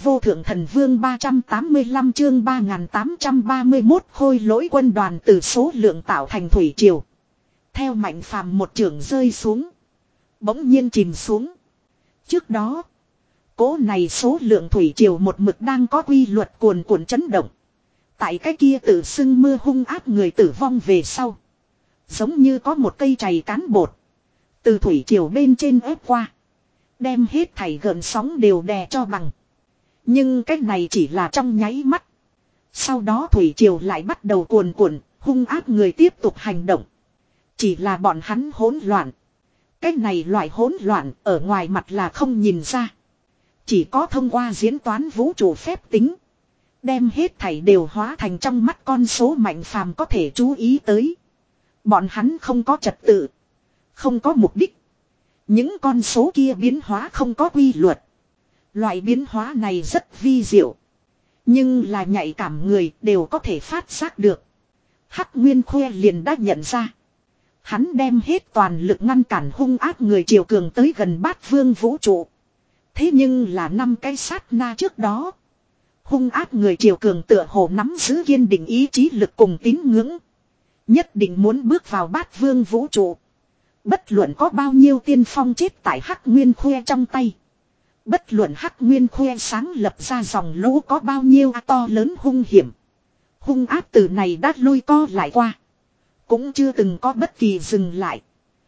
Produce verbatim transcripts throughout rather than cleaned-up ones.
vô thượng thần vương ba trăm tám mươi lăm chương ba nghìn tám trăm ba mươi mốt khôi lỗi quân đoàn từ số lượng tạo thành thủy triều. Theo Mạnh Phàm một trường rơi xuống. Bỗng nhiên chìm xuống. Trước đó. Cố này số lượng thủy triều một mực đang có quy luật cuồn cuộn chấn động. Tại cái kia tự xưng mưa hung áp người tử vong về sau. Giống như có một cây chày cán bột. Từ thủy triều bên trên ép qua. Đem hết thảy gợn sóng đều đè cho bằng. Nhưng cái này chỉ là trong nháy mắt. Sau đó thủy triều lại bắt đầu cuồn cuộn, hung áp người tiếp tục hành động. Chỉ là bọn hắn hỗn loạn. Cái này loại hỗn loạn ở ngoài mặt là không nhìn ra. Chỉ có thông qua diễn toán vũ trụ phép tính. Đem hết thảy đều hóa thành trong mắt con số Mạnh Phàm có thể chú ý tới. Bọn hắn không có trật tự. Không có mục đích. Những con số kia biến hóa không có quy luật. Loại biến hóa này rất vi diệu. Nhưng là nhạy cảm người đều có thể phát giác được. Hắc Nguyên Khuê liền đã nhận ra. Hắn đem hết toàn lực ngăn cản hung ác người triều cường tới gần bát vương vũ trụ. Thế nhưng là năm cái sát na trước đó. Hung ác người triều cường tựa hồ nắm giữ kiên định ý chí lực cùng tín ngưỡng. Nhất định muốn bước vào bát vương vũ trụ. Bất luận có bao nhiêu tiên phong chết tại Hắc Nguyên Khuê trong tay. Bất luận Hắc Nguyên Khuê sáng lập ra dòng lũ có bao nhiêu to lớn hung hiểm. Hung ác từ này đã lôi co lại qua. Cũng chưa từng có bất kỳ dừng lại.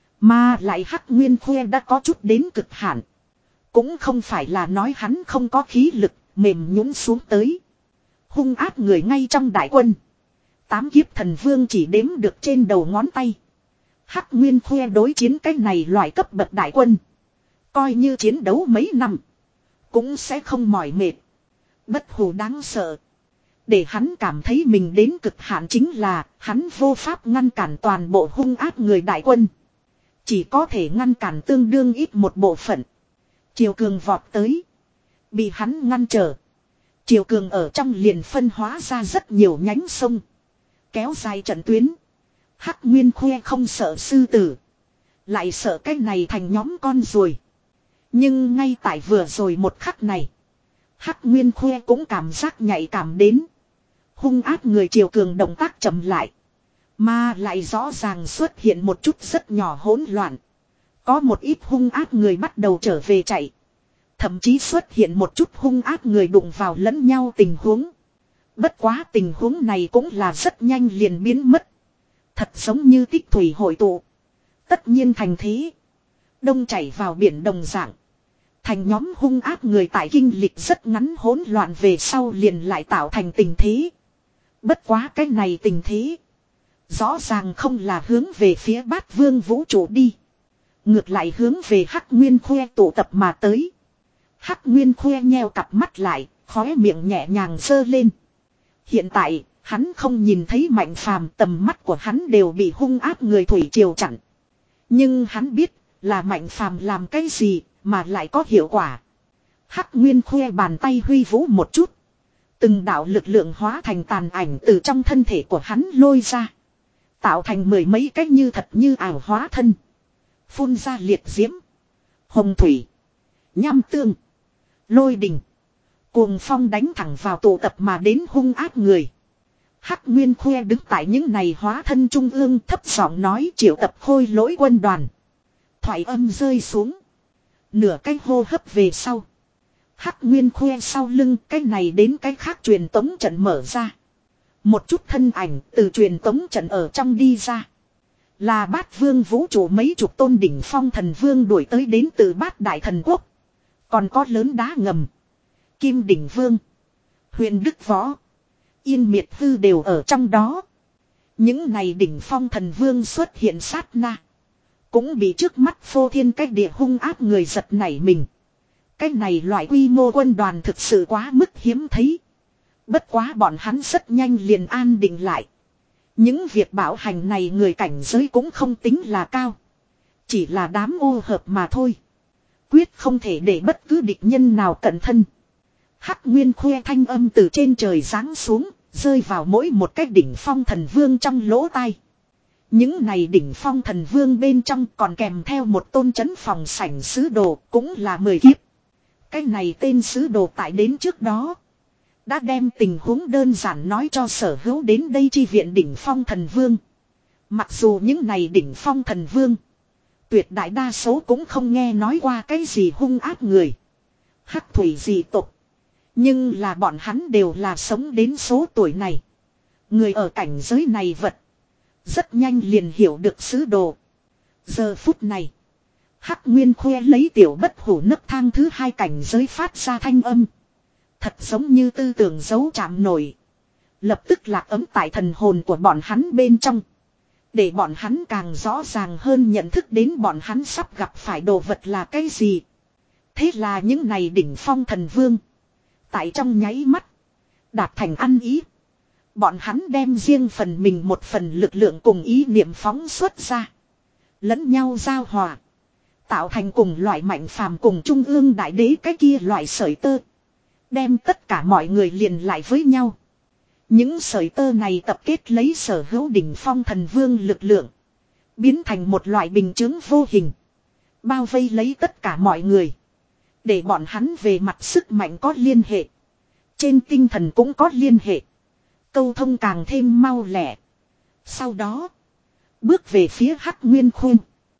Mà lại Hắc Nguyên Khuê đã có chút đến cực hạn. Cũng không phải là nói hắn không có khí lực, mềm nhũn xuống tới. Hung ác người ngay trong đại quân. Tám kiếp thần vương chỉ đếm được trên đầu ngón tay. Hắc Nguyên Khuê đối chiến cái này loại cấp bậc đại quân. Coi như chiến đấu mấy năm. Cũng sẽ không mỏi mệt. Bất hủ đáng sợ. Để hắn cảm thấy mình đến cực hạn chính là hắn vô pháp ngăn cản toàn bộ hung ác người đại quân. Chỉ có thể ngăn cản tương đương ít một bộ phận. Triều cường vọt tới. Bị hắn ngăn trở. Triều cường ở trong liền phân hóa ra rất nhiều nhánh sông. Kéo dài trận tuyến. Hắc Nguyên Khuê không sợ sư tử. Lại sợ cái này thành nhóm con ruồi. Nhưng ngay tại vừa rồi một khắc này. Hắc Nguyên Khuê cũng cảm giác nhạy cảm đến. Hung ác người triều cường động tác chậm lại. Mà lại rõ ràng xuất hiện một chút rất nhỏ hỗn loạn. Có một ít hung ác người bắt đầu trở về chạy. Thậm chí xuất hiện một chút hung ác người đụng vào lẫn nhau tình huống. Bất quá tình huống này cũng là rất nhanh liền biến mất. Thật giống như tích thủy hội tụ. Tất nhiên thành thế. Đông chảy vào biển đồng dạng. Thành nhóm hung ác người tại kinh lịch rất ngắn hỗn loạn về sau liền lại tạo thành tình thế. Bất quá cái này tình thế. Rõ ràng không là hướng về phía bát vương vũ trụ đi. Ngược lại hướng về Hắc Nguyên Khuê tụ tập mà tới. Hắc Nguyên Khuê nheo cặp mắt lại, khóe miệng nhẹ nhàng giơ lên. Hiện tại, hắn không nhìn thấy Mạnh Phàm, tầm mắt của hắn đều bị hung ác người thủy triều chặn. Nhưng hắn biết là Mạnh Phàm làm cái gì mà lại có hiệu quả. Hắc Nguyên Khuê bàn tay huy vũ một chút. Từng đạo lực lượng hóa thành tàn ảnh từ trong thân thể của hắn lôi ra. Tạo thành mười mấy cách như thật như ảo hóa thân. Phun ra liệt diễm. Hồng thủy. Nham tương. Lôi đình. Cuồng phong đánh thẳng vào tụ tập mà đến hung ác người. Hắc Nguyên Khuê đứng tại những này hóa thân trung ương thấp giọng nói triệu tập khôi lỗi quân đoàn. Thoại âm rơi xuống. Nửa cái hô hấp về sau. Hắc Nguyên Khuê sau lưng cái này đến cái khác truyền tống trận mở ra. Một chút thân ảnh từ truyền tống trận ở trong đi ra. Là bát vương vũ trụ mấy chục tôn đỉnh phong thần vương đuổi tới đến từ bát đại thần quốc. Còn có lớn đá ngầm. Kim đỉnh vương. Huyền Đức Võ. Yên Miệt Hư đều ở trong đó. Những này đỉnh phong thần vương xuất hiện sát na. Cũng bị trước mắt phô thiên cách địa hung ác người giật nảy mình. Cái này loại quy mô quân đoàn thực sự quá mức hiếm thấy. Bất quá bọn hắn rất nhanh liền an định lại. Những việc bảo hành này người cảnh giới cũng không tính là cao. Chỉ là đám ô hợp mà thôi. Quyết không thể để bất cứ địch nhân nào cẩn thân. Hắc Nguyên Khuê thanh âm từ trên trời giáng xuống, rơi vào mỗi một cái đỉnh phong thần vương trong lỗ tai. Những này đỉnh phong thần vương bên trong còn kèm theo một tôn chấn phòng sảnh sứ đồ, cũng là mười kiếp. Cái này tên sứ đồ tại đến trước đó. Đã đem tình huống đơn giản nói cho sở hữu đến đây chi viện đỉnh phong thần vương. Mặc dù những này đỉnh phong thần vương. Tuyệt đại đa số cũng không nghe nói qua cái gì hung ác người. Hắc thủy dị tộc. Nhưng là bọn hắn đều là sống đến số tuổi này. Người ở cảnh giới này vật. Rất nhanh liền hiểu được sứ đồ. Giờ phút này. Hắc Nguyên khoe lấy tiểu bất hủ nấc thang thứ hai cảnh giới phát ra thanh âm. Thật giống như tư tưởng dấu chạm nổi. Lập tức lạc ấm tại thần hồn của bọn hắn bên trong. Để bọn hắn càng rõ ràng hơn nhận thức đến bọn hắn sắp gặp phải đồ vật là cái gì. Thế là những này đỉnh phong thần vương. Tại trong nháy mắt. Đạt thành ăn ý. Bọn hắn đem riêng phần mình một phần lực lượng cùng ý niệm phóng xuất ra. Lẫn nhau giao hòa. Tạo thành cùng loại mạnh phàm cùng trung ương đại đế cái kia loại sợi tơ. Đem tất cả mọi người liền lại với nhau. Những sợi tơ này tập kết lấy sở hữu đỉnh phong thần vương lực lượng. Biến thành một loại bình chứng vô hình. Bao vây lấy tất cả mọi người. Để bọn hắn về mặt sức mạnh có liên hệ. Trên tinh thần cũng có liên hệ. Câu thông càng thêm mau lẹ. Sau đó. Bước về phía Hắc Nguyên Khuyên.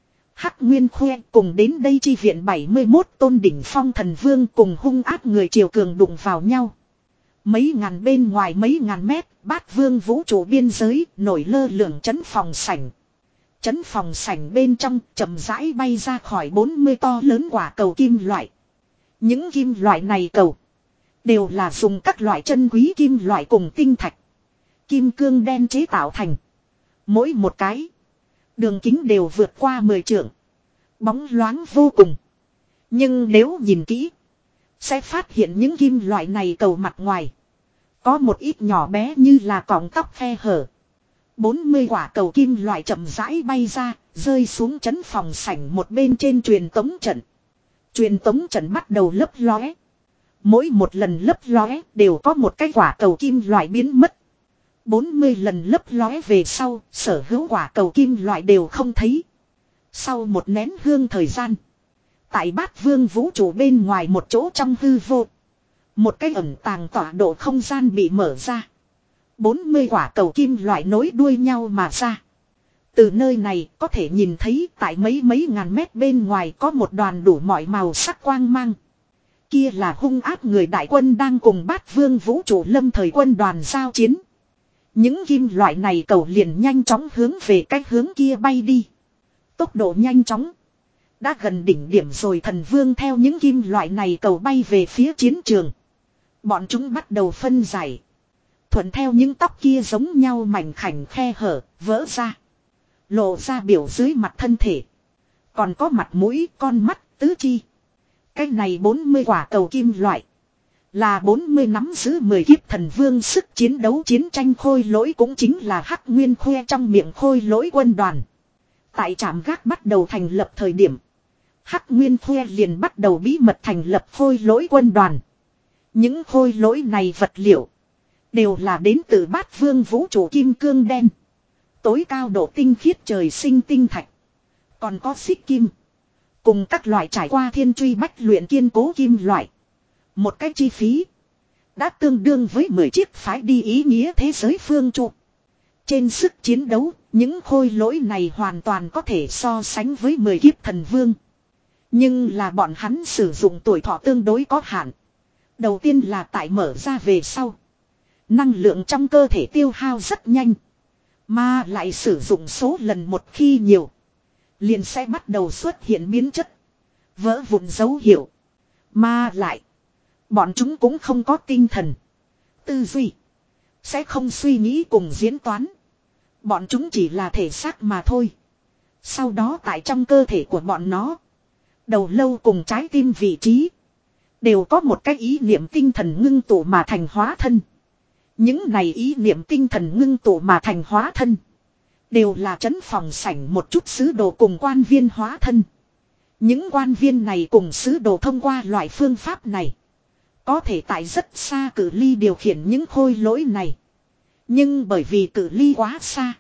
Hắc Nguyên Khoe cùng đến đây chi viện bảy mươi mốt tôn đỉnh phong thần vương cùng hung ác người triều cường đụng vào nhau. Mấy ngàn bên ngoài mấy ngàn mét, bát vương vũ trụ biên giới nổi lơ lửng chấn phòng sảnh. Chấn phòng sảnh bên trong chậm rãi bay ra khỏi bốn mươi to lớn quả cầu kim loại. Những kim loại này cầu đều là dùng các loại chân quý kim loại cùng tinh thạch, kim cương đen chế tạo thành. Mỗi một cái đường kính đều vượt qua mười trượng. Bóng loáng vô cùng. Nhưng nếu nhìn kỹ. Sẽ phát hiện những kim loại này cầu mặt ngoài. Có một ít nhỏ bé như là cọng tóc khe hở. bốn mươi quả cầu kim loại chậm rãi bay ra. Rơi xuống chấn phòng sảnh một bên trên truyền tống trận. Truyền tống trận bắt đầu lấp lóe. Mỗi một lần lấp lóe đều có một cái quả cầu kim loại biến mất. bốn mươi lần lấp lóe về sau, sở hữu quả cầu kim loại đều không thấy. Sau một nén hương thời gian. Tại bát vương vũ trụ bên ngoài một chỗ trong hư vô. Một cái ẩn tàng tọa độ không gian bị mở ra. bốn mươi quả cầu kim loại nối đuôi nhau mà ra. Từ nơi này có thể nhìn thấy tại mấy mấy ngàn mét bên ngoài có một đoàn đủ mọi màu sắc quang mang. Kia là hung ác người đại quân đang cùng bát vương vũ trụ lâm thời quân đoàn giao chiến. Những kim loại này cầu liền nhanh chóng hướng về cách hướng kia bay đi. Tốc độ nhanh chóng. Đã gần đỉnh điểm rồi thần vương theo những kim loại này cầu bay về phía chiến trường. Bọn chúng bắt đầu phân giải. Thuận theo những tóc kia giống nhau mảnh khảnh khe hở, vỡ ra. Lộ ra biểu dưới mặt thân thể. Còn có mặt mũi, con mắt, tứ chi. Cái này bốn mươi quả cầu kim loại. Là bốn mươi nắm giữ mười kiếp thần vương sức chiến đấu chiến tranh khôi lỗi cũng chính là Hắc Nguyên khoe trong miệng khôi lỗi quân đoàn. Tại trạm gác bắt đầu thành lập thời điểm. Hắc Nguyên khoe liền bắt đầu bí mật thành lập khôi lỗi quân đoàn. Những khôi lỗi này vật liệu. Đều là đến từ bát vương vũ trụ kim cương đen. Tối cao độ tinh khiết trời sinh tinh thạch. Còn có xích kim. Cùng các loại trải qua thiên truy bách luyện kiên cố kim loại. Một cái chi phí. Đã tương đương với mười chiếc phái đi ý nghĩa thế giới phương trụ. Trên sức chiến đấu. Những khôi lỗi này hoàn toàn có thể so sánh với mười kiếp thần vương. Nhưng là bọn hắn sử dụng tuổi thọ tương đối có hạn. Đầu tiên là tại mở ra về sau. Năng lượng trong cơ thể tiêu hao rất nhanh. Mà lại sử dụng số lần một khi nhiều. Liền sẽ bắt đầu xuất hiện biến chất. Vỡ vụn dấu hiệu. Mà lại. Bọn chúng cũng không có tinh thần. Tư duy. Sẽ không suy nghĩ cùng diễn toán. Bọn chúng chỉ là thể xác mà thôi. Sau đó tại trong cơ thể của bọn nó. Đầu lâu cùng trái tim vị trí. Đều có một cái ý niệm tinh thần ngưng tụ mà thành hóa thân. Những này ý niệm tinh thần ngưng tụ mà thành hóa thân. Đều là trấn phòng sảnh một chút sứ đồ cùng quan viên hóa thân. Những quan viên này cùng sứ đồ thông qua loại phương pháp này. Có thể tại rất xa cự ly điều khiển những khôi lỗi này. Nhưng bởi vì cự ly quá xa.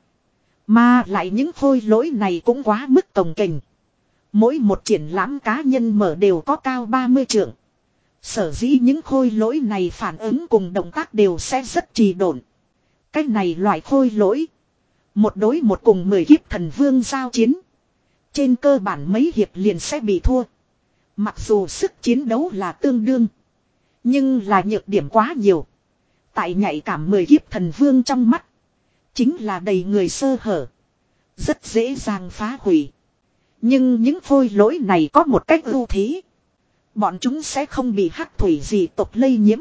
Mà lại những khôi lỗi này cũng quá mức cồng kềnh. Mỗi một triển lãm cá nhân mở đều có cao ba mươi trượng. Sở dĩ những khôi lỗi này phản ứng cùng động tác đều sẽ rất trì độn. Cái này loại khôi lỗi. Một đối một cùng mười kiếp thần vương giao chiến. Trên cơ bản mấy hiệp liền sẽ bị thua. Mặc dù sức chiến đấu là tương đương. Nhưng là nhược điểm quá nhiều. Tại nhạy cảm mười kiếp thần vương trong mắt. Chính là đầy người sơ hở. Rất dễ dàng phá hủy. Nhưng những khôi lỗi này có một cách ưu thế. Bọn chúng sẽ không bị hắc thủy dị tộc lây nhiễm.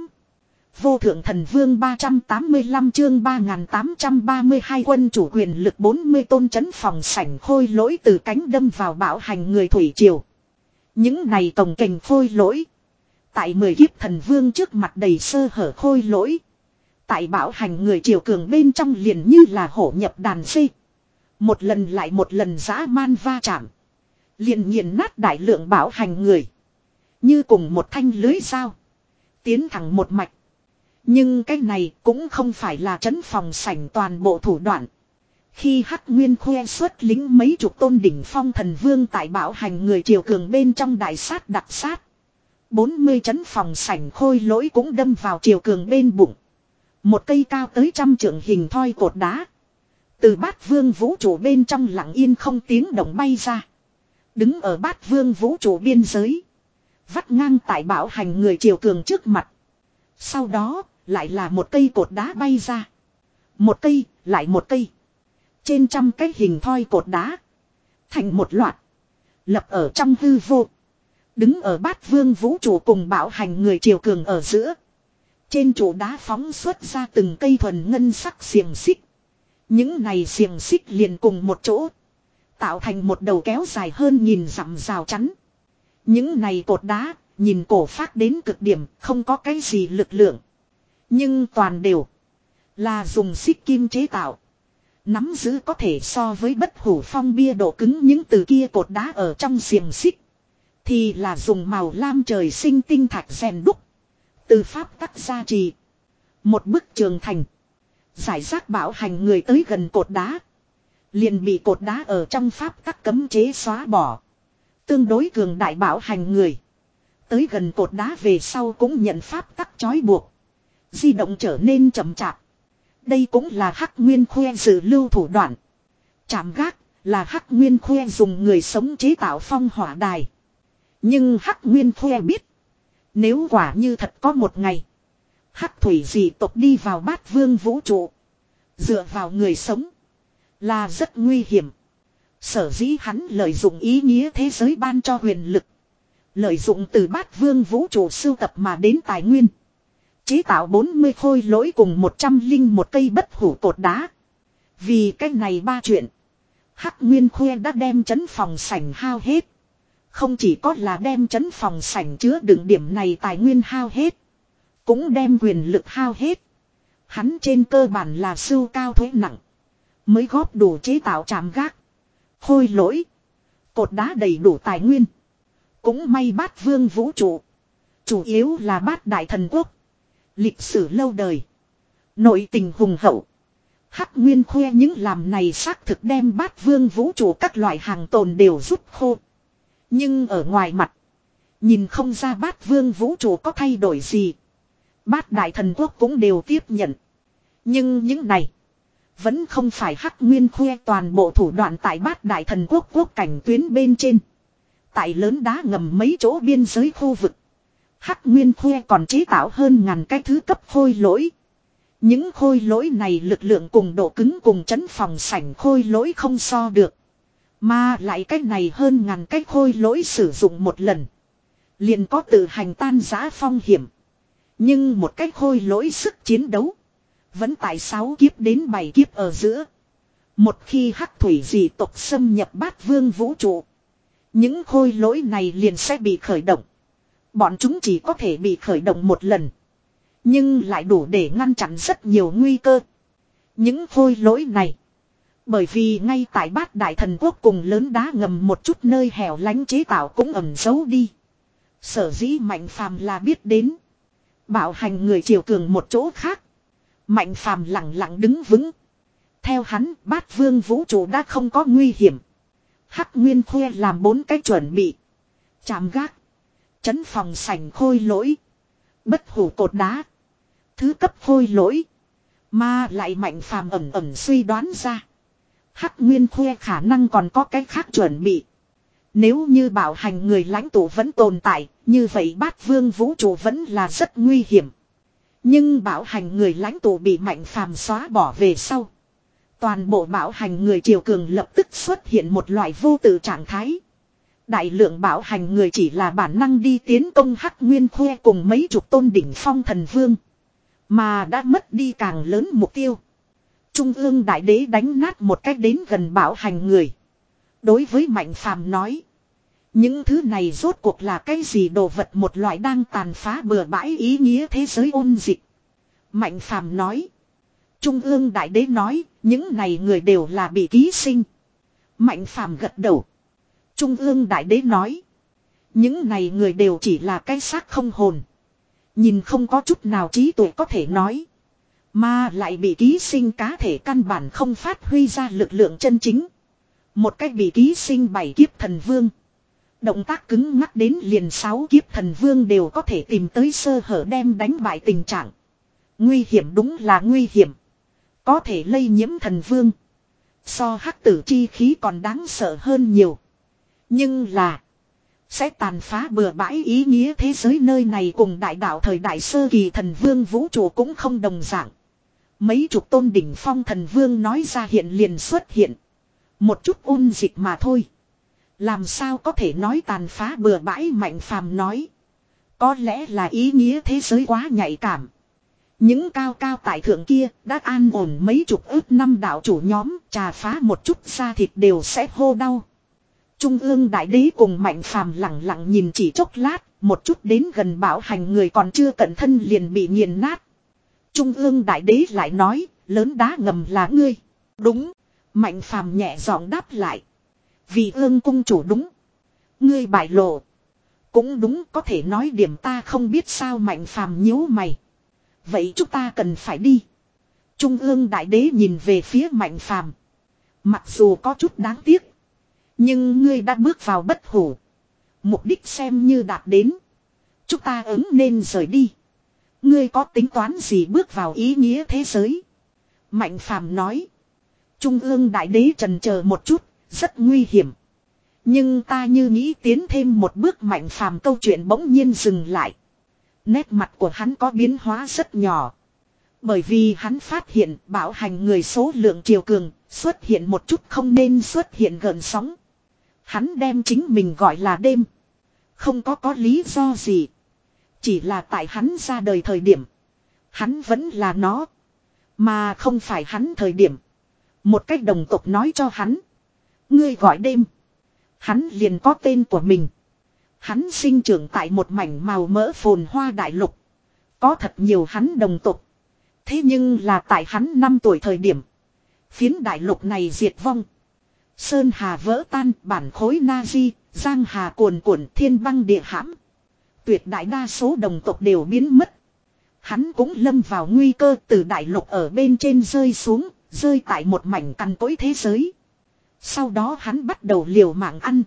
Vô thượng thần vương ba trăm tám mươi lăm chương ba nghìn tám trăm ba mươi hai quân chủ quyền lực bốn mươi tôn trấn phòng sảnh khôi lỗi từ cánh đâm vào bạo hành người thủy triều. Những này tổng kình khôi lỗi. Tại mười kiếp thần vương trước mặt đầy sơ hở khôi lỗi. Tại bạo hành người triều cường bên trong liền như là hổ nhập đàn dê. Một lần lại một lần dã man va chạm. Liền nghiền nát đại lượng bạo hành người. Như cùng một thanh lưới dao. Tiến thẳng một mạch. Nhưng cái này cũng không phải là trấn phòng sảnh toàn bộ thủ đoạn. Khi Hắc Nguyên khoe xuất lính mấy chục tôn đỉnh phong thần vương tại bạo hành người triều cường bên trong đại sát đặc sát. bốn mươi trấn phòng sảnh khôi lỗi cũng đâm vào triều cường bên bụng. Một cây cao tới trăm trượng hình thoi cột đá. Từ bát vương vũ trụ bên trong lặng yên không tiếng động bay ra. Đứng ở bát vương vũ trụ biên giới. Vắt ngang tại bạo hành người triều cường trước mặt. Sau đó lại là một cây cột đá bay ra. Một cây, lại một cây. Trên trăm cái hình thoi cột đá. Thành một loạt. Lập ở trong hư vô. Đứng ở bát vương vũ trụ cùng bạo hành người triều cường ở giữa. Trên trụ đá phóng xuất ra từng cây thuần ngân sắc xiềng xích. Những này xiềng xích liền cùng một chỗ. Tạo thành một đầu kéo dài hơn nghìn dặm rào chắn. Những này cột đá, nhìn cổ phác đến cực điểm, không có cái gì lực lượng. Nhưng toàn đều là dùng xích kim chế tạo. Nắm giữ có thể so với bất hủ phong bia độ cứng những từ kia cột đá ở trong xiềng xích. Thì là dùng màu lam trời sinh tinh thạch rèn đúc. Từ pháp tắc gia trì. Một bức trường thành. Giải rác bạo hành người tới gần cột đá. Liền bị cột đá ở trong pháp tắc cấm chế xóa bỏ. Tương đối cường đại bạo hành người. Tới gần cột đá về sau cũng nhận pháp tắc trói buộc. Di động trở nên chậm chạp. Đây cũng là Hắc Nguyên khoe dự lưu thủ đoạn. Chạm gác là Hắc Nguyên khoe dùng người sống chế tạo phong hỏa đài. Nhưng Hắc Nguyên khoe biết. Nếu quả như thật có một ngày. Hắc thủy dị tộc đi vào bát vương vũ trụ. Dựa vào người sống. Là rất nguy hiểm. Sở dĩ hắn lợi dụng ý nghĩa thế giới ban cho huyền lực. Lợi dụng từ bát vương vũ trụ sưu tập mà đến tài nguyên. Chế tạo bốn mươi khôi lỗi cùng một trăm linh một cây bất hủ cột đá. Vì cái này ba chuyện. Hắc Nguyên khoe đã đem trấn phòng sảnh hao hết. Không chỉ có là đem trấn phòng sảnh chứa đựng điểm này tài nguyên hao hết. Cũng đem quyền lực hao hết. Hắn trên cơ bản là sưu cao thuế nặng. Mới góp đủ chế tạo trạm gác. Khôi lỗi. Cột đá đầy đủ tài nguyên. Cũng may bát vương vũ trụ. Chủ yếu là bát đại thần quốc. Lịch sử lâu đời. Nội tình hùng hậu. Hắc Nguyên khoe những làm này xác thực đem bát vương vũ trụ các loại hàng tồn đều rút khô. Nhưng ở ngoài mặt. Nhìn không ra bát vương vũ trụ có thay đổi gì. Bát đại thần quốc cũng đều tiếp nhận. Nhưng những này. Vẫn không phải Hắc Nguyên khoe toàn bộ thủ đoạn tại bát đại thần quốc quốc cảnh tuyến bên trên. Tại lớn đá ngầm mấy chỗ biên giới khu vực. Hắc Nguyên khoe còn chế tạo hơn ngàn cái thứ cấp khôi lỗi. Những khôi lỗi này lực lượng cùng độ cứng cùng trấn phòng sảnh khôi lỗi không so được. Mà lại cái này hơn ngàn cái khôi lỗi sử dụng một lần. Liền có tự hành tan giã phong hiểm. Nhưng một cái khôi lỗi sức chiến đấu. Vẫn tại sáu kiếp đến bảy kiếp ở giữa. Một khi hắc thủy dị tộc xâm nhập bát vương vũ trụ. Những khôi lỗi này liền sẽ bị khởi động. Bọn chúng chỉ có thể bị khởi động một lần. Nhưng lại đủ để ngăn chặn rất nhiều nguy cơ. Những khôi lỗi này. Bởi vì ngay tại bát đại thần quốc cùng lớn đá ngầm một chút nơi hẻo lánh chế tạo cũng ẩn giấu đi. Sở dĩ Mạnh Phàm là biết đến. Bảo hành người triều cường một chỗ khác. Mạnh Phàm lặng lặng đứng vững. Theo hắn bát vương vũ trụ đã không có nguy hiểm. Hắc Nguyên khoe làm bốn cái chuẩn bị. Chạm gác. Trấn phòng sảnh khôi lỗi. Bất hủ cột đá. Thứ cấp khôi lỗi. Mà lại Mạnh Phàm ẩm ẩm suy đoán ra. Hắc Nguyên Khuê khả năng còn có cái khác chuẩn bị. Nếu như bảo hành người lãnh tụ vẫn tồn tại, như vậy Bát Vương vũ trụ vẫn là rất nguy hiểm. Nhưng bảo hành người lãnh tụ bị Mạnh Phàm xóa bỏ về sau. Toàn bộ bảo hành người triều cường lập tức xuất hiện một loại vô tự trạng thái. Đại lượng bảo hành người chỉ là bản năng đi tiến công Hắc Nguyên Khuê cùng mấy chục tôn đỉnh phong thần vương. Mà đã mất đi càng lớn mục tiêu. Trung ương đại đế đánh nát một cách đến gần bảo hành người. Đối với Mạnh Phàm nói. Những thứ này rốt cuộc là cái gì đồ vật, một loại đang tàn phá bừa bãi ý nghĩa thế giới ôn dịch. Mạnh Phàm nói. Trung ương đại đế nói, những này người đều là bị ký sinh. Mạnh Phàm gật đầu. Trung ương đại đế nói. Những này người đều chỉ là cái xác không hồn. Nhìn không có chút nào trí tuệ có thể nói. Mà lại bị ký sinh cá thể căn bản không phát huy ra lực lượng chân chính. Một cách bị ký sinh bảy kiếp thần vương. Động tác cứng ngắc đến liền sáu kiếp thần vương đều có thể tìm tới sơ hở đem đánh bại tình trạng. Nguy hiểm đúng là nguy hiểm. Có thể lây nhiễm thần vương. So hắc tử chi khí còn đáng sợ hơn nhiều. Nhưng là. Sẽ tàn phá bừa bãi ý nghĩa thế giới nơi này cùng đại đạo thời đại sơ kỳ thần vương vũ trụ cũng không đồng dạng. Mấy chục tôn đỉnh phong thần vương nói ra hiện liền xuất hiện. Một chút ôn dịch mà thôi. Làm sao có thể nói tàn phá bừa bãi, Mạnh Phàm nói. Có lẽ là ý nghĩa thế giới quá nhạy cảm. Những cao cao tại thượng kia đã an ổn mấy chục ước năm đạo chủ nhóm, trà phá một chút da thịt đều sẽ hô đau. Trung ương đại đế cùng Mạnh Phàm lặng lặng nhìn chỉ chốc lát, một chút đến gần bảo hành người còn chưa cẩn thân liền bị nghiền nát. Trung ương đại đế lại nói, lớn đá ngầm là ngươi. Đúng, Mạnh Phàm nhẹ giọng đáp lại. Vì ương cung chủ đúng. Ngươi bại lộ. Cũng đúng, có thể nói điểm ta không biết sao. Mạnh Phàm nhíu mày. Vậy chúng ta cần phải đi. Trung ương đại đế nhìn về phía Mạnh Phàm. Mặc dù có chút đáng tiếc. Nhưng ngươi đã bước vào bất hủ. Mục đích xem như đạt đến. Chúng ta ứng nên rời đi. Ngươi có tính toán gì bước vào ý nghĩa thế giới? Mạnh Phàm nói. Trung ương đại đế trần chờ một chút. Rất nguy hiểm. Nhưng ta như nghĩ tiến thêm một bước. Mạnh Phàm câu chuyện bỗng nhiên dừng lại. Nét mặt của hắn có biến hóa rất nhỏ. Bởi vì hắn phát hiện bảo hành người số lượng triều cường xuất hiện một chút không nên xuất hiện gợn sóng. Hắn đem chính mình gọi là đêm. Không có có lý do gì. Chỉ là tại hắn ra đời thời điểm. Hắn vẫn là nó. Mà không phải hắn thời điểm. Một cách đồng tộc nói cho hắn. Ngươi gọi đêm. Hắn liền có tên của mình. Hắn sinh trưởng tại một mảnh màu mỡ phồn hoa đại lục. Có thật nhiều hắn đồng tộc. Thế nhưng là tại hắn năm tuổi thời điểm. Phiến đại lục này diệt vong. Sơn hà vỡ tan, bản khối Nazi, giang hà cuồn cuộn, thiên băng địa hãm. Tuyệt đại đa số đồng tộc đều biến mất. Hắn cũng lâm vào nguy cơ từ đại lục ở bên trên rơi xuống, rơi tại một mảnh cằn cỗi thế giới. Sau đó hắn bắt đầu liều mạng ăn.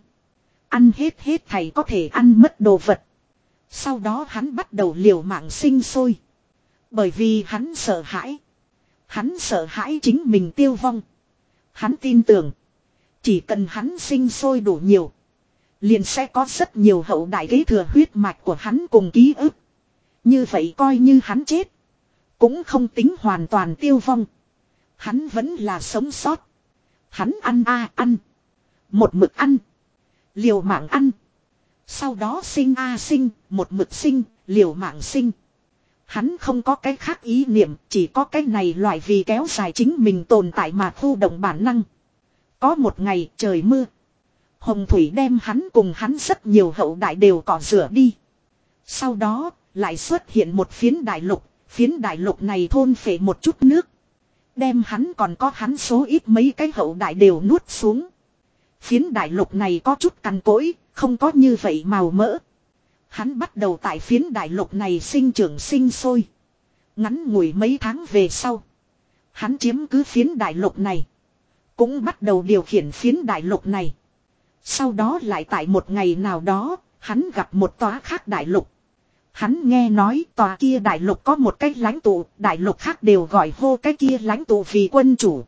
Ăn hết hết thầy có thể ăn mất đồ vật. Sau đó hắn bắt đầu liều mạng sinh sôi. Bởi vì hắn sợ hãi. Hắn sợ hãi chính mình tiêu vong. Hắn tin tưởng. Chỉ cần hắn sinh sôi đủ nhiều. Liền sẽ có rất nhiều hậu đại kế thừa huyết mạch của hắn cùng ký ức. Như vậy coi như hắn chết. Cũng không tính hoàn toàn tiêu vong. Hắn vẫn là sống sót. Hắn ăn a ăn. Một mực ăn. Liều mạng ăn. Sau đó sinh a sinh. Một mực sinh. Liều mạng sinh. Hắn không có cái khác ý niệm. Chỉ có cái này loại vì kéo dài chính mình tồn tại mà thu động bản năng. Có một ngày trời mưa. Hồng thủy đem hắn cùng hắn rất nhiều hậu đại đều cỏ rửa đi. Sau đó lại xuất hiện một phiến đại lục. Phiến đại lục này thôn phệ một chút nước. Đem hắn còn có hắn số ít mấy cái hậu đại đều nuốt xuống. Phiến đại lục này có chút cằn cỗi, không có như vậy màu mỡ. Hắn bắt đầu tại phiến đại lục này sinh trưởng sinh sôi. Ngắn ngủi mấy tháng về sau. Hắn chiếm cứ phiến đại lục này. Cũng bắt đầu điều khiển phiến đại lục này. Sau đó lại tại một ngày nào đó, hắn gặp một tòa khác đại lục. Hắn nghe nói tòa kia đại lục có một cái lãnh tụ, đại lục khác đều gọi hô cái kia lãnh tụ vì quân chủ.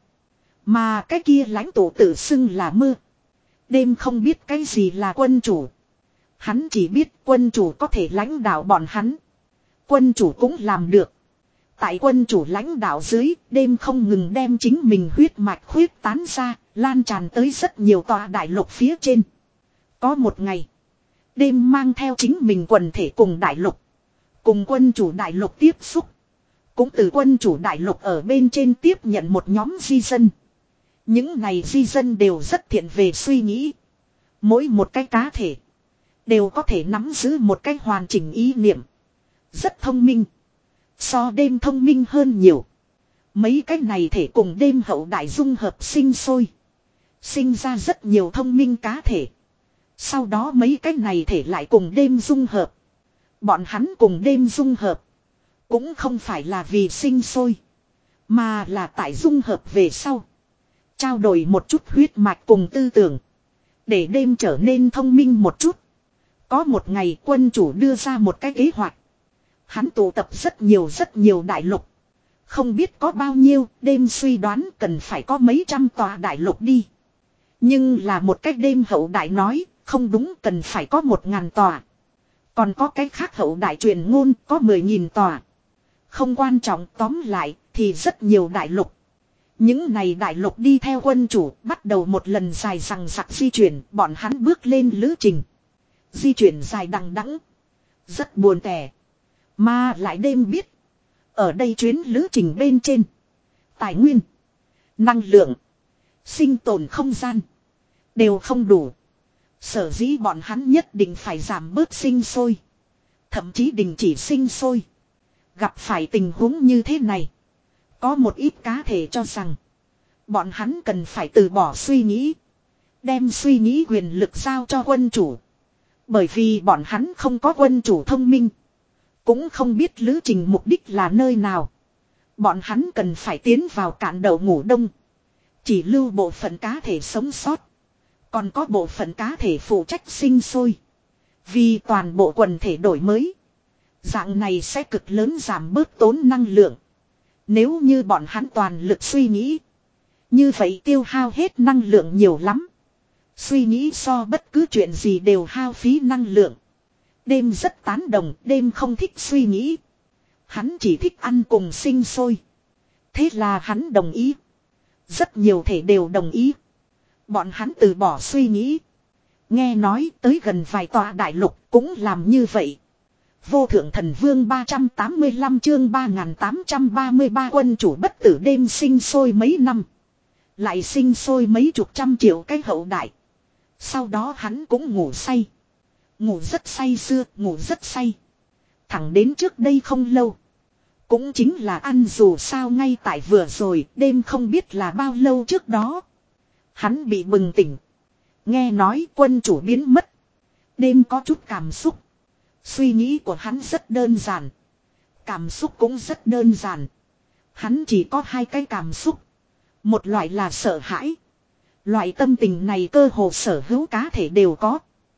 Mà cái kia lãnh tụ tự xưng là mưa. Đêm không biết cái gì là quân chủ. Hắn chỉ biết quân chủ có thể lãnh đạo bọn hắn. Quân chủ cũng làm được. Tại quân chủ lãnh đạo dưới, đêm không ngừng đem chính mình huyết mạch khuyết tán ra, lan tràn tới rất nhiều tòa đại lục phía trên. Có một ngày, đêm mang theo chính mình quần thể cùng đại lục. Cùng quân chủ đại lục tiếp xúc. Cũng từ quân chủ đại lục ở bên trên tiếp nhận một nhóm di dân. Những này di dân đều rất thiện về suy nghĩ. Mỗi một cái cá thể đều có thể nắm giữ một cái hoàn chỉnh ý niệm. Rất thông minh. So đêm thông minh hơn nhiều. Mấy cái này thể cùng đêm hậu đại dung hợp sinh sôi. Sinh ra rất nhiều thông minh cá thể. Sau đó mấy cái này thể lại cùng đêm dung hợp. Bọn hắn cùng đêm dung hợp. Cũng không phải là vì sinh sôi. Mà là tại dung hợp về sau. Trao đổi một chút huyết mạch cùng tư tưởng. Để đêm trở nên thông minh một chút. Có một ngày quân chủ đưa ra một cái kế hoạch. Hắn tụ tập rất nhiều rất nhiều đại lục. Không biết có bao nhiêu, đêm suy đoán cần phải có mấy trăm tòa đại lục đi. Nhưng là một cách đêm hậu đại nói, không đúng cần phải có một ngàn tòa. Còn có cái khác hậu đại truyền ngôn có mười nghìn tòa. Không quan trọng tóm lại thì rất nhiều đại lục. Những này đại lục đi theo quân chủ bắt đầu một lần dài rằng rặc di chuyển bọn hắn bước lên lữ trình. Di chuyển dài đằng đẵng rất buồn tẻ. Mà lại đêm biết. Ở đây chuyến lữ trình bên trên. Tài nguyên. Năng lượng. Sinh tồn không gian. Đều không đủ. Sở dĩ bọn hắn nhất định phải giảm bớt sinh sôi. Thậm chí đình chỉ sinh sôi. Gặp phải tình huống như thế này. Có một ít cá thể cho rằng. Bọn hắn cần phải từ bỏ suy nghĩ. Đem suy nghĩ quyền lực giao cho quân chủ. Bởi vì bọn hắn không có quân chủ thông minh. Cũng không biết lữ trình mục đích là nơi nào. Bọn hắn cần phải tiến vào cạn đậu ngủ đông. Chỉ lưu bộ phận cá thể sống sót. Còn có bộ phận cá thể phụ trách sinh sôi. Vì toàn bộ quần thể đổi mới. Dạng này sẽ cực lớn giảm bớt tốn năng lượng. Nếu như bọn hắn toàn lực suy nghĩ. Như vậy tiêu hao hết năng lượng nhiều lắm. Suy nghĩ so bất cứ chuyện gì đều hao phí năng lượng. Đêm rất tán đồng, đêm không thích suy nghĩ. Hắn chỉ thích ăn cùng sinh sôi. Thế là hắn đồng ý. Rất nhiều thể đều đồng ý. Bọn hắn từ bỏ suy nghĩ. Nghe nói tới gần vài tòa đại lục cũng làm như vậy. Vô thượng thần vương ba trăm tám mươi lăm chương ba nghìn tám trăm ba mươi ba quân chủ bất tử đêm sinh sôi mấy năm. Lại sinh sôi mấy chục trăm triệu cái hậu đại. Sau đó hắn cũng ngủ say. Ngủ rất say sưa, ngủ rất say. Thẳng đến trước đây không lâu. Cũng chính là ăn dù sao ngay tại vừa rồi, đêm không biết là bao lâu trước đó. Hắn bị bừng tỉnh. Nghe nói quân chủ biến mất. Đêm có chút cảm xúc. Suy nghĩ của hắn rất đơn giản. Cảm xúc cũng rất đơn giản. Hắn chỉ có hai cái cảm xúc. Một loại là sợ hãi. Loại tâm tình này cơ hồ sở hữu cá thể đều có.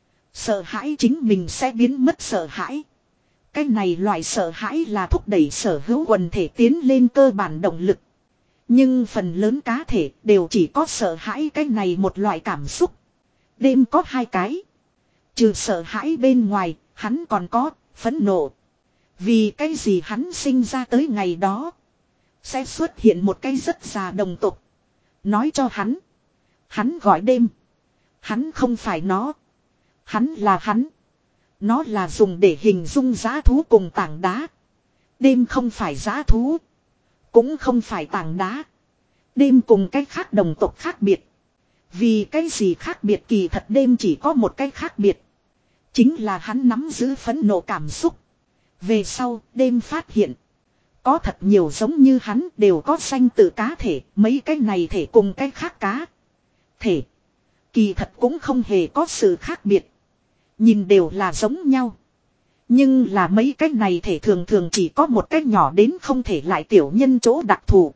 Sợ hãi chính mình sẽ biến mất sợ hãi. Cái này loại sợ hãi là thúc đẩy sở hữu quần thể tiến lên cơ bản động lực. Nhưng phần lớn cá thể đều chỉ có sợ hãi cái này một loại cảm xúc. Đêm có hai cái. Trừ sợ hãi bên ngoài, hắn còn có phẫn nộ. Vì cái gì hắn sinh ra tới ngày đó. Sẽ xuất hiện một cái rất già đồng tục. Nói cho hắn. Hắn gọi đêm. Hắn không phải nó. Hắn là hắn. Nó là dùng để hình dung dã thú cùng tảng đá. Đêm không phải dã thú. Cũng không phải tảng đá. Đêm cùng cái khác đồng tộc khác biệt. Vì cái gì khác biệt kỳ thật đêm chỉ có một cái khác biệt. Chính là hắn nắm giữ phẫn nộ cảm xúc. Về sau đêm phát hiện. Có thật nhiều giống như hắn đều có sanh tử cá thể. Mấy cái này thể cùng cái khác cá thể. Kỳ thật cũng không hề có sự khác biệt. Nhìn đều là giống nhau. Nhưng là mấy cái này thể thường thường chỉ có một cái nhỏ đến không thể lại tiểu nhân chỗ đặc thù.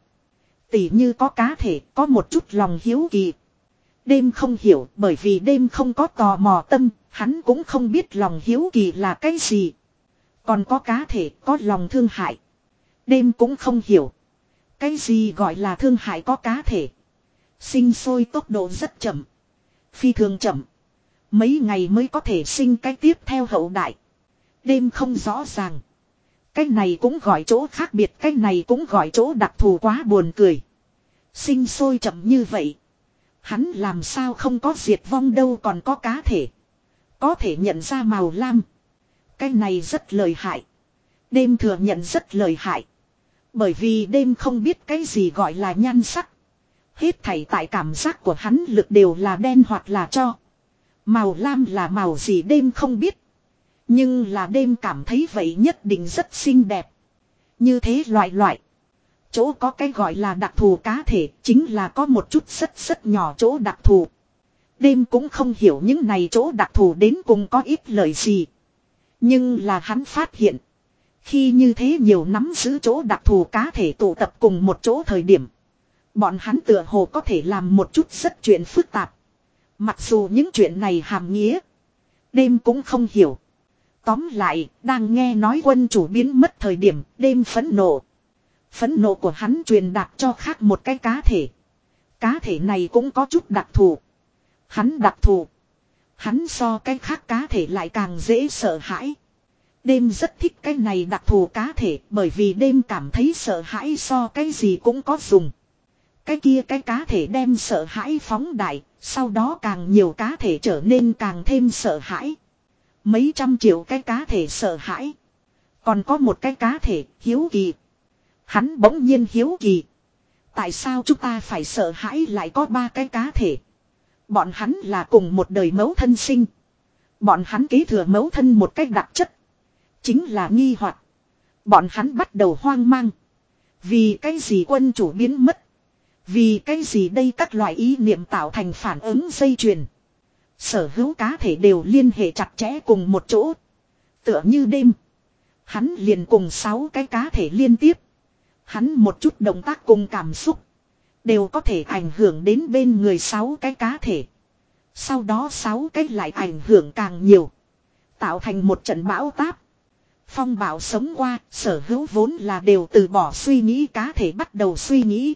Tỉ như có cá thể có một chút lòng hiếu kỳ. Đêm không hiểu bởi vì đêm không có tò mò tâm. Hắn cũng không biết lòng hiếu kỳ là cái gì. Còn có cá thể, có lòng thương hại. Đêm cũng không hiểu. Cái gì gọi là thương hại có cá thể. Sinh sôi tốc độ rất chậm. Phi thường chậm. Mấy ngày mới có thể sinh cái tiếp theo hậu đại. Đêm không rõ ràng. Cái này cũng gọi chỗ khác biệt. Cái này cũng gọi chỗ đặc thù quá buồn cười. Sinh sôi chậm như vậy. Hắn làm sao không có diệt vong đâu còn có cá thể. Có thể nhận ra màu lam. Cái này rất lợi hại. Đêm thừa nhận rất lợi hại. Bởi vì đêm không biết cái gì gọi là nhan sắc. Hết thảy tại cảm giác của hắn lực đều là đen hoặc là cho. Màu lam là màu gì đêm không biết. Nhưng là đêm cảm thấy vậy nhất định rất xinh đẹp. Như thế loại loại. Chỗ có cái gọi là đặc thù cá thể chính là có một chút rất rất nhỏ chỗ đặc thù. Đêm cũng không hiểu những này chỗ đặc thù đến cùng có ít lời gì. Nhưng là hắn phát hiện. Khi như thế nhiều nắm giữ chỗ đặc thù cá thể tụ tập cùng một chỗ thời điểm. Bọn hắn tựa hồ có thể làm một chút rất chuyện phức tạp. Mặc dù những chuyện này hàm nghĩa. Đêm cũng không hiểu. Tóm lại, đang nghe nói quân chủ biến mất thời điểm, đêm phẫn nộ. Phẫn nộ của hắn truyền đạt cho khác một cái cá thể. Cá thể này cũng có chút đặc thù. Hắn đặc thù. Hắn so cái khác cá thể lại càng dễ sợ hãi. Đêm rất thích cái này đặc thù cá thể bởi vì đêm cảm thấy sợ hãi so cái gì cũng có dùng. Cái kia cái cá thể đem sợ hãi phóng đại, sau đó càng nhiều cá thể trở nên càng thêm sợ hãi. Mấy trăm triệu cái cá thể sợ hãi. Còn có một cái cá thể hiếu kỳ. Hắn bỗng nhiên hiếu kỳ. Tại sao chúng ta phải sợ hãi lại có ba cái cá thể? Bọn hắn là cùng một đời mẫu thân sinh. Bọn hắn kế thừa mẫu thân một cách đặc chất. Chính là nghi hoặc. Bọn hắn bắt đầu hoang mang. Vì cái gì quân chủ biến mất? Vì cái gì đây các loại ý niệm tạo thành phản ứng dây chuyền. Sở hữu cá thể đều liên hệ chặt chẽ cùng một chỗ. Tựa như đêm. Hắn liền cùng sáu cái cá thể liên tiếp. Hắn một chút động tác cùng cảm xúc. Đều có thể ảnh hưởng đến bên người sáu cái cá thể. Sau đó sáu cái lại ảnh hưởng càng nhiều. Tạo thành một trận bão táp. Phong bão sống qua, sở hữu vốn là đều từ bỏ suy nghĩ cá thể bắt đầu suy nghĩ.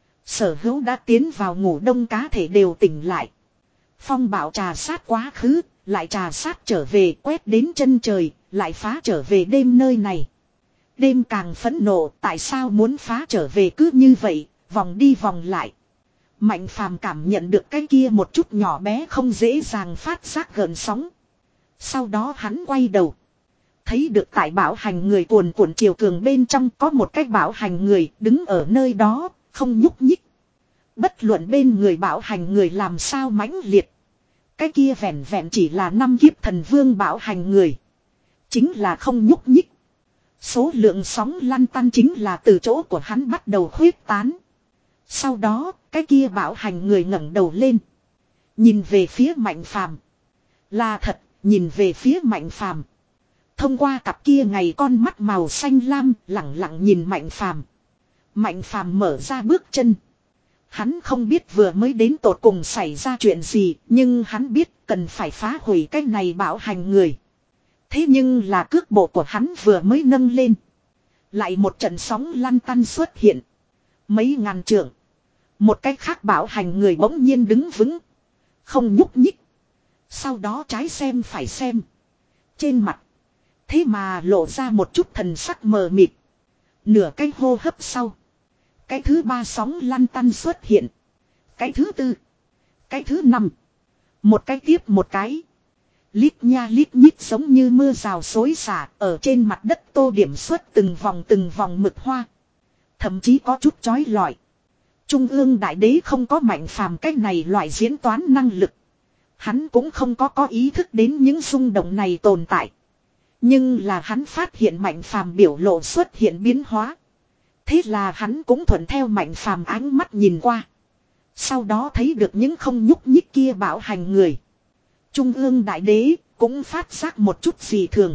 Sở hữu đã tiến vào ngủ đông cá thể đều tỉnh lại. Phong bão trà sát quá khứ, lại trà sát trở về quét đến chân trời, lại phá trở về đêm nơi này. Đêm càng phẫn nộ, tại sao muốn phá trở về cứ như vậy, vòng đi vòng lại. Mạnh phàm cảm nhận được cái kia một chút nhỏ bé không dễ dàng phát giác gợn sóng. Sau đó hắn quay đầu. Thấy được tại bảo hành người cuồn cuộn chiều cường bên trong có một cái bảo hành người đứng ở nơi đó, không nhúc nhích. Bất luận bên người bảo hành người làm sao mãnh liệt. Cái kia vẹn vẹn chỉ là năm kiếp thần vương bảo hành người. Chính là không nhúc nhích. Số lượng sóng lăn tăn chính là từ chỗ của hắn bắt đầu khuyết tán. Sau đó, cái kia bảo hành người ngẩng đầu lên. Nhìn về phía Mạnh Phàm. Là thật, nhìn về phía Mạnh Phàm. Thông qua cặp kia ngày con mắt màu xanh lam, lẳng lặng nhìn Mạnh Phàm. Mạnh Phàm mở ra bước chân. Hắn không biết vừa mới đến tột cùng xảy ra chuyện gì, nhưng hắn biết cần phải phá hủy cái này bảo hành người. Thế nhưng là cước bộ của hắn vừa mới nâng lên. Lại một trận sóng lăn tăn xuất hiện. Mấy ngàn trượng. Một cái khác bảo hành người bỗng nhiên đứng vững. Không nhúc nhích. Sau đó trái xem phải xem. Trên mặt. Thế mà lộ ra một chút thần sắc mờ mịt. Nửa cái hô hấp sau. Cái thứ ba sóng lăn tăn xuất hiện. Cái thứ tư. Cái thứ năm. Một cái tiếp một cái. Lít nha lít nhít giống như mưa rào xối xả ở trên mặt đất tô điểm xuất từng vòng từng vòng mực hoa. Thậm chí có chút chói lọi. Trung ương đại đế không có Mạnh Phàm cách này loại diễn toán năng lực. Hắn cũng không có có ý thức đến những xung động này tồn tại. Nhưng là hắn phát hiện Mạnh Phàm biểu lộ xuất hiện biến hóa. Thế là hắn cũng thuận theo Mạnh Phàm ánh mắt nhìn qua. Sau đó thấy được những không nhúc nhích kia bảo hành người. Trung ương đại đế cũng phát giác một chút dị thường.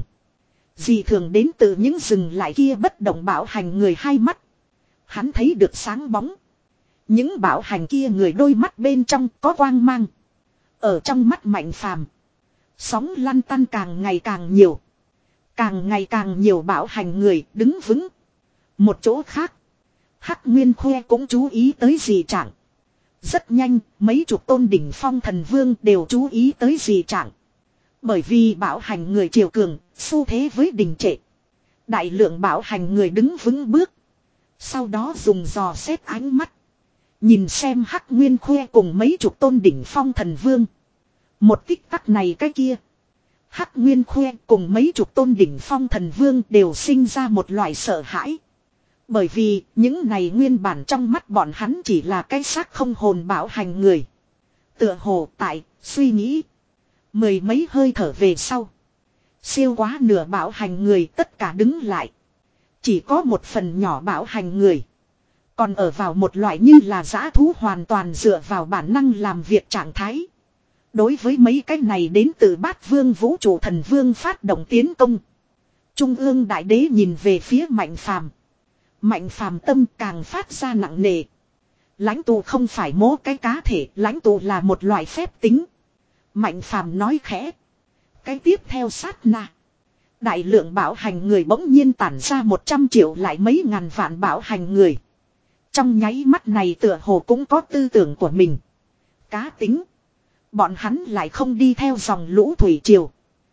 Dị thường đến từ những dừng lại kia bất động bảo hành người hai mắt. Hắn thấy được sáng bóng. Những bảo hành kia người đôi mắt bên trong có quang mang. Ở trong mắt Mạnh Phàm, sóng lăn tăn càng ngày càng nhiều. Càng ngày càng nhiều bảo hành người đứng vững. Một chỗ khác. Hắc Nguyên Khuê cũng chú ý tới dị trạng. Rất nhanh, mấy chục tôn đỉnh phong thần vương đều chú ý tới dị trạng. Bởi vì bảo hành người triều cường, xu thế với đình trệ. Đại lượng bảo hành người đứng vững bước. Sau đó dùng dò xét ánh mắt. Nhìn xem Hắc Nguyên Khuê cùng mấy chục tôn đỉnh phong thần vương. Một tích tắc này cái kia. Hắc Nguyên Khuê cùng mấy chục tôn đỉnh phong thần vương đều sinh ra một loại sợ hãi. Bởi vì những này nguyên bản trong mắt bọn hắn chỉ là cái xác không hồn bảo hành người. Tựa hồ tại suy nghĩ. Mười mấy hơi thở về sau. Siêu quá nửa bảo hành người tất cả đứng lại. Chỉ có một phần nhỏ bảo hành người. Còn ở vào một loại như là dã thú hoàn toàn dựa vào bản năng làm việc trạng thái. Đối với mấy cái này đến từ Bát Vương vũ trụ thần vương phát động tiến công. Trung ương đại đế nhìn về phía Mạnh Phàm. Mạnh Phàm tâm càng phát ra nặng nề. Lãnh tụ không phải mố cái cá thể, lãnh tụ là một loại phép tính. Mạnh Phàm nói khẽ. Cái tiếp theo sát na. Đại lượng bảo hành người bỗng nhiên tản ra một trăm triệu lại mấy ngàn vạn bảo hành người. Trong nháy mắt này tựa hồ cũng có tư tưởng của mình. Cá tính. Bọn hắn lại không đi theo dòng lũ thủy triều.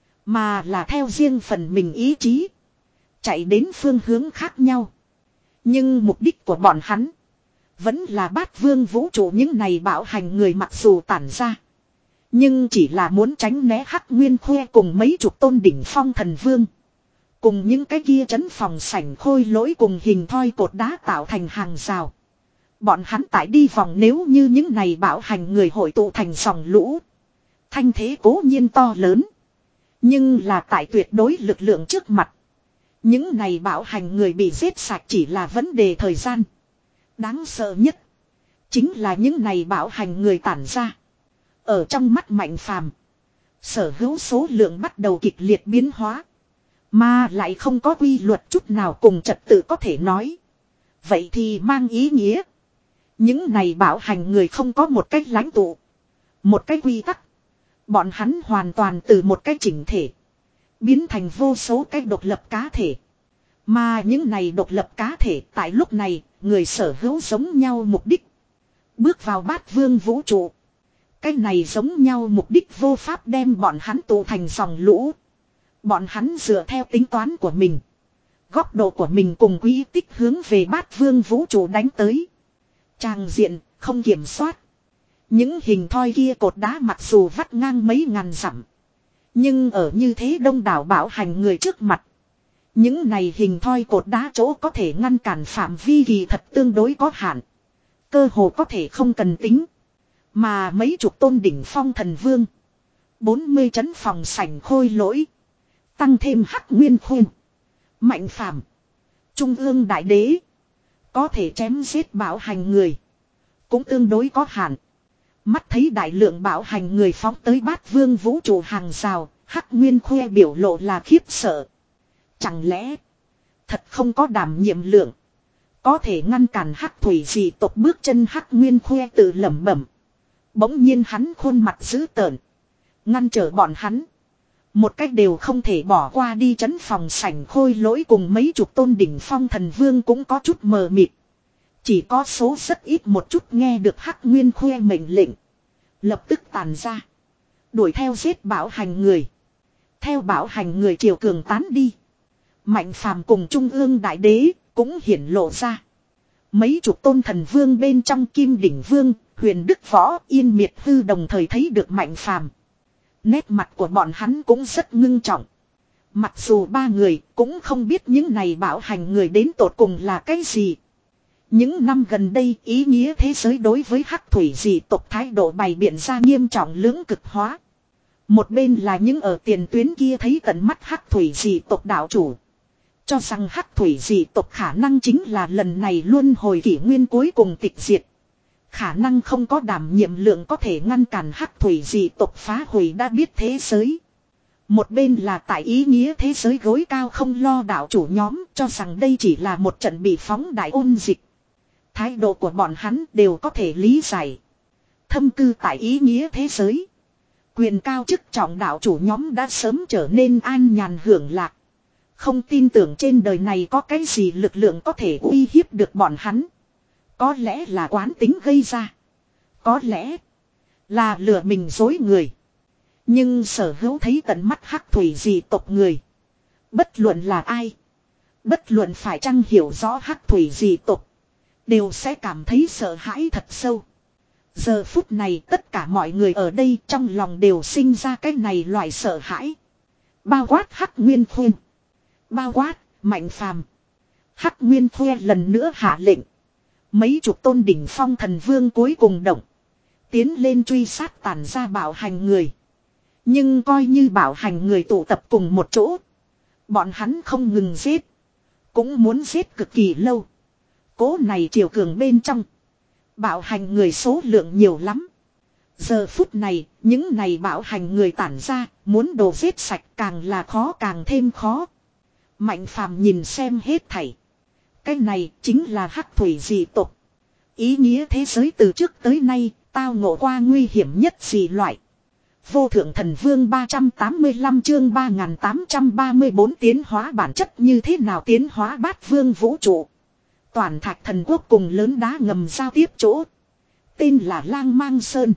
Mà là theo riêng phần mình ý chí. Chạy đến phương hướng khác nhau. Nhưng mục đích của bọn hắn. Vẫn là Bát Vương vũ trụ những này bảo hành người mặc dù tản ra. Nhưng chỉ là muốn tránh né Hắc Nguyên Khuê cùng mấy chục tôn đỉnh phong thần vương. Cùng những cái kia trấn phòng sảnh khôi lỗi cùng hình thoi cột đá tạo thành hàng rào. Bọn hắn tại đi vòng nếu như những này bảo hành người hội tụ thành dòng lũ. Thanh thế cố nhiên to lớn. Nhưng là tại tuyệt đối lực lượng trước mặt. Những này bảo hành người bị giết sạch chỉ là vấn đề thời gian. Đáng sợ nhất. Chính là những này bảo hành người tản ra. Ở trong mắt Mạnh Phàm. Sở hữu số lượng bắt đầu kịch liệt biến hóa. Mà lại không có quy luật chút nào cùng trật tự có thể nói. Vậy thì mang ý nghĩa. Những này bảo hành người không có một cách lãnh tụ. Một cái quy tắc. Bọn hắn hoàn toàn từ một cái chỉnh thể. Biến thành vô số cái độc lập cá thể. Mà những này độc lập cá thể tại lúc này, người sở hữu giống nhau mục đích. Bước vào Bát Vương vũ trụ. Cái này giống nhau mục đích vô pháp đem bọn hắn tụ thành dòng lũ. Bọn hắn dựa theo tính toán của mình. Góc độ của mình cùng quỹ tích hướng về Bát Vương vũ trụ đánh tới. Tràng diện, không kiểm soát. Những hình thoi kia cột đá mặc dù vắt ngang mấy ngàn dặm. Nhưng ở như thế đông đảo bảo hành người trước mặt. Những này hình thoi cột đá chỗ có thể ngăn cản phạm vi kỳ thật tương đối có hạn. Cơ hồ có thể không cần tính. Mà mấy chục tôn đỉnh phong thần vương. bốn mươi trấn phòng sảnh khôi lỗi. Tăng thêm Hắc Nguyên Khuê. Mạnh Phàm. Trung ương đại đế. Có thể chém giết bảo hành người. Cũng tương đối có hạn. Mắt thấy đại lượng bảo hành người phóng tới Bát Vương vũ trụ hàng rào. Hắc Nguyên Khuê biểu lộ là khiếp sợ. Chẳng lẽ. Thật không có đảm nhiệm lượng. Có thể ngăn cản Hắc thủy dị tộc bước chân. Hắc Nguyên Khuê tự lẩm bẩm. Bỗng nhiên hắn khuôn mặt dữ tợn. Ngăn trở bọn hắn. Một cách đều không thể bỏ qua đi trấn phòng sảnh khôi lỗi cùng mấy chục tôn đỉnh phong thần vương cũng có chút mờ mịt. Chỉ có số rất ít một chút nghe được Hắc Nguyên Khuê mệnh lệnh. Lập tức tàn ra. Đuổi theo giết bảo hành người. Theo bảo hành người triều cường tán đi. Mạnh Phàm cùng Trung ương đại đế cũng hiển lộ ra. Mấy chục tôn thần vương bên trong Kim Đỉnh Vương, Huyền Đức Võ, Yên Miệt Hư đồng thời thấy được Mạnh Phàm. Nét mặt của bọn hắn cũng rất ngưng trọng. Mặc dù ba người cũng không biết những này bảo hành người đến tột cùng là cái gì. Những năm gần đây ý nghĩa thế giới đối với Hắc thủy dị tộc thái độ bày biện ra nghiêm trọng lưỡng cực hóa. Một bên là những ở tiền tuyến kia thấy tận mắt Hắc thủy dị tộc đạo chủ. Cho rằng Hắc thủy dị tộc khả năng chính là lần này luân hồi kỷ nguyên cuối cùng tịch diệt. Khả năng không có đảm nhiệm lượng có thể ngăn cản Hắc thủy dị tộc phá hủy đã biết thế giới. Một bên là tại ý nghĩa thế giới gối cao không lo đạo chủ nhóm cho rằng đây chỉ là một trận bị phóng đại ôn dịch. Thái độ của bọn hắn đều có thể lý giải. Thâm cư tại ý nghĩa thế giới. Quyền cao chức trọng đạo chủ nhóm đã sớm trở nên an nhàn hưởng lạc. Không tin tưởng trên đời này có cái gì lực lượng có thể uy hiếp được bọn hắn. Có lẽ là quán tính gây ra. Có lẽ là lừa mình dối người. Nhưng Sở Hữu thấy tận mắt hắc thủy dị tộc người. Bất luận là ai. Bất luận phải chăng hiểu rõ hắc thủy dị tộc. Đều sẽ cảm thấy sợ hãi thật sâu. Giờ phút này tất cả mọi người ở đây trong lòng đều sinh ra cái này loại sợ hãi. Bao quát hắc nguyên khuyên. Bao quát, mạnh phàm. Hắc nguyên khoe lần nữa hạ lệnh. Mấy chục tôn đỉnh phong thần vương cuối cùng động. Tiến lên truy sát tàn ra bảo hành người. Nhưng coi như bảo hành người tụ tập cùng một chỗ. Bọn hắn không ngừng giết. Cũng muốn giết cực kỳ lâu. Cố này triều cường bên trong. Bảo hành người số lượng nhiều lắm. Giờ phút này, những này bảo hành người tản ra, muốn đồ giết sạch càng là khó càng thêm khó. Mạnh phàm nhìn xem hết thảy. Cái này chính là hắc thủy dị tộc. Ý nghĩa thế giới từ trước tới nay, tao ngộ qua nguy hiểm nhất dị loại. Vô thượng thần vương ba trăm tám mươi lăm chương ba nghìn tám trăm ba mươi bốn tiến hóa bản chất như thế nào tiến hóa bát vương vũ trụ. Toàn thạch thần quốc cùng lớn đá ngầm giao tiếp chỗ. Tên là Lang Mang Sơn.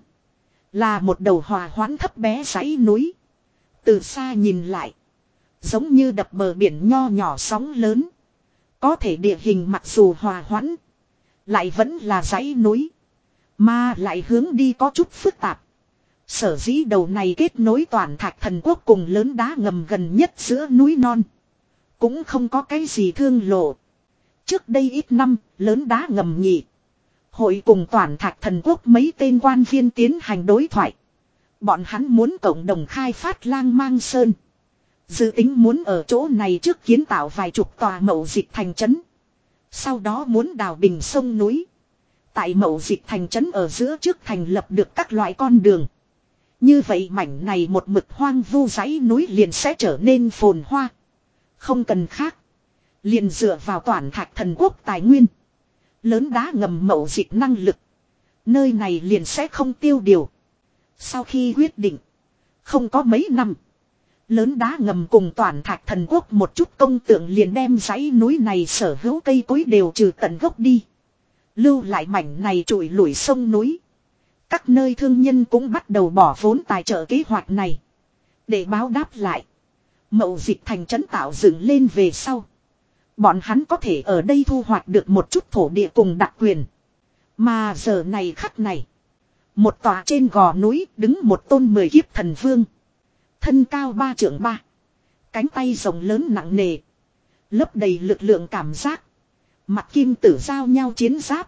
Là một đầu hòa hoãn thấp bé dãy núi. Từ xa nhìn lại. Giống như đập bờ biển nho nhỏ sóng lớn. Có thể địa hình mặc dù hòa hoãn. Lại vẫn là dãy núi. Mà lại hướng đi có chút phức tạp. Sở dĩ đầu này kết nối toàn thạch thần quốc cùng lớn đá ngầm gần nhất giữa núi non. Cũng không có cái gì thương lộ. Trước đây ít năm, lớn đá ngầm nhị. Hội cùng toàn thạch thần quốc mấy tên quan viên tiến hành đối thoại. Bọn hắn muốn cộng đồng khai phát Lang Mang Sơn. Dự tính muốn ở chỗ này trước kiến tạo vài chục tòa mậu dịch thành trấn. Sau đó muốn đào bình sông núi. Tại mậu dịch thành trấn ở giữa trước thành lập được các loại con đường. Như vậy mảnh này một mực hoang vu dãy núi liền sẽ trở nên phồn hoa. Không cần khác. Liền dựa vào toàn thạch thần quốc tài nguyên. Lớn đá ngầm mậu dịch năng lực. Nơi này liền sẽ không tiêu điều. Sau khi quyết định. Không có mấy năm. Lớn đá ngầm cùng toàn thạch thần quốc một chút công tượng liền đem dãy núi này sở hữu cây cối đều trừ tận gốc đi. Lưu lại mảnh này trụi lủi sông núi. Các nơi thương nhân cũng bắt đầu bỏ vốn tài trợ kế hoạch này. Để báo đáp lại. Mậu dịch thành trấn tạo dựng lên về sau. Bọn hắn có thể ở đây thu hoạch được một chút thổ địa cùng đặc quyền. Mà giờ này khắc này. Một tòa trên gò núi đứng một tôn mười kiếp thần vương. Thân cao ba trượng ba. Cánh tay rộng lớn nặng nề. Lấp đầy lực lượng cảm giác. Mặt kim tử giao nhau chiến giáp.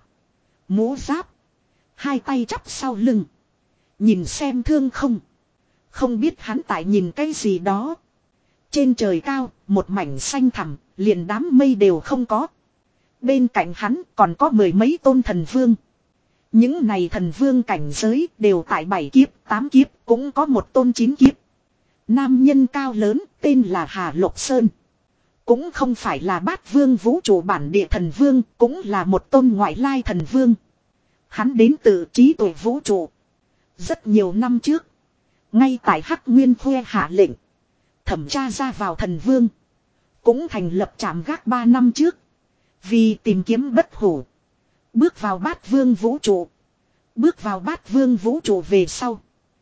Mũ giáp. Hai tay chắp sau lưng. Nhìn xem thương không. Không biết hắn tại nhìn cái gì đó. Trên trời cao, một mảnh xanh thẳm, liền đám mây đều không có. Bên cạnh hắn còn có mười mấy tôn thần vương. Những này thần vương cảnh giới đều tại bảy kiếp, tám kiếp, cũng có một tôn chín kiếp. Nam nhân cao lớn, tên là Hà Lộc Sơn. Cũng không phải là bát vương vũ trụ bản địa thần vương, cũng là một tôn ngoại lai thần vương. Hắn đến từ trí tuệ vũ trụ. Rất nhiều năm trước, ngay tại Hắc Nguyên khoe hạ lệnh. Thẩm tra ra vào thần vương. Cũng thành lập trạm gác ba năm trước. Vì tìm kiếm bất hủ. Bước vào bát vương vũ trụ. Bước vào bát vương vũ trụ về sau.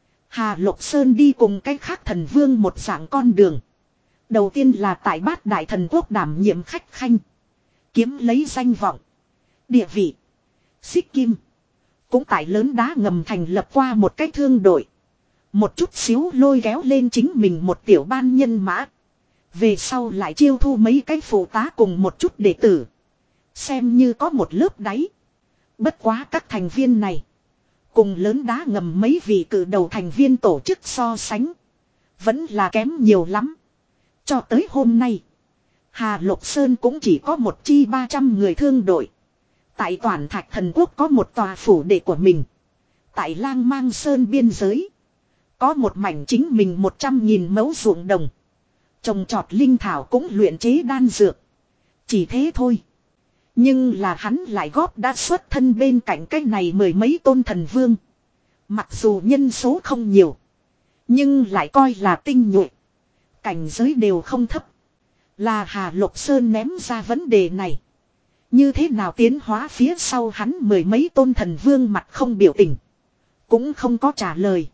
Hà Lộc Sơn đi cùng cách khác thần vương một dạng con đường. Đầu tiên là tại bát đại thần quốc đảm nhiệm khách khanh. Kiếm lấy danh vọng. Địa vị. Xích kim. Cũng tại lớn đá ngầm thành lập qua một cái thương đội. Một chút xíu lôi kéo lên chính mình một tiểu ban nhân mã. Về sau lại chiêu thu mấy cái phụ tá cùng một chút đệ tử. Xem như có một lớp đáy. Bất quá các thành viên này. Cùng lớn đá ngầm mấy vị cử đầu thành viên tổ chức so sánh. Vẫn là kém nhiều lắm. Cho tới hôm nay. Hà Lộc Sơn cũng chỉ có một chi ba trăm người thương đội. Tại toàn thạch thần quốc có một tòa phủ đệ của mình. Tại Lang Mang Sơn biên giới. Có một mảnh chính mình một trăm nghìn mẫu ruộng đồng. Trồng trọt linh thảo cũng luyện chế đan dược. Chỉ thế thôi. Nhưng là hắn lại góp đã xuất thân bên cạnh cái này mười mấy tôn thần vương. Mặc dù nhân số không nhiều. Nhưng lại coi là tinh nhuệ. Cảnh giới đều không thấp. Là Hà Lục Sơn ném ra vấn đề này. Như thế nào tiến hóa phía sau hắn mười mấy tôn thần vương mặt không biểu tình. Cũng không có trả lời.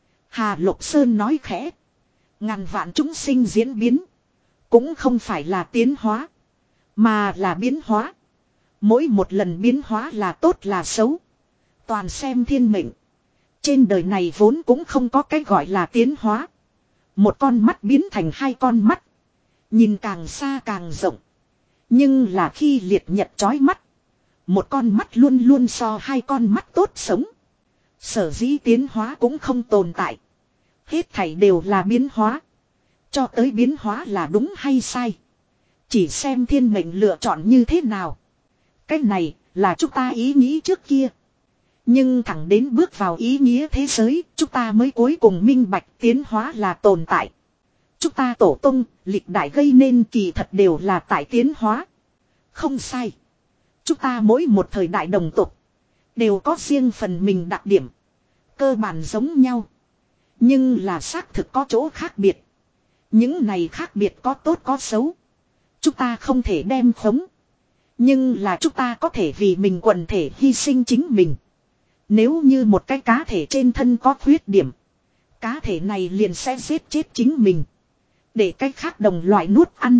Hà Lục Sơn nói khẽ. Ngàn vạn chúng sinh diễn biến. Cũng không phải là tiến hóa. Mà là biến hóa. Mỗi một lần biến hóa là tốt là xấu. Toàn xem thiên mệnh. Trên đời này vốn cũng không có cái gọi là tiến hóa. Một con mắt biến thành hai con mắt. Nhìn càng xa càng rộng. Nhưng là khi liệt nhật chói mắt. Một con mắt luôn luôn so hai con mắt tốt sống. Sở dĩ tiến hóa cũng không tồn tại. Hết thảy đều là biến hóa. Cho tới biến hóa là đúng hay sai. Chỉ xem thiên mệnh lựa chọn như thế nào. Cái này là chúng ta ý nghĩ trước kia. Nhưng thẳng đến bước vào ý nghĩa thế giới, chúng ta mới cuối cùng minh bạch tiến hóa là tồn tại. Chúng ta tổ tông, lịch đại gây nên kỳ thật đều là tại tiến hóa. Không sai. Chúng ta mỗi một thời đại đồng tục đều có riêng phần mình đặc điểm. Cơ bản giống nhau. Nhưng là xác thực có chỗ khác biệt. Những này khác biệt có tốt có xấu. Chúng ta không thể đem khống. Nhưng là chúng ta có thể vì mình quần thể hy sinh chính mình. Nếu như một cái cá thể trên thân có khuyết điểm. Cá thể này liền sẽ giết chết chính mình. Để cái khác đồng loại nuốt ăn.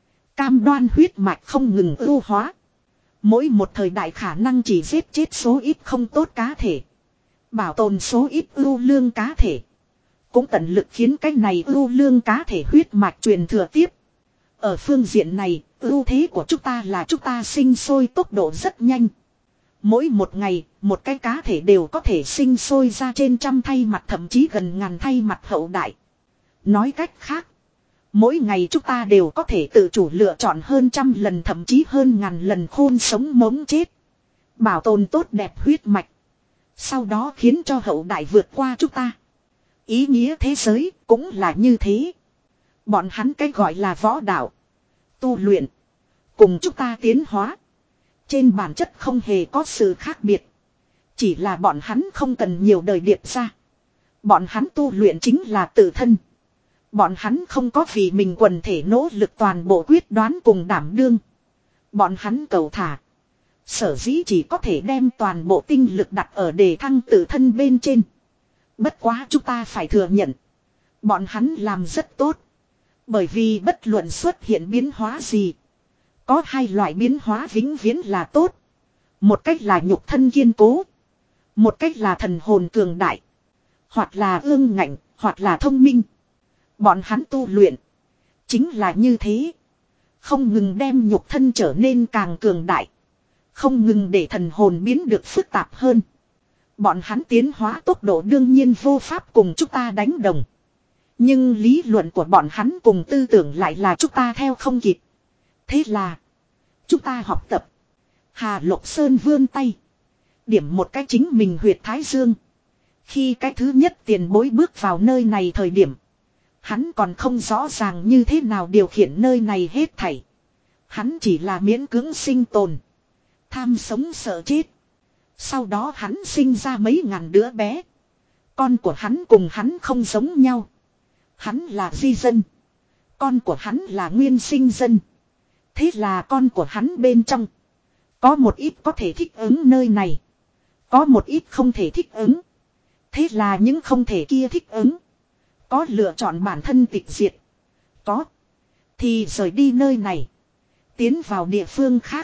Cam đoan huyết mạch không ngừng ưu hóa. Mỗi một thời đại khả năng chỉ giết chết số ít không tốt cá thể. Bảo tồn số ít ưu lương cá thể. Cũng tận lực khiến cái này ưu lương cá thể huyết mạch truyền thừa tiếp. Ở phương diện này, ưu thế của chúng ta là chúng ta sinh sôi tốc độ rất nhanh. Mỗi một ngày, một cái cá thể đều có thể sinh sôi ra trên trăm thay mặt thậm chí gần ngàn thay mặt hậu đại. Nói cách khác, mỗi ngày chúng ta đều có thể tự chủ lựa chọn hơn trăm lần thậm chí hơn ngàn lần khôn sống mống chết. Bảo tồn tốt đẹp huyết mạch. Sau đó khiến cho hậu đại vượt qua chúng ta. Ý nghĩa thế giới cũng là như thế. Bọn hắn cái gọi là võ đạo, tu luyện, cùng chúng ta tiến hóa. Trên bản chất không hề có sự khác biệt. Chỉ là bọn hắn không cần nhiều đời điệp ra. Bọn hắn tu luyện chính là tự thân. Bọn hắn không có vì mình quần thể nỗ lực toàn bộ quyết đoán cùng đảm đương. Bọn hắn cầu thả. Sở dĩ chỉ có thể đem toàn bộ tinh lực đặt ở đề thăng tự thân bên trên. Bất quá chúng ta phải thừa nhận. Bọn hắn làm rất tốt. Bởi vì bất luận xuất hiện biến hóa gì. Có hai loại biến hóa vĩnh viễn là tốt. Một cách là nhục thân kiên cố. Một cách là thần hồn cường đại. Hoặc là ương ngạnh, hoặc là thông minh. Bọn hắn tu luyện. Chính là như thế. Không ngừng đem nhục thân trở nên càng cường đại. Không ngừng để thần hồn biến được phức tạp hơn. Bọn hắn tiến hóa tốc độ đương nhiên vô pháp cùng chúng ta đánh đồng. Nhưng lý luận của bọn hắn cùng tư tưởng lại là chúng ta theo không kịp. Thế là chúng ta học tập. Hà Lục Sơn vươn tay. Điểm một cái chính mình huyệt thái dương. Khi cái thứ nhất tiền bối bước vào nơi này thời điểm. Hắn còn không rõ ràng như thế nào điều khiển nơi này hết thảy. Hắn chỉ là miễn cưỡng sinh tồn. Tham sống sợ chết. Sau đó hắn sinh ra mấy ngàn đứa bé. Con của hắn cùng hắn không giống nhau. Hắn là di dân. Con của hắn là nguyên sinh dân. Thế là con của hắn bên trong. Có một ít có thể thích ứng nơi này. Có một ít không thể thích ứng. Thế là những không thể kia thích ứng. Có lựa chọn bản thân tịch diệt. Có. Thì rời đi nơi này. Tiến vào địa phương khác.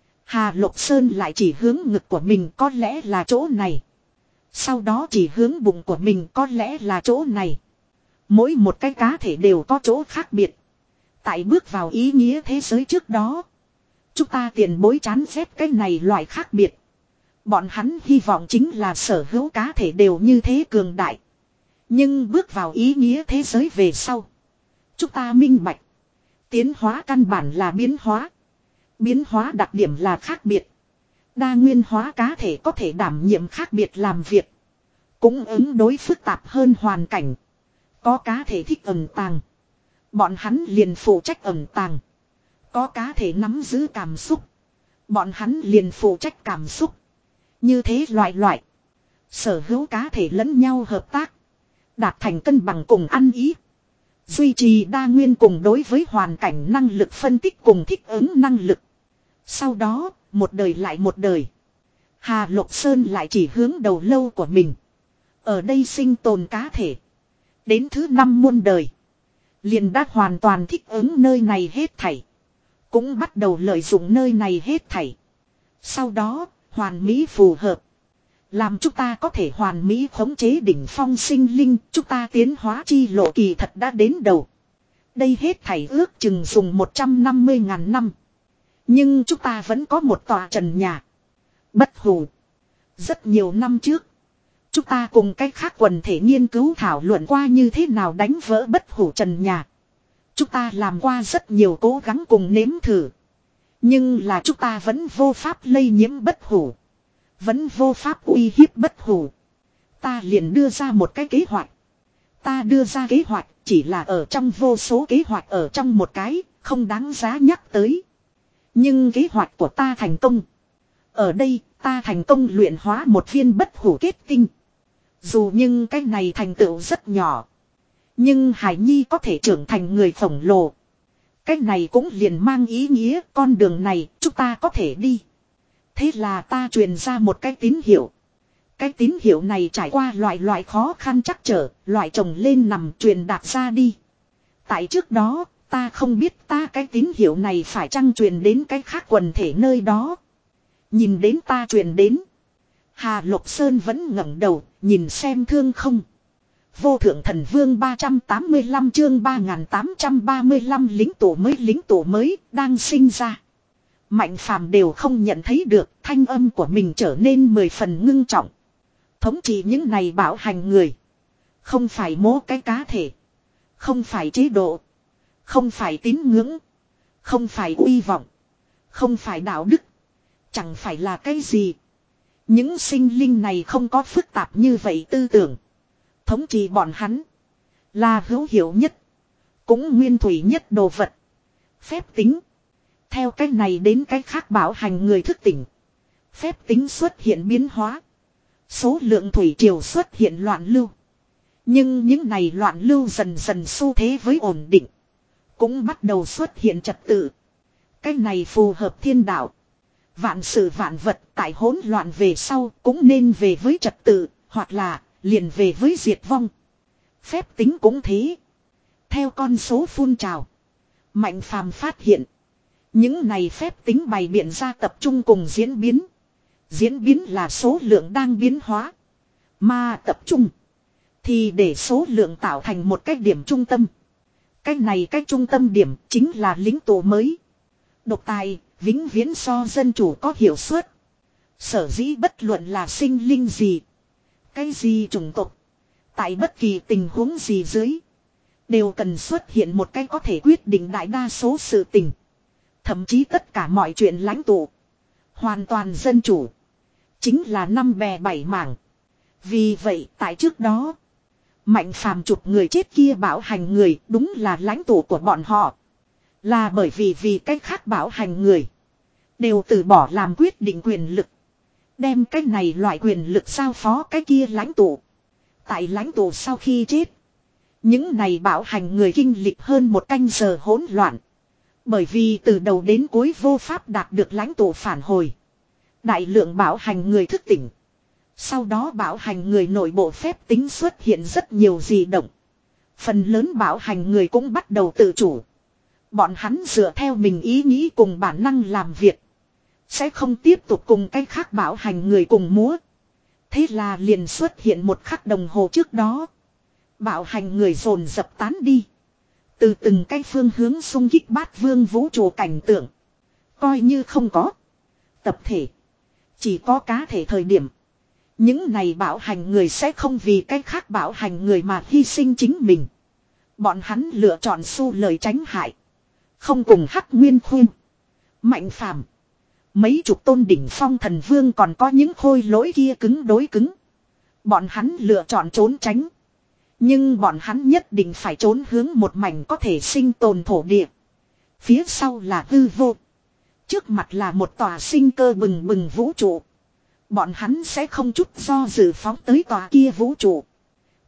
Hà Lục Sơn lại chỉ hướng ngực của mình có lẽ là chỗ này. Sau đó chỉ hướng bụng của mình có lẽ là chỗ này. Mỗi một cái cá thể đều có chỗ khác biệt. Tại bước vào ý nghĩa thế giới trước đó. Chúng ta tiền bối chán ghét cái này loại khác biệt. Bọn hắn hy vọng chính là sở hữu cá thể đều như thế cường đại. Nhưng bước vào ý nghĩa thế giới về sau. Chúng ta minh bạch. Tiến hóa căn bản là biến hóa. Biến hóa đặc điểm là khác biệt. Đa nguyên hóa cá thể có thể đảm nhiệm khác biệt làm việc. Cũng ứng đối phức tạp hơn hoàn cảnh. Có cá thể thích ẩn tàng. Bọn hắn liền phụ trách ẩn tàng. Có cá thể nắm giữ cảm xúc. Bọn hắn liền phụ trách cảm xúc. Như thế loại loại. Sở hữu cá thể lẫn nhau hợp tác. Đạt thành cân bằng cùng ăn ý. Duy trì đa nguyên cùng đối với hoàn cảnh năng lực phân tích cùng thích ứng năng lực. Sau đó, một đời lại một đời. Hà Lộc Sơn lại chỉ hướng đầu lâu của mình. Ở đây sinh tồn cá thể. Đến thứ năm muôn đời. Liền đã hoàn toàn thích ứng nơi này hết thảy. Cũng bắt đầu lợi dụng nơi này hết thảy. Sau đó, hoàn mỹ phù hợp. Làm chúng ta có thể hoàn mỹ khống chế đỉnh phong sinh linh, chúng ta tiến hóa chi lộ kỳ thật đã đến đầu. Đây hết thảy ước chừng dùng một trăm năm mươi ngàn năm. Nhưng chúng ta vẫn có một tòa trần nhà. Bất hủ. Rất nhiều năm trước, chúng ta cùng cách khác quần thể nghiên cứu thảo luận qua như thế nào đánh vỡ bất hủ trần nhà. Chúng ta làm qua rất nhiều cố gắng cùng nếm thử. Nhưng là chúng ta vẫn vô pháp lây nhiễm bất hủ. Vẫn vô pháp uy hiếp bất hủ. Ta liền đưa ra một cái kế hoạch. Ta đưa ra kế hoạch chỉ là ở trong vô số kế hoạch ở trong một cái, không đáng giá nhắc tới. Nhưng kế hoạch của ta thành công. Ở đây, ta thành công luyện hóa một viên bất hủ kết tinh. Dù nhưng cái này thành tựu rất nhỏ. Nhưng Hải Nhi có thể trưởng thành người khổng lồ. Cái này cũng liền mang ý nghĩa con đường này chúng ta có thể đi. Thế là ta truyền ra một cái tín hiệu. Cái tín hiệu này trải qua loại loại khó khăn chắc trở, loại trồng lên nằm truyền đạt ra đi. Tại trước đó, ta không biết ta cái tín hiệu này phải chăng truyền đến cái khác quần thể nơi đó. Nhìn đến ta truyền đến. Hà Lộc Sơn vẫn ngẩng đầu, nhìn xem thương không. Vô thượng thần vương ba trăm tám mươi lăm chương ba nghìn tám trăm ba mươi lăm lính tổ mới lính tổ mới đang sinh ra. Mạnh phàm đều không nhận thấy được thanh âm của mình trở nên mười phần ngưng trọng. Thống trị những này bảo hành người. Không phải mố cái cá thể. Không phải chế độ. Không phải tín ngưỡng. Không phải uy vọng. Không phải đạo đức. Chẳng phải là cái gì. Những sinh linh này không có phức tạp như vậy tư tưởng. Thống trị bọn hắn. Là hữu hiệu nhất. Cũng nguyên thủy nhất đồ vật. Phép tính. Theo cách này đến cách khác bảo hành người thức tỉnh. Phép tính xuất hiện biến hóa. Số lượng thủy triều xuất hiện loạn lưu. Nhưng những này loạn lưu dần dần xu thế với ổn định. Cũng bắt đầu xuất hiện trật tự. Cách này phù hợp thiên đạo. Vạn sự vạn vật tại hỗn loạn về sau cũng nên về với trật tự. Hoặc là liền về với diệt vong. Phép tính cũng thế. Theo con số phun trào. Mạnh phàm phát hiện. Những này phép tính bày biện ra tập trung cùng diễn biến. Diễn biến là số lượng đang biến hóa. Mà tập trung. Thì để số lượng tạo thành một cái điểm trung tâm. Cái này cái trung tâm điểm chính là lính tổ mới. Độc tài, vĩnh viễn so dân chủ có hiệu suất. Sở dĩ bất luận là sinh linh gì. Cái gì chủng tộc. Tại bất kỳ tình huống gì dưới. Đều cần xuất hiện một cái có thể quyết định đại đa số sự tình. Thậm chí tất cả mọi chuyện lãnh tụ. Hoàn toàn dân chủ. Chính là năm bè bảy mảng. Vì vậy tại trước đó. Mạnh phàm chục người chết kia bảo hành người đúng là lãnh tụ của bọn họ. Là bởi vì vì cách khác bảo hành người. Đều từ bỏ làm quyết định quyền lực. Đem cái này loại quyền lực giao phó cái kia lãnh tụ. Tại lãnh tụ sau khi chết. Những này bảo hành người kinh lịch hơn một canh giờ hỗn loạn. Bởi vì từ đầu đến cuối vô pháp đạt được lãnh tụ phản hồi. Đại lượng bảo hành người thức tỉnh. Sau đó bảo hành người nội bộ phép tính xuất hiện rất nhiều dị động. Phần lớn bảo hành người cũng bắt đầu tự chủ. Bọn hắn dựa theo mình ý nghĩ cùng bản năng làm việc. Sẽ không tiếp tục cùng cái khác bảo hành người cùng múa. Thế là liền xuất hiện một khắc đồng hồ trước đó. Bảo hành người dồn dập tán đi. Từ từng cái phương hướng xung kích bát vương vũ trụ cảnh tượng. Coi như không có. Tập thể. Chỉ có cá thể thời điểm. Những này bảo hành người sẽ không vì cái khác bảo hành người mà hy sinh chính mình. Bọn hắn lựa chọn xu lời tránh hại. Không cùng hắc nguyên khuyên. Mạnh phàm. Mấy chục tôn đỉnh phong thần vương còn có những khôi lỗi kia cứng đối cứng. Bọn hắn lựa chọn trốn tránh. Nhưng bọn hắn nhất định phải trốn hướng một mảnh có thể sinh tồn thổ địa. Phía sau là hư vô. Trước mặt là một tòa sinh cơ bừng bừng vũ trụ. Bọn hắn sẽ không chút do dự phóng tới tòa kia vũ trụ.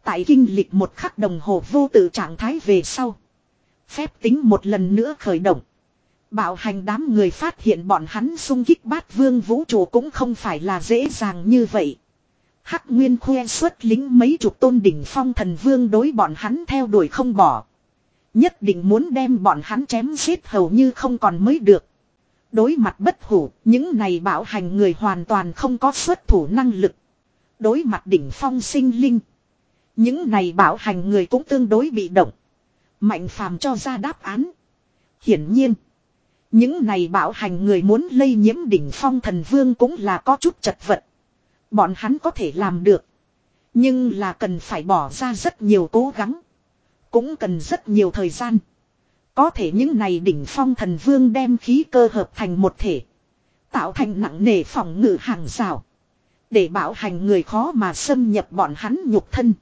Tại kinh lịch một khắc đồng hồ vô tự trạng thái về sau. Phép tính một lần nữa khởi động. Bạo hành đám người phát hiện bọn hắn xung kích bát vương vũ trụ cũng không phải là dễ dàng như vậy. Hắc Nguyên khoe xuất lính mấy chục tôn đỉnh phong thần vương đối bọn hắn theo đuổi không bỏ. Nhất định muốn đem bọn hắn chém giết hầu như không còn mới được. Đối mặt bất hủ, những này bạo hành người hoàn toàn không có xuất thủ năng lực. Đối mặt đỉnh phong sinh linh. Những này bạo hành người cũng tương đối bị động. Mạnh phàm cho ra đáp án. Hiển nhiên. Những này bạo hành người muốn lây nhiễm đỉnh phong thần vương cũng là có chút chật vật. Bọn hắn có thể làm được. Nhưng là cần phải bỏ ra rất nhiều cố gắng. Cũng cần rất nhiều thời gian. Có thể những này đỉnh phong thần vương đem khí cơ hợp thành một thể. Tạo thành nặng nề phòng ngự hàng rào. Để bạo hành người khó mà xâm nhập bọn hắn nhục thân.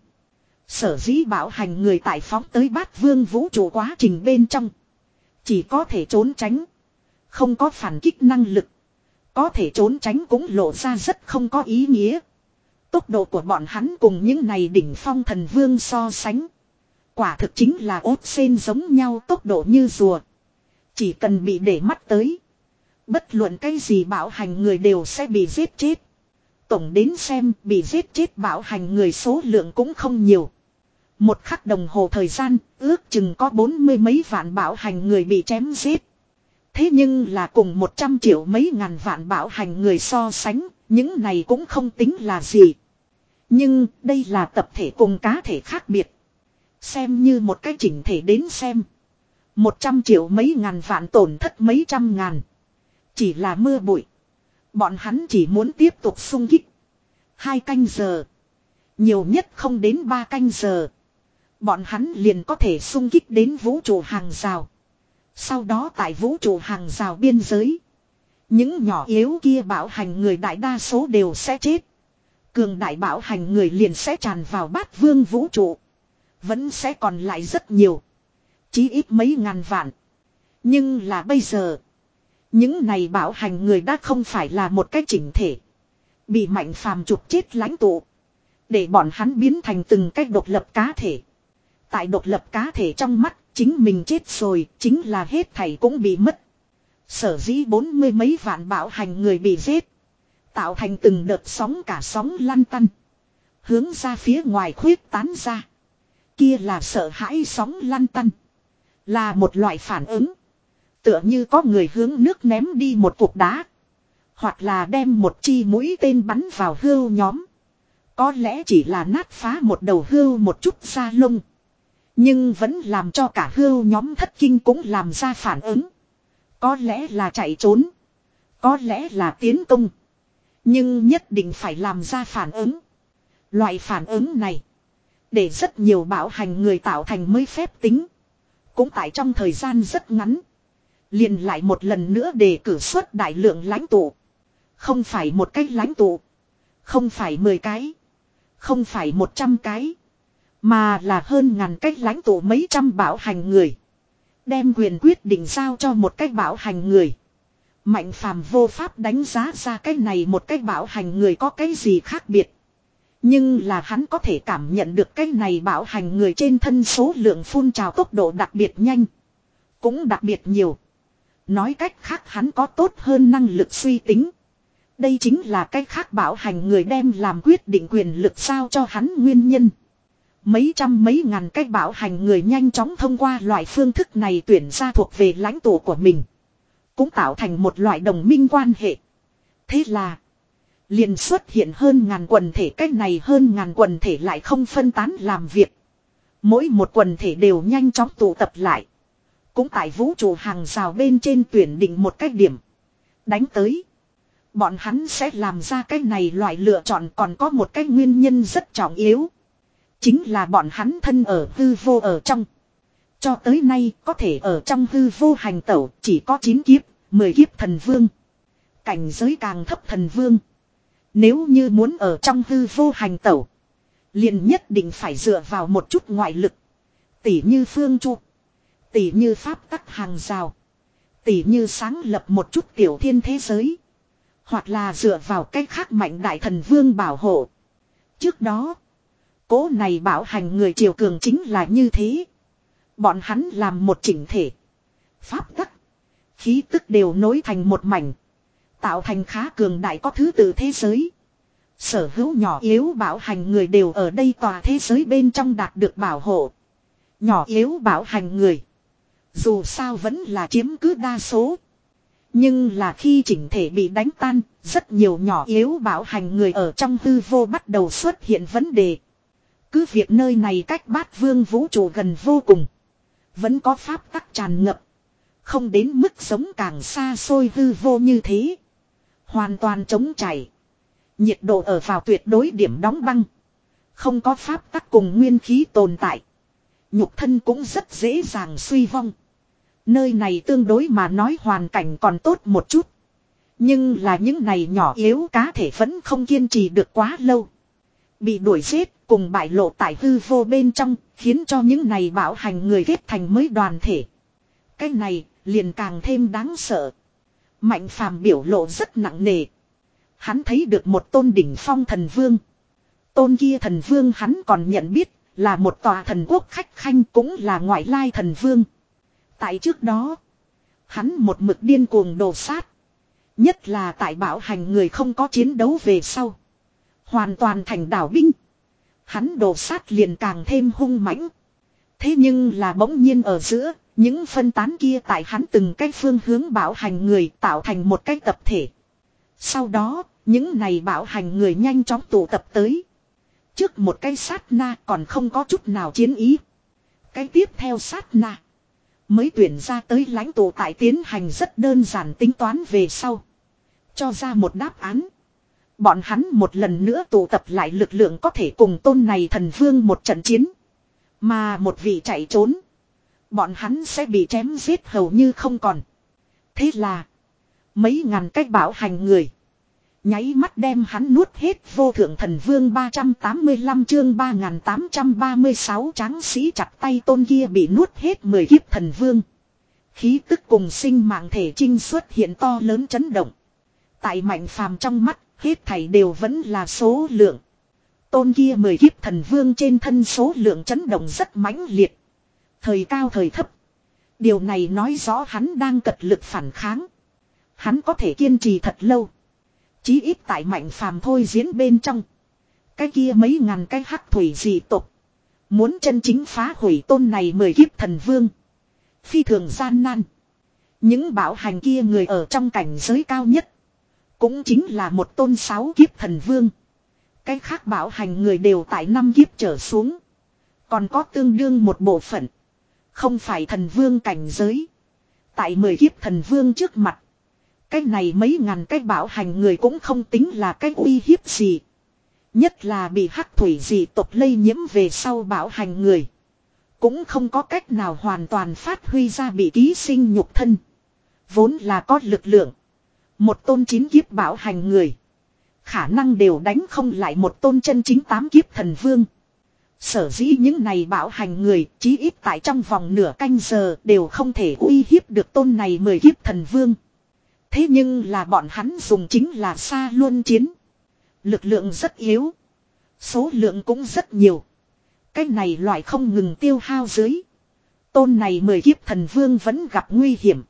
Sở dĩ bạo hành người tại phóng tới bát vương vũ trụ quá trình bên trong. Chỉ có thể trốn tránh. Không có phản kích năng lực. Có thể trốn tránh cũng lộ ra rất không có ý nghĩa. Tốc độ của bọn hắn cùng những này đỉnh phong thần vương so sánh. Quả thực chính là ốt sên giống nhau tốc độ như rùa. Chỉ cần bị để mắt tới. Bất luận cái gì bạo hành người đều sẽ bị giết chết. Tổng đến xem bị giết chết bạo hành người số lượng cũng không nhiều. Một khắc đồng hồ thời gian ước chừng có bốn mươi mấy vạn bạo hành người bị chém giết. Thế nhưng là cùng một trăm triệu mấy ngàn vạn bạo hành người so sánh, những này cũng không tính là gì. Nhưng đây là tập thể cùng cá thể khác biệt. Xem như một cái chỉnh thể đến xem. Một trăm triệu mấy ngàn vạn tổn thất mấy trăm ngàn. Chỉ là mưa bụi. Bọn hắn chỉ muốn tiếp tục xung kích. Hai canh giờ. Nhiều nhất không đến ba canh giờ. Bọn hắn liền có thể xung kích đến vũ trụ hàng rào. Sau đó tại vũ trụ hàng rào biên giới. Những nhỏ yếu kia bạo hành người đại đa số đều sẽ chết. Cường đại bạo hành người liền sẽ tràn vào bát vương vũ trụ. Vẫn sẽ còn lại rất nhiều. Chí ít mấy ngàn vạn. Nhưng là bây giờ. Những này bạo hành người đã không phải là một cách chỉnh thể. Bị mạnh phàm chụp chết lãnh tụ. Để bọn hắn biến thành từng cách độc lập cá thể. Tại độc lập cá thể trong mắt. Chính mình chết rồi, chính là hết thảy cũng bị mất. Sở dĩ bốn mươi mấy vạn bạo hành người bị giết. Tạo thành từng đợt sóng cả sóng lăn tăn. Hướng ra phía ngoài khuyết tán ra. Kia là sợ hãi sóng lăn tăn. Là một loại phản ứng. Tựa như có người hướng nước ném đi một cục đá. Hoặc là đem một chi mũi tên bắn vào hươu nhóm. Có lẽ chỉ là nát phá một đầu hươu một chút da lông. Nhưng vẫn làm cho cả hươu nhóm thất kinh cũng làm ra phản ứng. Có lẽ là chạy trốn. Có lẽ là tiến công. Nhưng nhất định phải làm ra phản ứng. Loại phản ứng này. Để rất nhiều bạo hành người tạo thành mới phép tính. Cũng tại trong thời gian rất ngắn. Liền lại một lần nữa đề cử xuất đại lượng lãnh tụ. Không phải một cái lãnh tụ. Không phải mười cái. Không phải một trăm cái. Mà là hơn ngàn cách lãnh tụ mấy trăm bạo hành người. Đem quyền quyết định giao cho một cách bạo hành người. Mạnh phàm vô pháp đánh giá ra cái này một cách bạo hành người có cái gì khác biệt. Nhưng là hắn có thể cảm nhận được cái này bạo hành người trên thân số lượng phun trào tốc độ đặc biệt nhanh. Cũng đặc biệt nhiều. Nói cách khác hắn có tốt hơn năng lực suy tính. Đây chính là cách khác bạo hành người đem làm quyết định quyền lực giao cho hắn nguyên nhân. Mấy trăm mấy ngàn cách bạo hành người nhanh chóng thông qua loại phương thức này tuyển ra thuộc về lãnh tụ của mình. Cũng tạo thành một loại đồng minh quan hệ. Thế là liền xuất hiện hơn ngàn quần thể, cách này hơn ngàn quần thể lại không phân tán làm việc. Mỗi một quần thể đều nhanh chóng tụ tập lại. Cũng tại vũ trụ hàng rào bên trên tuyển định một cách điểm. Đánh tới. Bọn hắn sẽ làm ra cái này loại lựa chọn còn có một cái nguyên nhân rất trọng yếu. Chính là bọn hắn thân ở hư vô ở trong. Cho tới nay có thể ở trong hư vô hành tẩu chỉ có chín kiếp, mười kiếp thần vương. Cảnh giới càng thấp thần vương. Nếu như muốn ở trong hư vô hành tẩu. Liền nhất định phải dựa vào một chút ngoại lực. Tỉ như phương chu. Tỉ như pháp tắc hàng rào. Tỉ như sáng lập một chút tiểu thiên thế giới. Hoặc là dựa vào cách khác mạnh đại thần vương bảo hộ. Trước đó. Cố này bảo hành người triều cường chính là như thế. Bọn hắn làm một chỉnh thể. Pháp tắc. Khí tức đều nối thành một mảnh. Tạo thành khá cường đại có thứ tự thế giới. Sở hữu nhỏ yếu bảo hành người đều ở đây tòa thế giới bên trong đạt được bảo hộ. Nhỏ yếu bảo hành người. Dù sao vẫn là chiếm cứ đa số. Nhưng là khi chỉnh thể bị đánh tan, rất nhiều nhỏ yếu bảo hành người ở trong hư vô bắt đầu xuất hiện vấn đề. Cứ việc nơi này cách bát vương vũ trụ gần vô cùng. Vẫn có pháp tắc tràn ngập. Không đến mức sống càng xa xôi hư vô như thế. Hoàn toàn trống chảy. Nhiệt độ ở vào tuyệt đối điểm đóng băng. Không có pháp tắc cùng nguyên khí tồn tại. Nhục thân cũng rất dễ dàng suy vong. Nơi này tương đối mà nói hoàn cảnh còn tốt một chút. Nhưng là những này nhỏ yếu cá thể vẫn không kiên trì được quá lâu. Bị đuổi giết cùng bại lộ tại hư vô bên trong, khiến cho những này bảo hành người ghét thành mới đoàn thể. Cái này liền càng thêm đáng sợ. Mạnh phàm biểu lộ rất nặng nề. Hắn thấy được một tôn đỉnh phong thần vương. Tôn kia thần vương hắn còn nhận biết là một tòa thần quốc khách khanh, cũng là ngoại lai thần vương. Tại trước đó, hắn một mực điên cuồng đồ sát. Nhất là tại bảo hành người không có chiến đấu về sau. Hoàn toàn thành đảo binh. Hắn đồ sát liền càng thêm hung mãnh. Thế nhưng là bỗng nhiên ở giữa, những phân tán kia tại hắn từng cái phương hướng bảo hành người tạo thành một cái tập thể. Sau đó, những này bảo hành người nhanh chóng tụ tập tới. Trước một cái sát na còn không có chút nào chiến ý. Cái tiếp theo sát na mới tuyển ra tới lãnh tụ tại tiến hành rất đơn giản tính toán về sau. Cho ra một đáp án. Bọn hắn một lần nữa tụ tập lại lực lượng có thể cùng tôn này thần vương một trận chiến. Mà một vị chạy trốn. Bọn hắn sẽ bị chém giết hầu như không còn. Thế là mấy ngàn cách bảo hành người nháy mắt đem hắn nuốt hết. Vô thượng thần vương ba trăm tám mươi lăm chương ba nghìn tám trăm ba mươi sáu tráng sĩ chặt tay tôn kia bị nuốt hết mười kiếp thần vương. Khí tức cùng sinh mạng thể trinh xuất hiện to lớn chấn động. Tại Mạnh Phàm trong mắt, hết thảy đều vẫn là số lượng. Tôn kia mười kiếp thần vương trên thân số lượng chấn động rất mãnh liệt. Thời cao thời thấp. Điều này nói rõ hắn đang cật lực phản kháng. Hắn có thể kiên trì thật lâu. Chí ít tại Mạnh Phàm thôi diễn bên trong. Cái kia mấy ngàn cái hắc thủy dị tộc. Muốn chân chính phá hủy tôn này mười kiếp thần vương. Phi thường gian nan. Những bảo hành kia người ở trong cảnh giới cao nhất. Cũng chính là một tôn sáu kiếp thần vương. Cái khác bảo hành người đều tại năm kiếp trở xuống. Còn có tương đương một bộ phận. Không phải thần vương cảnh giới. Tại mười kiếp thần vương trước mặt. Cái này mấy ngàn cái bảo hành người cũng không tính là cái uy hiếp gì. Nhất là bị hắc thủy dị tộc lây nhiễm về sau bảo hành người. Cũng không có cách nào hoàn toàn phát huy ra bị ký sinh nhục thân. Vốn là có lực lượng. Một tôn chín kiếp bảo hành người. Khả năng đều đánh không lại một tôn chân chính tám kiếp thần vương. Sở dĩ những này bảo hành người chí ít tại trong vòng nửa canh giờ đều không thể uy hiếp được tôn này mười kiếp thần vương. Thế nhưng là bọn hắn dùng chính là xa luân chiến. Lực lượng rất yếu. Số lượng cũng rất nhiều. Cái này loại không ngừng tiêu hao dưới. Tôn này mười kiếp thần vương vẫn gặp nguy hiểm.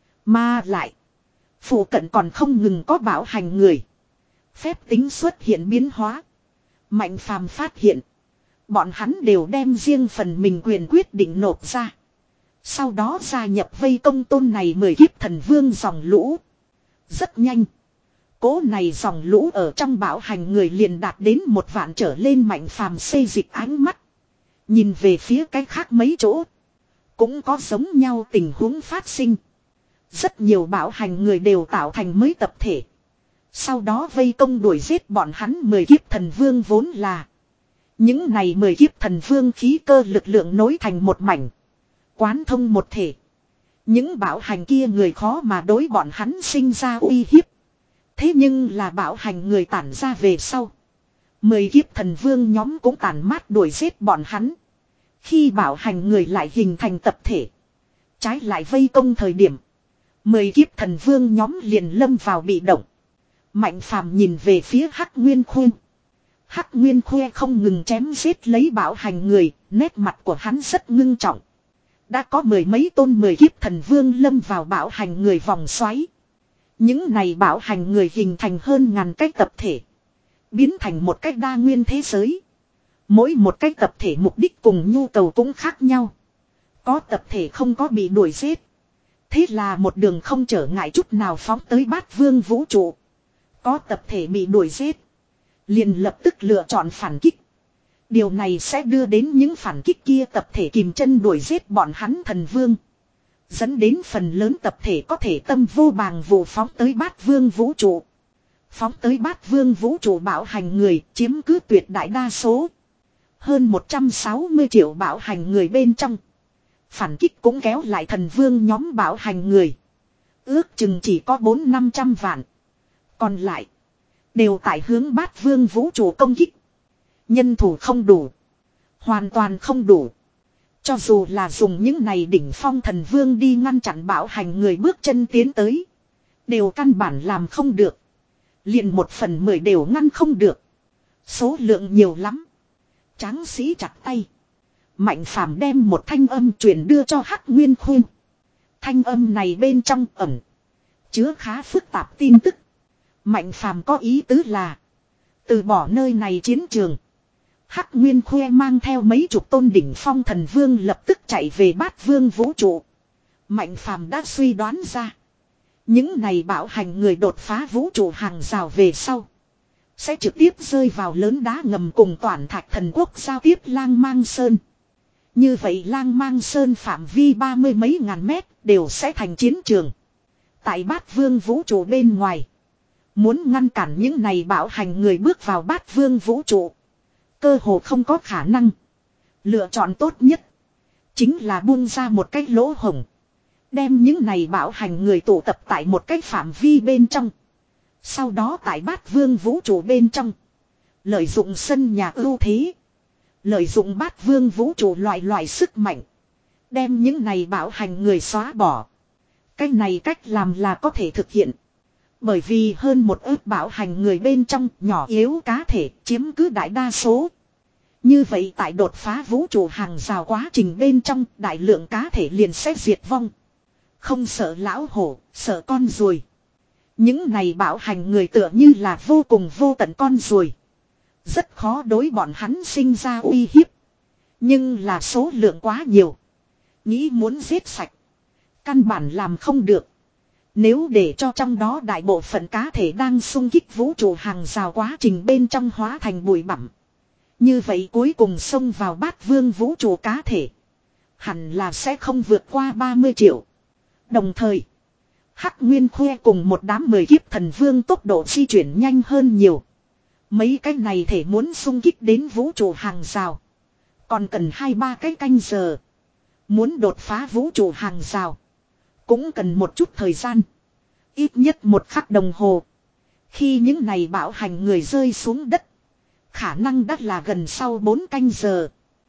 Mà lại. Phụ cận còn không ngừng có bảo hành người. Phép tính xuất hiện biến hóa. Mạnh Phàm phát hiện. Bọn hắn đều đem riêng phần mình quyền quyết định nộp ra. Sau đó gia nhập vây công tôn này mười kiếp thần vương dòng lũ. Rất nhanh. Cố này dòng lũ ở trong bảo hành người liền đạt đến một vạn trở lên. Mạnh Phàm xây dịch ánh mắt. Nhìn về phía cái khác mấy chỗ. Cũng có giống nhau tình huống phát sinh. Rất nhiều bảo hành người đều tạo thành mới tập thể. Sau đó vây công đuổi giết bọn hắn mười kiếp thần vương vốn là. Những này mười kiếp thần vương khí cơ lực lượng nối thành một mảnh. Quán thông một thể. Những bảo hành kia người khó mà đối bọn hắn sinh ra uy hiếp. Thế nhưng là bảo hành người tản ra về sau. Mười kiếp thần vương nhóm cũng tản mát đuổi giết bọn hắn. Khi bảo hành người lại hình thành tập thể. Trái lại vây công thời điểm. Mười kiếp thần vương nhóm liền lâm vào bị động. Mạnh Phàm nhìn về phía Hắc Nguyên Khuyên. Hắc Nguyên Khuê không ngừng chém giết lấy bạo hành người, nét mặt của hắn rất ngưng trọng. Đã có mười mấy tôn mười kiếp thần vương lâm vào bạo hành người vòng xoáy. Những này bạo hành người hình thành hơn ngàn cái tập thể. Biến thành một cách đa nguyên thế giới. Mỗi một cái tập thể mục đích cùng nhu cầu cũng khác nhau. Có tập thể không có bị đuổi giết. Thế là một đường không trở ngại chút nào phóng tới bát vương vũ trụ. Có tập thể bị đuổi giết. Liền lập tức lựa chọn phản kích. Điều này sẽ đưa đến những phản kích kia tập thể kìm chân đuổi giết bọn hắn thần vương. Dẫn đến phần lớn tập thể có thể tâm vô bàng vụ phóng tới bát vương vũ trụ. Phóng tới bát vương vũ trụ bạo hành người chiếm cứ tuyệt đại đa số. Hơn một trăm sáu mươi triệu bạo hành người bên trong. Phản kích cũng kéo lại thần vương nhóm bạo hành người. Ước chừng chỉ có bốn năm trăm vạn. Còn lại. Đều tại hướng bát vương vũ trụ công kích. Nhân thủ không đủ. Hoàn toàn không đủ. Cho dù là dùng những này đỉnh phong thần vương đi ngăn chặn bạo hành người bước chân tiến tới. Đều căn bản làm không được. Liền một phần mười đều ngăn không được. Số lượng nhiều lắm. Tráng sĩ chặt tay. Mạnh Phàm đem một thanh âm truyền đưa cho Hắc Nguyên Khuyên. Thanh âm này bên trong ẩn. Chứa khá phức tạp tin tức. Mạnh Phàm có ý tứ là. Từ bỏ nơi này chiến trường. Hắc Nguyên Khuê mang theo mấy chục tôn đỉnh phong thần vương lập tức chạy về bát vương vũ trụ. Mạnh Phàm đã suy đoán ra. Những này bạo hành người đột phá vũ trụ hàng rào về sau. Sẽ trực tiếp rơi vào lớn đá ngầm cùng toàn thạch thần quốc giao tiếp Lang Mang Sơn. Như vậy Lang Mang Sơn phạm vi ba mươi mấy ngàn mét đều sẽ thành chiến trường. Tại bát vương vũ trụ bên ngoài. Muốn ngăn cản những này bạo hành người bước vào bát vương vũ trụ. Cơ hồ không có khả năng. Lựa chọn tốt nhất. Chính là buông ra một cái lỗ hổng. Đem những này bạo hành người tụ tập tại một cái phạm vi bên trong. Sau đó tại bát vương vũ trụ bên trong. Lợi dụng sân nhà ưu thế. Lợi dụng bát vương vũ trụ loại loại sức mạnh. Đem những này bạo hành người xóa bỏ. Cái này cách làm là có thể thực hiện. Bởi vì hơn một ước bạo hành người bên trong nhỏ yếu cá thể chiếm cứ đại đa số. Như vậy tại đột phá vũ trụ hàng rào quá trình bên trong đại lượng cá thể liền sẽ diệt vong. Không sợ lão hổ, sợ con ruồi. Những này bạo hành người tựa như là vô cùng vô tận con ruồi. Rất khó đối bọn hắn sinh ra uy hiếp. Nhưng là số lượng quá nhiều. Nghĩ muốn giết sạch. Căn bản làm không được. Nếu để cho trong đó đại bộ phận cá thể đang xung kích vũ trụ hàng rào quá trình bên trong hóa thành bụi bặm. Như vậy cuối cùng xông vào bát vương vũ trụ cá thể. Hẳn là sẽ không vượt qua ba mươi triệu. Đồng thời. Hắc Nguyên Khuê cùng một đám mười kiếp thần vương tốc độ di chuyển nhanh hơn nhiều. Mấy cái này thể muốn xung kích đến vũ trụ hàng rào. Còn cần hai ba cái canh giờ. Muốn đột phá vũ trụ hàng rào. Cũng cần một chút thời gian. Ít nhất một khắc đồng hồ. Khi những này bạo hành người rơi xuống đất. Khả năng đắt là gần sau bốn canh giờ.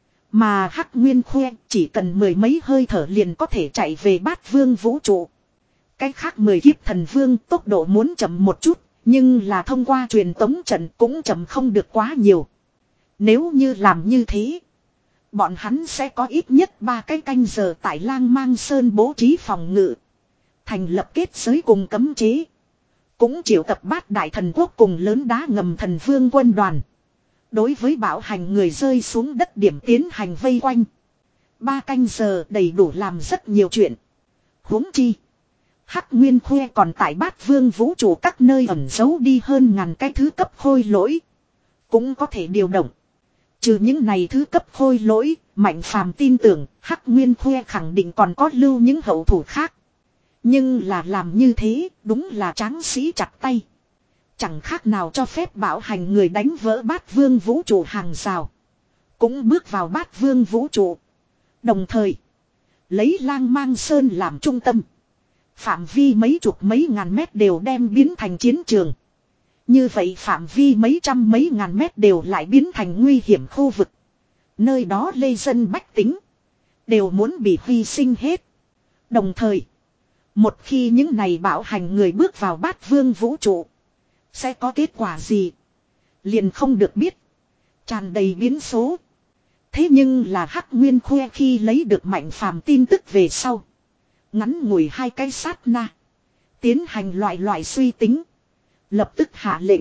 Mà Hắc Nguyên Khuê chỉ cần mười mấy hơi thở liền có thể chạy về bát vương vũ trụ. Cái khác mười kiếp thần vương tốc độ muốn chậm một chút. Nhưng là thông qua truyền tống trận cũng chậm không được quá nhiều. Nếu như làm như thế. Bọn hắn sẽ có ít nhất ba cái canh giờ tại Lang Mang Sơn bố trí phòng ngự. Thành lập kết giới cùng cấm chế. Cũng triệu tập bát đại thần quốc cùng lớn đá ngầm thần vương quân đoàn. Đối với bạo hành người rơi xuống đất điểm tiến hành vây quanh. Ba canh giờ đầy đủ làm rất nhiều chuyện. Huống chi. Hắc Nguyên Khuê còn tại bát vương vũ trụ các nơi ẩn giấu đi hơn ngàn cái thứ cấp khôi lỗi. Cũng có thể điều động. Trừ những này thứ cấp khôi lỗi, Mạnh Phàm tin tưởng Hắc Nguyên Khuê khẳng định còn có lưu những hậu thủ khác. Nhưng là làm như thế đúng là tráng sĩ chặt tay. Chẳng khác nào cho phép bạo hành người đánh vỡ bát vương vũ trụ hàng rào. Cũng bước vào bát vương vũ trụ. Đồng thời, lấy Lang Mang Sơn làm trung tâm. Phạm vi mấy chục mấy ngàn mét đều đem biến thành chiến trường. Như vậy phạm vi mấy trăm mấy ngàn mét đều lại biến thành nguy hiểm khu vực. Nơi đó lê dân bách tính. Đều muốn bị hy sinh hết. Đồng thời. Một khi những này bạo hành người bước vào bát vương vũ trụ. Sẽ có kết quả gì. Liền không được biết. Tràn đầy biến số. Thế nhưng là Hắc Nguyên Khuê khi lấy được Mạnh Phàm tin tức về sau. Ngắn ngủi hai cái sát na. Tiến hành loại loại suy tính. Lập tức hạ lệnh.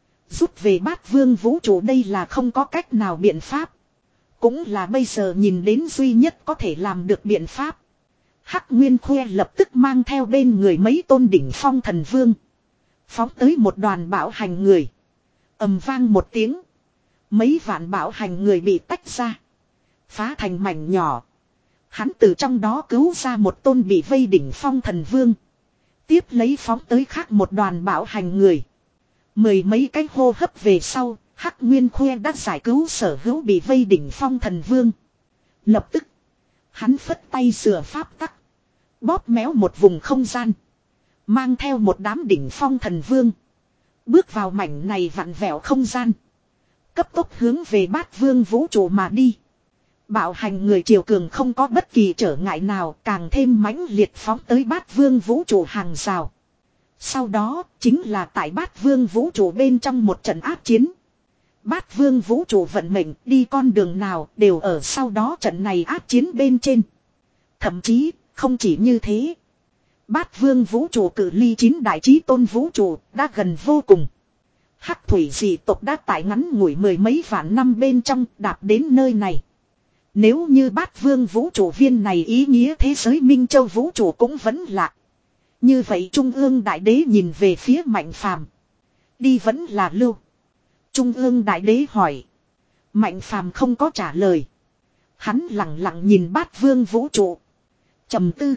Rút về Bát Vương vũ trụ, đây là không có cách nào biện pháp. Cũng là bây giờ nhìn đến duy nhất có thể làm được biện pháp. Hắc Nguyên Khuê lập tức mang theo bên người mấy tôn đỉnh phong thần vương. Phóng tới một đoàn bạo hành người. Ầm vang một tiếng. Mấy vạn bạo hành người bị tách ra. Phá thành mảnh nhỏ. Hắn từ trong đó cứu ra một tôn bị vây đỉnh phong thần vương. Tiếp lấy phóng tới khác một đoàn bạo hành người. Mười mấy cái hô hấp về sau, Hắc Nguyên Khuê đã giải cứu sở hữu bị vây đỉnh phong thần vương. Lập tức, hắn phất tay sửa pháp tắc. Bóp méo một vùng không gian. Mang theo một đám đỉnh phong thần vương. Bước vào mảnh này vặn vẹo không gian. Cấp tốc hướng về Bát Vương vũ trụ mà đi. Bạo hành người triều cường không có bất kỳ trở ngại nào, càng thêm mãnh liệt phóng tới Bát Vương vũ trụ hàng rào. Sau đó, chính là tại Bát Vương vũ trụ bên trong một trận ác chiến. Bát Vương vũ trụ vận mệnh đi con đường nào đều ở sau đó trận này ác chiến bên trên. Thậm chí, không chỉ như thế. Bát Vương vũ trụ cự ly chín đại chí tôn vũ trụ đã gần vô cùng. Hắc thủy dị tộc đã tại ngắn ngủi mười mấy vạn năm bên trong đạp đến nơi này. Nếu như Bát Vương vũ trụ viên này ý nghĩa thế giới Minh Châu vũ trụ cũng vẫn lạc. Như vậy Trung ương Đại Đế nhìn về phía Mạnh Phàm. Đi vẫn là lưu. Trung ương Đại Đế hỏi. Mạnh Phàm không có trả lời. Hắn lặng lặng nhìn Bát Vương vũ trụ. Trầm tư.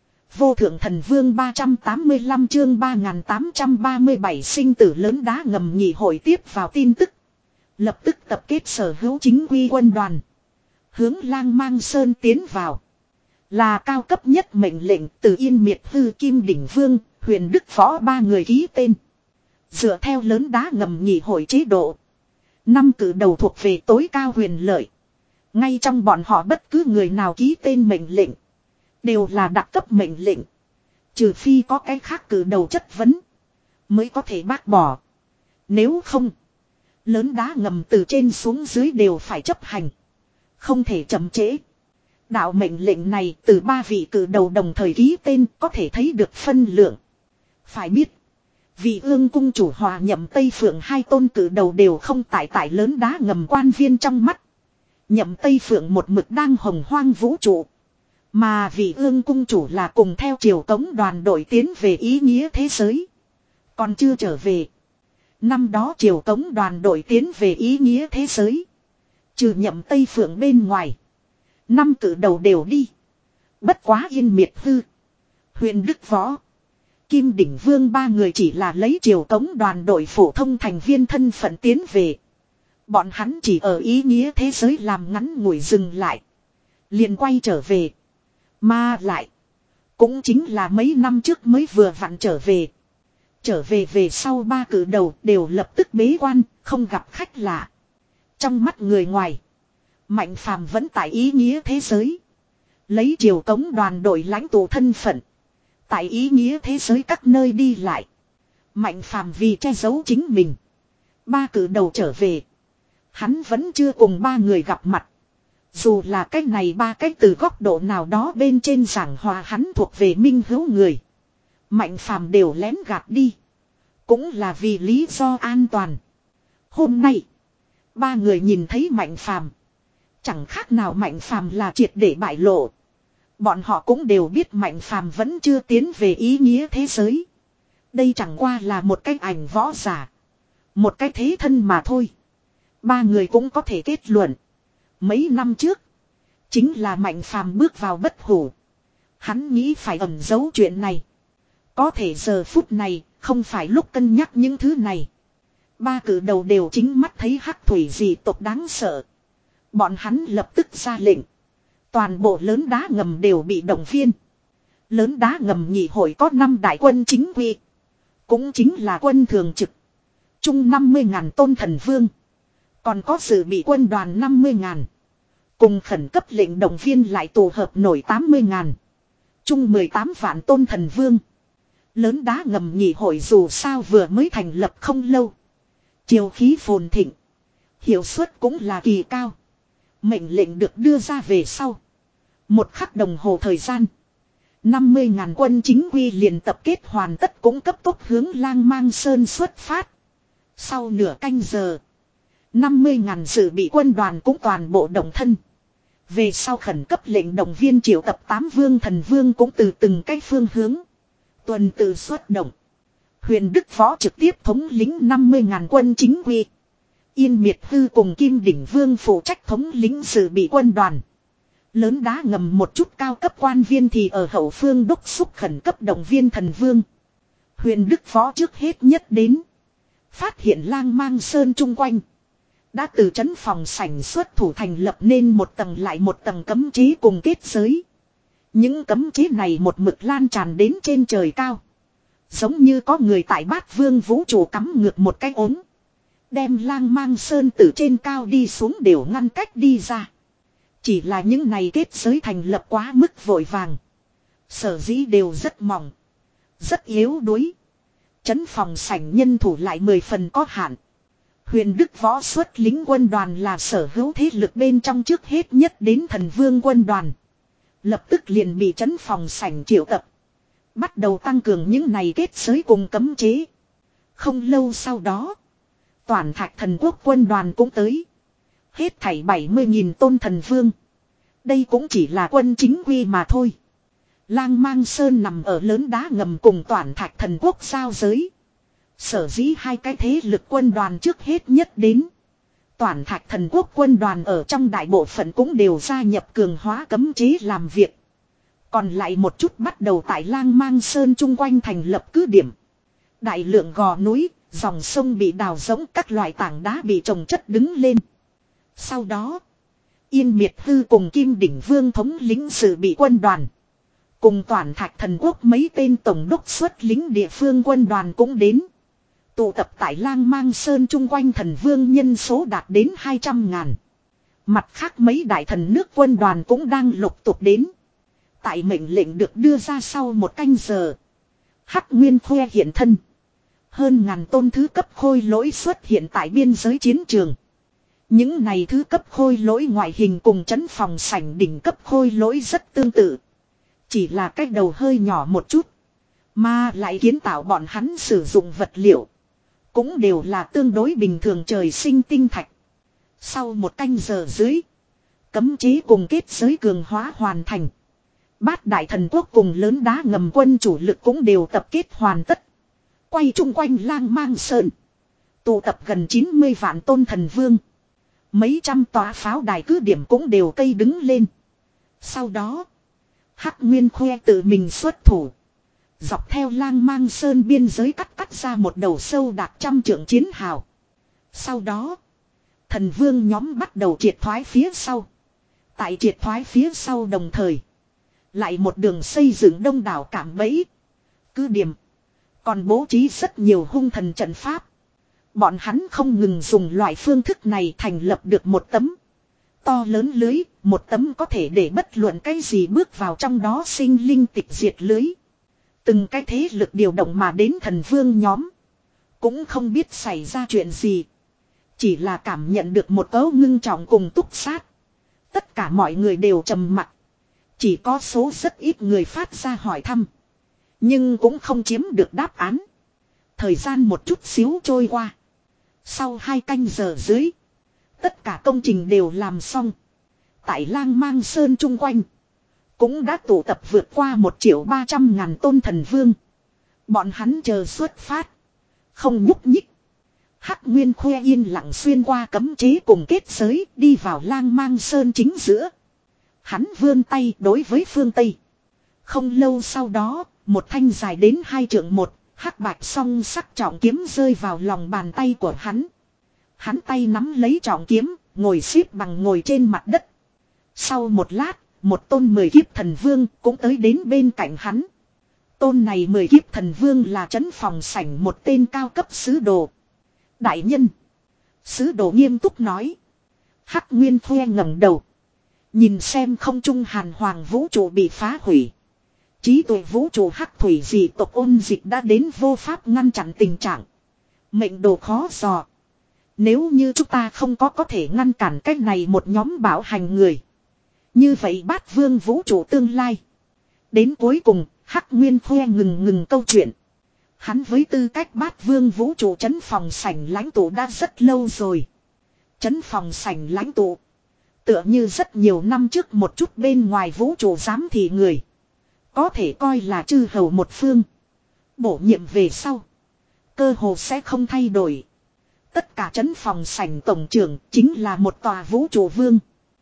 Vô thượng thần vương ba trăm tám mươi lăm chương ba nghìn tám trăm ba mươi bảy sinh tử lớn đá ngầm nhị hội tiếp vào tin tức. Lập tức tập kết sở hữu chính quy quân đoàn. Hướng Lang Mang Sơn tiến vào. Là cao cấp nhất mệnh lệnh từ Yên Miệt Hư Kim Đỉnh Vương, Huyền Đức Võ ba người ký tên. Dựa theo lớn đá ngầm nhị hội chế độ. Năm cử đầu thuộc về tối cao huyền lợi. Ngay trong bọn họ bất cứ người nào ký tên mệnh lệnh. Đều là đặc cấp mệnh lệnh. Trừ phi có cái khác cử đầu chất vấn. Mới có thể bác bỏ. Nếu không. Lớn đá ngầm từ trên xuống dưới đều phải chấp hành. Không thể chậm trễ. Đạo mệnh lệnh này từ ba vị cử đầu đồng thời ký tên có thể thấy được phân lượng. Phải biết. Vị ương cung chủ hòa nhậm Tây Phượng hai tôn cử đầu đều không tại tại lớn đá ngầm quan viên trong mắt. Nhậm Tây Phượng một mực đang hồng hoang vũ trụ. Mà vị ương cung chủ là cùng theo triều cống đoàn đội tiến về ý nghĩa thế giới. Còn chưa trở về. Năm đó triều cống đoàn đội tiến về ý nghĩa thế giới. Trừ nhậm Tây Phượng bên ngoài. Năm cử đầu đều đi. Bất quá Yên Miệt Hư. Huyền Đức Võ. Kim Đỉnh Vương ba người chỉ là lấy triều cống đoàn đội phổ thông thành viên thân phận tiến về. Bọn hắn chỉ ở ý nghĩa thế giới làm ngắn ngủi dừng lại. Liền quay trở về. Mà lại. Cũng chính là mấy năm trước mới vừa vặn trở về. Trở về về sau ba cử đầu đều lập tức bế quan, không gặp khách lạ. Trong mắt người ngoài. Mạnh Phàm vẫn tại ý nghĩa thế giới. Lấy triều cống đoàn đội lãnh tụ thân phận. Tại ý nghĩa thế giới các nơi đi lại. Mạnh Phàm vì che giấu chính mình. Ba cử đầu trở về. Hắn vẫn chưa cùng ba người gặp mặt. Dù là cách này ba cách từ góc độ nào đó bên trên giảng hòa hắn thuộc về minh hữu người. Mạnh Phàm đều lén gạt đi. Cũng là vì lý do an toàn. Hôm nay. Ba người nhìn thấy Mạnh Phàm. Chẳng khác nào Mạnh Phàm là triệt để bại lộ. Bọn họ cũng đều biết Mạnh Phàm vẫn chưa tiến về ý nghĩa thế giới. Đây chẳng qua là một cái ảnh võ giả. Một cái thế thân mà thôi. Ba người cũng có thể kết luận. Mấy năm trước. Chính là Mạnh Phàm bước vào bất hủ. Hắn nghĩ phải ẩn giấu chuyện này. Có thể giờ phút này không phải lúc cân nhắc những thứ này. Ba cử đầu đều chính mắt thấy hắc thủy dị tộc đáng sợ. Bọn hắn lập tức ra lệnh. Toàn bộ lớn đá ngầm đều bị động viên. Lớn đá ngầm nhị hội có năm đại quân chính quy. Cũng chính là quân thường trực. Chung năm mươi ngàn tôn thần vương. Còn có sự bị quân đoàn năm mươi ngàn. Cùng khẩn cấp lệnh động viên lại tổ hợp nổi tám mươi ngàn. Chung mười tám vạn tôn thần vương. Lớn đá ngầm nhị hội dù sao vừa mới thành lập không lâu. Triều khí phồn thịnh. Hiệu suất cũng là kỳ cao. Mệnh lệnh được đưa ra về sau. Một khắc đồng hồ thời gian. năm mươi ngàn quân chính quy liền tập kết hoàn tất cũng cấp tốc hướng Lang Mang Sơn xuất phát. Sau nửa canh giờ. năm mươi ngàn dự bị quân đoàn cũng toàn bộ động thân. Về sau khẩn cấp lệnh động viên triệu tập tám vương thần vương cũng từ từng cái phương hướng. Tuần tự xuất động. Huyền Đức Võ trực tiếp thống lĩnh năm mươi ngàn quân chính quy. Yên Miệt Hư cùng Kim Đỉnh Vương phụ trách thống lĩnh dự bị quân đoàn. Lớn đá ngầm một chút cao cấp quan viên thì ở hậu phương đốc xúc khẩn cấp động viên thần vương. Huyền Đức Võ trước hết nhất đến. Phát hiện Lang Mang Sơn chung quanh. Đã từ trấn phòng sảnh xuất thủ thành lập nên một tầng lại một tầng cấm chế cùng kết giới. Những cấm chế này một mực lan tràn đến trên trời cao. Giống như có người tại Bát Vương vũ trụ cắm ngược một cái ống. Đem Lang Mang Sơn từ trên cao đi xuống đều ngăn cách đi ra. Chỉ là những này kết giới thành lập quá mức vội vàng. Sở dĩ đều rất mỏng. Rất yếu đuối. Trấn phòng sảnh nhân thủ lại mười phần có hạn. Huyền Đức Võ xuất lính quân đoàn là sở hữu thế lực bên trong trước hết nhất đến thần vương quân đoàn. Lập tức liền bị trấn phòng sảnh triệu tập. Bắt đầu tăng cường những này kết giới cùng cấm chế. Không lâu sau đó. Toàn Thạch Thần Quốc quân đoàn cũng tới. Hết thảy bảy mươi nghìn tôn thần vương. Đây cũng chỉ là quân chính quy mà thôi. Lang Mang Sơn nằm ở lớn đá ngầm cùng Toàn Thạch Thần Quốc giao giới. Sở dĩ hai cái thế lực quân đoàn trước hết nhất đến. Toàn Thạch Thần Quốc quân đoàn ở trong đại bộ phận cũng đều gia nhập cường hóa cấm chế làm việc. Còn lại một chút bắt đầu tại Lang Mang Sơn chung quanh thành lập cứ điểm. Đại lượng gò núi, dòng sông bị đào rỗng, các loại tảng đá bị trồng chất đứng lên. Sau đó, Yên Miệt Hư cùng Kim Đỉnh Vương thống lĩnh sự bị quân đoàn. Cùng Toàn Thạch Thần Quốc mấy tên tổng đốc xuất lính địa phương quân đoàn cũng đến. Tụ tập tại Lang Mang Sơn chung quanh thần vương nhân số đạt đến hai trăm ngàn. Mặt khác mấy đại thần nước quân đoàn cũng đang lục tục đến. Tại mệnh lệnh được đưa ra sau một canh giờ. Hắc Nguyên khoe hiện thân. Hơn ngàn tôn thứ cấp khôi lỗi xuất hiện tại biên giới chiến trường. Những này thứ cấp khôi lỗi ngoại hình cùng trấn phòng sảnh đỉnh cấp khôi lỗi rất tương tự. Chỉ là cách đầu hơi nhỏ một chút. Mà lại kiến tạo bọn hắn sử dụng vật liệu. Cũng đều là tương đối bình thường trời sinh tinh thạch. Sau một canh giờ dưới. Cấm chế cùng kết giới cường hóa hoàn thành. Bát đại thần quốc cùng lớn đá ngầm quân chủ lực cũng đều tập kết hoàn tất. Quay chung quanh Lang Mang Sơn. Tụ tập gần chín mươi vạn tôn thần vương. Mấy trăm tòa pháo đài cứ điểm cũng đều cây đứng lên. Sau đó. Hắc Nguyên khoe tự mình xuất thủ. Dọc theo Lang Mang Sơn biên giới cắt cắt ra một đầu sâu đạt trăm trượng chiến hào. Sau đó. Thần vương nhóm bắt đầu triệt thoái phía sau. Tại triệt thoái phía sau đồng thời. Lại một đường xây dựng đông đảo cảm bẫy. Cứ điểm. Còn bố trí rất nhiều hung thần trận pháp. Bọn hắn không ngừng dùng loại phương thức này thành lập được một tấm to lớn lưới, một tấm có thể để bất luận cái gì bước vào trong đó sinh linh tịch diệt lưới. Từng cái thế lực điều động mà đến thần vương nhóm. Cũng không biết xảy ra chuyện gì. Chỉ là cảm nhận được một cấu ngưng trọng cùng túc sát. Tất cả mọi người đều trầm mặc. Chỉ có số rất ít người phát ra hỏi thăm. Nhưng cũng không chiếm được đáp án. Thời gian một chút xíu trôi qua. Sau hai canh giờ dưới. Tất cả công trình đều làm xong. Tại Lang Mang Sơn chung quanh. Cũng đã tụ tập vượt qua một triệu ba trăm ngàn tôn thần vương. Bọn hắn chờ xuất phát. Không nhúc nhích. Hắc Nguyên khoe yên lặng xuyên qua cấm chế cùng kết giới đi vào Lang Mang Sơn chính giữa. Hắn vươn tay đối với phương Tây. Không lâu sau đó, một thanh dài đến hai trượng một, hắc bạch song sắc trọng kiếm rơi vào lòng bàn tay của hắn. Hắn tay nắm lấy trọng kiếm, ngồi xếp bằng ngồi trên mặt đất. Sau một lát, một tôn mười kiếp thần vương cũng tới đến bên cạnh hắn. Tôn này mười kiếp thần vương là trấn phòng sảnh một tên cao cấp sứ đồ. Đại nhân. Sứ đồ nghiêm túc nói. Hắc Nguyên khoe ngẩng đầu. Nhìn xem không trung hàn hoàng vũ trụ bị phá hủy. Trí tuệ vũ trụ hắc thủy dị tộc ôn dịch đã đến vô pháp ngăn chặn tình trạng. Mệnh đồ khó dò. Nếu như chúng ta không có có thể ngăn cản cách này một nhóm bảo hành người. Như vậy bát vương vũ trụ tương lai. Đến cuối cùng, Hắc Nguyên khoe ngừng ngừng câu chuyện. Hắn với tư cách bát vương vũ trụ trấn phòng sảnh lãnh tụ đã rất lâu rồi. Trấn phòng sảnh lãnh tụ. Tựa như rất nhiều năm trước một chút bên ngoài vũ trụ giám thị người. Có thể coi là chư hầu một phương. Bổ nhiệm về sau. Cơ hồ sẽ không thay đổi. Tất cả trấn phòng sảnh tổng trưởng chính là một tòa vũ trụ vương.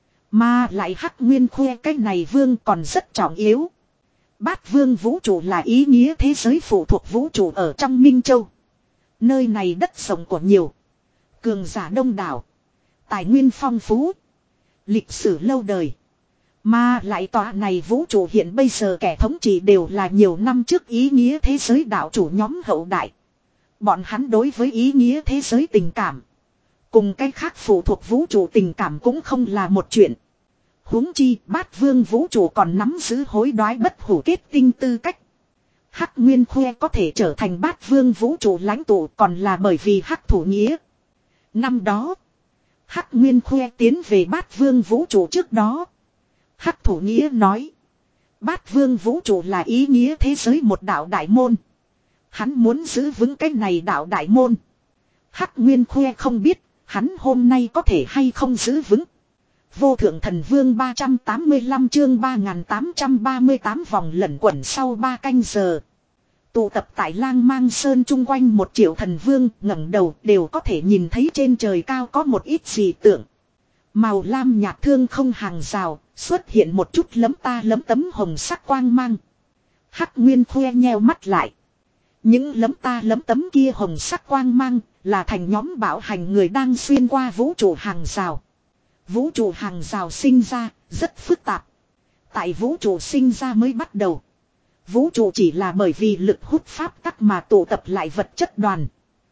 Mà lại Hắc Nguyên khoe cái này vương còn rất trọng yếu. Bát vương vũ trụ là ý nghĩa thế giới phụ thuộc vũ trụ ở trong Minh Châu. Nơi này đất rộng của nhiều. Cường giả đông đảo. Tài nguyên phong phú. Lịch sử lâu đời. Mà lại tòa này vũ trụ hiện bây giờ kẻ thống trị đều là nhiều năm trước ý nghĩa thế giới đạo chủ nhóm hậu đại. Bọn hắn đối với ý nghĩa thế giới tình cảm. Cùng cái khác phụ thuộc vũ trụ tình cảm cũng không là một chuyện. Huống chi bát vương vũ trụ còn nắm giữ hối đoái bất hủ kết tinh tư cách. Hắc Nguyên khoe có thể trở thành bát vương vũ trụ lãnh tụ còn là bởi vì Hắc thủ nghĩa. Năm đó, Hắc Nguyên khoe tiến về bát vương vũ trụ trước đó. Hắc thủ nghĩa nói, bát vương vũ trụ là ý nghĩa thế giới một đạo đại môn. Hắn muốn giữ vững cái này đạo đại môn. Hắc Nguyên khoe không biết, hắn hôm nay có thể hay không giữ vững. Vô thượng thần vương ba trăm tám mươi lăm chương ba nghìn tám trăm ba mươi tám vòng lẩn quẩn sau ba canh giờ. Tụ tập tại Lang Mang Sơn chung quanh một triệu thần vương ngẩng đầu đều có thể nhìn thấy trên trời cao có một ít dị tượng. Màu lam nhạt thương không hàng rào, xuất hiện một chút lấm ta lấm tấm hồng sắc quang mang. Hắc Nguyên khoe nheo mắt lại. Những lấm ta lấm tấm kia hồng sắc quang mang là thành nhóm bảo hành người đang xuyên qua vũ trụ hàng rào. Vũ trụ hàng rào sinh ra rất phức tạp. Tại vũ trụ sinh ra mới bắt đầu. Vũ trụ chỉ là bởi vì lực hút pháp tắc mà tụ tập lại vật chất đoàn.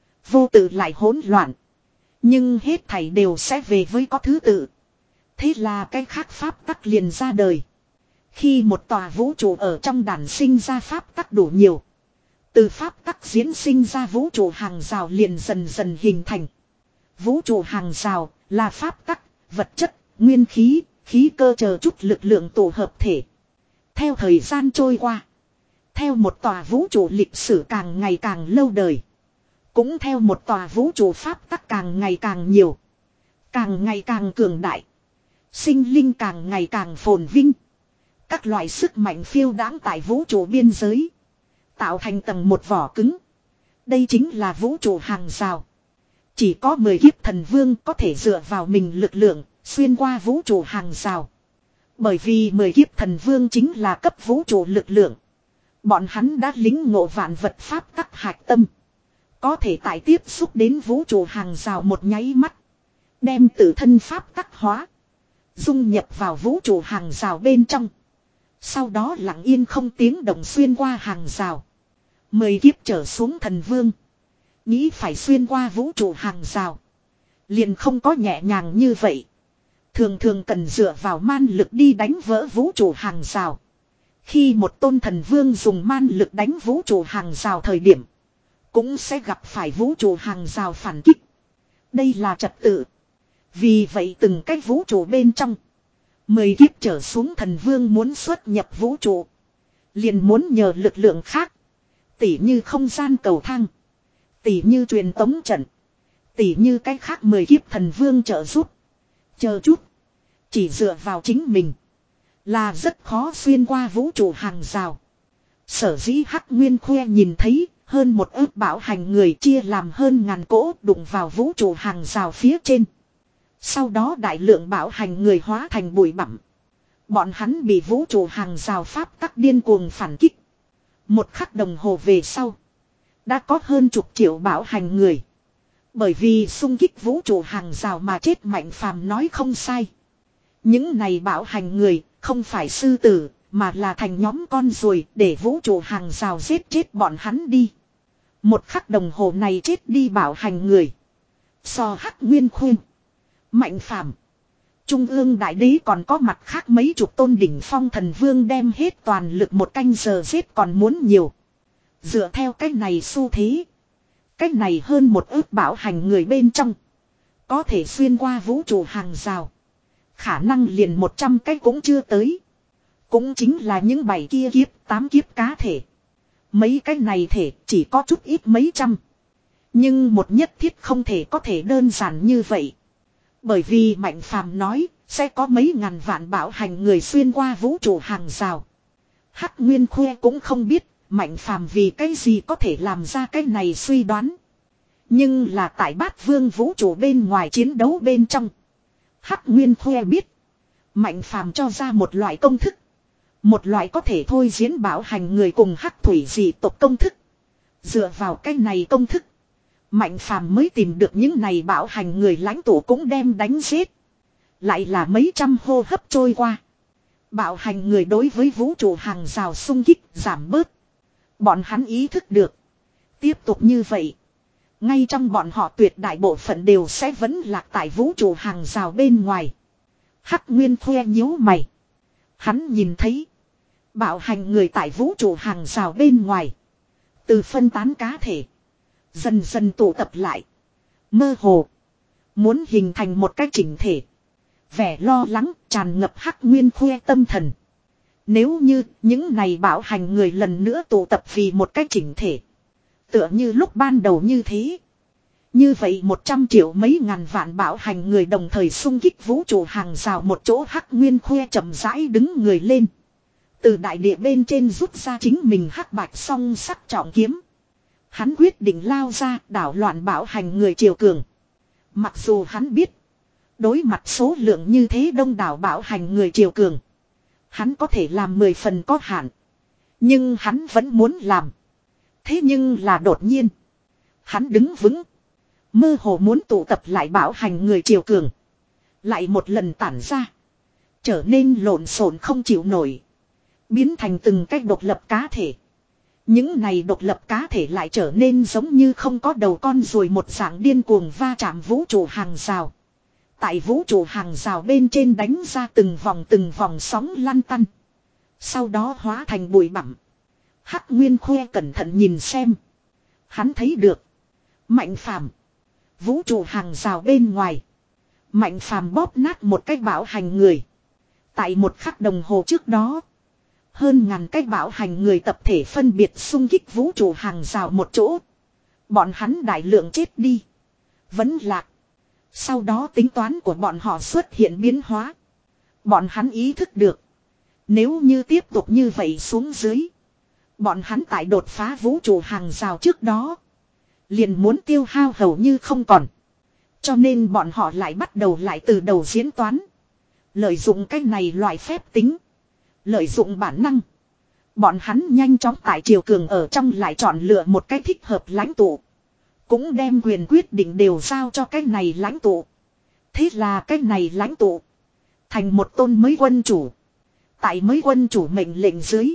Vô tự lại hỗn loạn. Nhưng hết thảy đều sẽ về với có thứ tự. Thế là cái khác pháp tắc liền ra đời. Khi một tòa vũ trụ ở trong đàn sinh ra pháp tắc đủ nhiều. Từ pháp tắc diễn sinh ra vũ trụ hàng rào liền dần dần hình thành. Vũ trụ hàng rào là pháp tắc, vật chất, nguyên khí, khí cơ chờ chút lực lượng tổ hợp thể. Theo thời gian trôi qua. Theo một tòa vũ trụ lịch sử càng ngày càng lâu đời. Cũng theo một tòa vũ trụ pháp tắc càng ngày càng nhiều. Càng ngày càng cường đại. Sinh linh càng ngày càng phồn vinh. Các loại sức mạnh phiêu đãng tại vũ trụ biên giới. Tạo thành tầng một vỏ cứng. Đây chính là vũ trụ hàng rào. Chỉ có mười kiếp thần vương có thể dựa vào mình lực lượng, xuyên qua vũ trụ hàng rào. Bởi vì mười kiếp thần vương chính là cấp vũ trụ lực lượng. Bọn hắn đã lính ngộ vạn vật pháp tắc hạch tâm. Có thể tại tiếp xúc đến vũ trụ hàng rào một nháy mắt. Đem tự thân pháp tắc hóa. Dung nhập vào vũ trụ hàng rào bên trong. Sau đó lặng yên không tiếng động xuyên qua hàng rào. Mười kiếp trở xuống thần vương. Nghĩ phải xuyên qua vũ trụ hàng rào. Liền không có nhẹ nhàng như vậy. Thường thường cần dựa vào man lực đi đánh vỡ vũ trụ hàng rào. Khi một tôn thần vương dùng man lực đánh vũ trụ hàng rào thời điểm. Cũng sẽ gặp phải vũ trụ hàng rào phản kích. Đây là trật tự. Vì vậy từng cái vũ trụ bên trong. Mười kiếp trở xuống thần vương muốn xuất nhập vũ trụ. Liền muốn nhờ lực lượng khác. Tỉ như không gian cầu thang. Tỉ như truyền tống trận. Tỉ như cái khác mười kiếp thần vương trợ giúp. Chờ chút. Chỉ dựa vào chính mình. Là rất khó xuyên qua vũ trụ hàng rào. Sở dĩ Hắc Nguyên khoe nhìn thấy. Hơn một ước bảo hành người chia làm hơn ngàn cỗ đụng vào vũ trụ hàng rào phía trên. Sau đó đại lượng bảo hành người hóa thành bụi bặm. Bọn hắn bị vũ trụ hàng rào pháp tắc điên cuồng phản kích. Một khắc đồng hồ về sau. Đã có hơn chục triệu bảo hành người. Bởi vì xung kích vũ trụ hàng rào mà chết Mạnh Phàm nói không sai. Những này bảo hành người không phải sư tử mà là thành nhóm con ruồi để vũ trụ hàng rào giết chết bọn hắn đi. Một khắc đồng hồ này chết đi bảo hành người. So Hắc Nguyên khuyên. Mạnh Phàm. Trung ương đại đế còn có mặt khác mấy chục tôn đỉnh phong thần vương đem hết toàn lực một canh giờ giết còn muốn nhiều. Dựa theo cách này xu thế. Cách này hơn một ước bảo hành người bên trong. Có thể xuyên qua vũ trụ hàng rào. Khả năng liền một trăm cái cũng chưa tới. Cũng chính là những bảy kia kiếp, tám kiếp cá thể. Mấy cái này thể chỉ có chút ít mấy trăm. Nhưng một nhất thiết không thể có thể đơn giản như vậy. Bởi vì Mạnh Phàm nói sẽ có mấy ngàn vạn bảo hành người xuyên qua vũ trụ hàng rào. Hắc Nguyên Khuê cũng không biết Mạnh Phàm vì cái gì có thể làm ra cái này suy đoán. Nhưng là tại Bát Vương vũ trụ bên ngoài chiến đấu bên trong. Hắc Nguyên Khuê biết. Mạnh Phàm cho ra một loại công thức. Một loại có thể thôi diễn bảo hành người cùng hắc thủy dị tộc công thức. Dựa vào cái này công thức. Mạnh Phàm mới tìm được những này bảo hành người lãnh tụ cũng đem đánh giết. Lại là mấy trăm hô hấp trôi qua. Bảo hành người đối với vũ trụ hàng rào xung kích giảm bớt. Bọn hắn ý thức được. Tiếp tục như vậy. Ngay trong bọn họ tuyệt đại bộ phận đều sẽ vẫn lạc tại vũ trụ hàng rào bên ngoài. Hắc Nguyên Khuê nhíu mày. Hắn nhìn thấy. Bảo hành người tại vũ trụ hàng rào bên ngoài. Từ phân tán cá thể. Dần dần tụ tập lại. Mơ hồ. Muốn hình thành một cách chỉnh thể. Vẻ lo lắng tràn ngập Hắc Nguyên Khuê tâm thần. Nếu như những này bảo hành người lần nữa tụ tập vì một cách chỉnh thể. Tựa như lúc ban đầu như thế. Như vậy một trăm triệu mấy ngàn vạn bảo hành người đồng thời xung kích vũ trụ hàng rào một chỗ. Hắc Nguyên Khuê chậm rãi đứng người lên. Từ đại địa bên trên rút ra chính mình hắc bạch song sắc trọng kiếm. Hắn quyết định lao ra đảo loạn bảo hành người triều cường. Mặc dù hắn biết. Đối mặt số lượng như thế đông đảo bảo hành người triều cường. Hắn có thể làm mười phần có hạn. Nhưng hắn vẫn muốn làm. Thế nhưng là đột nhiên. Hắn đứng vững. Mơ hồ muốn tụ tập lại bảo hành người triều cường. Lại một lần tản ra. Trở nên lộn xộn không chịu nổi. Biến thành từng cách độc lập cá thể. Những này độc lập cá thể lại trở nên giống như không có đầu con ruồi một dạng điên cuồng va chạm vũ trụ hàng rào. Tại vũ trụ hàng rào bên trên đánh ra từng vòng từng vòng sóng lăn tăn. Sau đó hóa thành bụi bặm. Hắc Nguyên Khuê cẩn thận nhìn xem. Hắn thấy được. Mạnh Phàm vũ trụ hàng rào bên ngoài. Mạnh Phàm bóp nát một cái bảo hành người. Tại một khắc đồng hồ trước đó. Hơn ngàn cái bảo hành người tập thể phân biệt xung kích vũ trụ hàng rào một chỗ. Bọn hắn đại lượng chết đi. Vẫn lạc. Sau đó tính toán của bọn họ xuất hiện biến hóa. Bọn hắn ý thức được. Nếu như tiếp tục như vậy xuống dưới. Bọn hắn tại đột phá vũ trụ hàng rào trước đó. Liền muốn tiêu hao hầu như không còn. Cho nên bọn họ lại bắt đầu lại từ đầu diễn toán. Lợi dụng cái này loại phép tính. Lợi dụng bản năng. Bọn hắn nhanh chóng tại triều cường ở trong lại chọn lựa một cái thích hợp lãnh tụ. Cũng đem quyền quyết định đều giao cho cái này lãnh tụ. Thế là cái này lãnh tụ. Thành một tôn mới quân chủ. Tại mới quân chủ mệnh lệnh dưới.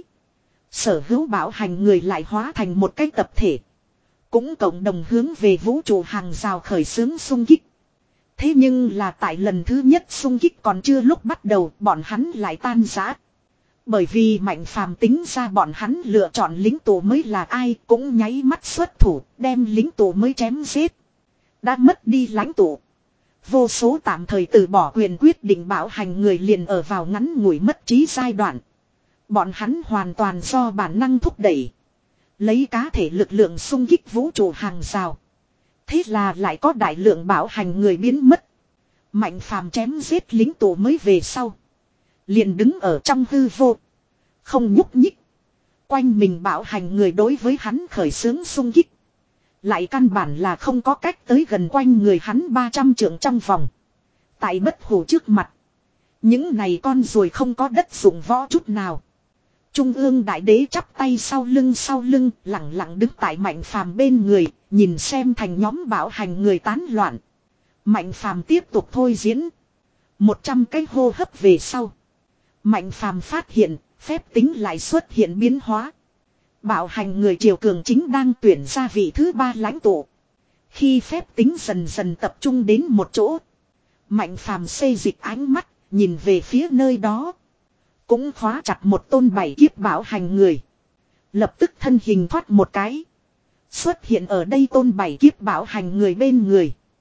Sở hữu bảo hành người lại hóa thành một cái tập thể. Cũng cộng đồng hướng về vũ trụ hàng rào khởi xướng xung kích. Thế nhưng là tại lần thứ nhất xung kích còn chưa lúc bắt đầu bọn hắn lại tan rã. Bởi vì Mạnh Phàm tính ra bọn hắn lựa chọn lính tù mới là ai cũng nháy mắt xuất thủ đem lính tù mới chém giết. Đã mất đi lãnh tụ. Vô số tạm thời từ bỏ quyền quyết định bảo hành người liền ở vào ngắn ngủi mất trí giai đoạn. Bọn hắn hoàn toàn do bản năng thúc đẩy. Lấy cá thể lực lượng xung kích vũ trụ hàng rào. Thế là lại có đại lượng bảo hành người biến mất. Mạnh Phàm chém giết lính tù mới về sau. Liền đứng ở trong hư vô. Không nhúc nhích. Quanh mình bảo hành người đối với hắn khởi xướng xung kích. Lại căn bản là không có cách tới gần quanh người hắn ba trăm trượng trong vòng. Tại bất hủ trước mặt. Những này con ruồi không có đất dụng võ chút nào. Trung ương đại đế chắp tay sau lưng sau lưng lặng lặng đứng tại Mạnh Phàm bên người. Nhìn xem thành nhóm bảo hành người tán loạn. Mạnh Phàm tiếp tục thôi diễn. Một trăm cái hô hấp về sau. Mạnh Phàm phát hiện, phép tính lại xuất hiện biến hóa. Bảo hành người triều cường chính đang tuyển ra vị thứ ba lãnh tụ. Khi phép tính dần dần tập trung đến một chỗ. Mạnh Phàm xây dịch ánh mắt, nhìn về phía nơi đó. Cũng khóa chặt một tôn bảy kiếp bảo hành người. Lập tức thân hình thoát một cái. Xuất hiện ở đây tôn bảy kiếp bảo hành người bên người.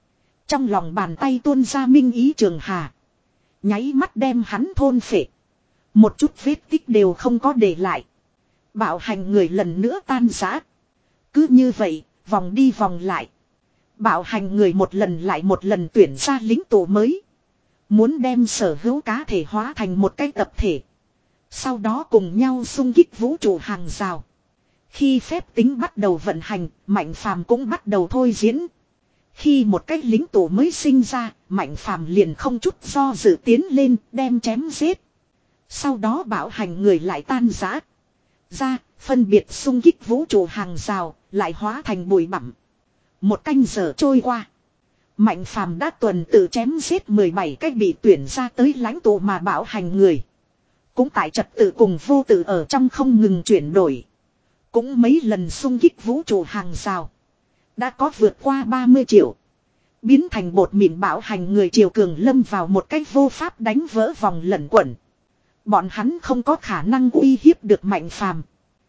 Trong lòng bàn tay tuôn ra minh ý trường hà. Nháy mắt đem hắn thôn phệ. Một chút vết tích đều không có để lại. Bạo hành người lần nữa tan rã. Cứ như vậy, vòng đi vòng lại. Bạo hành người một lần lại một lần tuyển ra lính tù mới. Muốn đem sở hữu cá thể hóa thành một cái tập thể. Sau đó cùng nhau xung kích vũ trụ hàng rào. Khi phép tính bắt đầu vận hành, Mạnh Phàm cũng bắt đầu thôi diễn. Khi một cái lính tù mới sinh ra, Mạnh Phàm liền không chút do dự tiến lên, đem chém giết. Sau đó bạo hành người lại tan rã ra, phân biệt xung kích vũ trụ hàng rào, lại hóa thành bụi bặm. Một canh giờ trôi qua. Mạnh Phàm đã tuần tự chém giết mười bảy cách bị tuyển ra tới lãnh tụ mà bạo hành người. Cũng tại trật tự cùng vô tự ở trong không ngừng chuyển đổi. Cũng mấy lần xung kích vũ trụ hàng rào. Đã có vượt qua ba mươi triệu. Biến thành bột mịn bạo hành người triều cường lâm vào một cách vô pháp đánh vỡ vòng lẩn quẩn. Bọn hắn không có khả năng uy hiếp được Mạnh Phàm.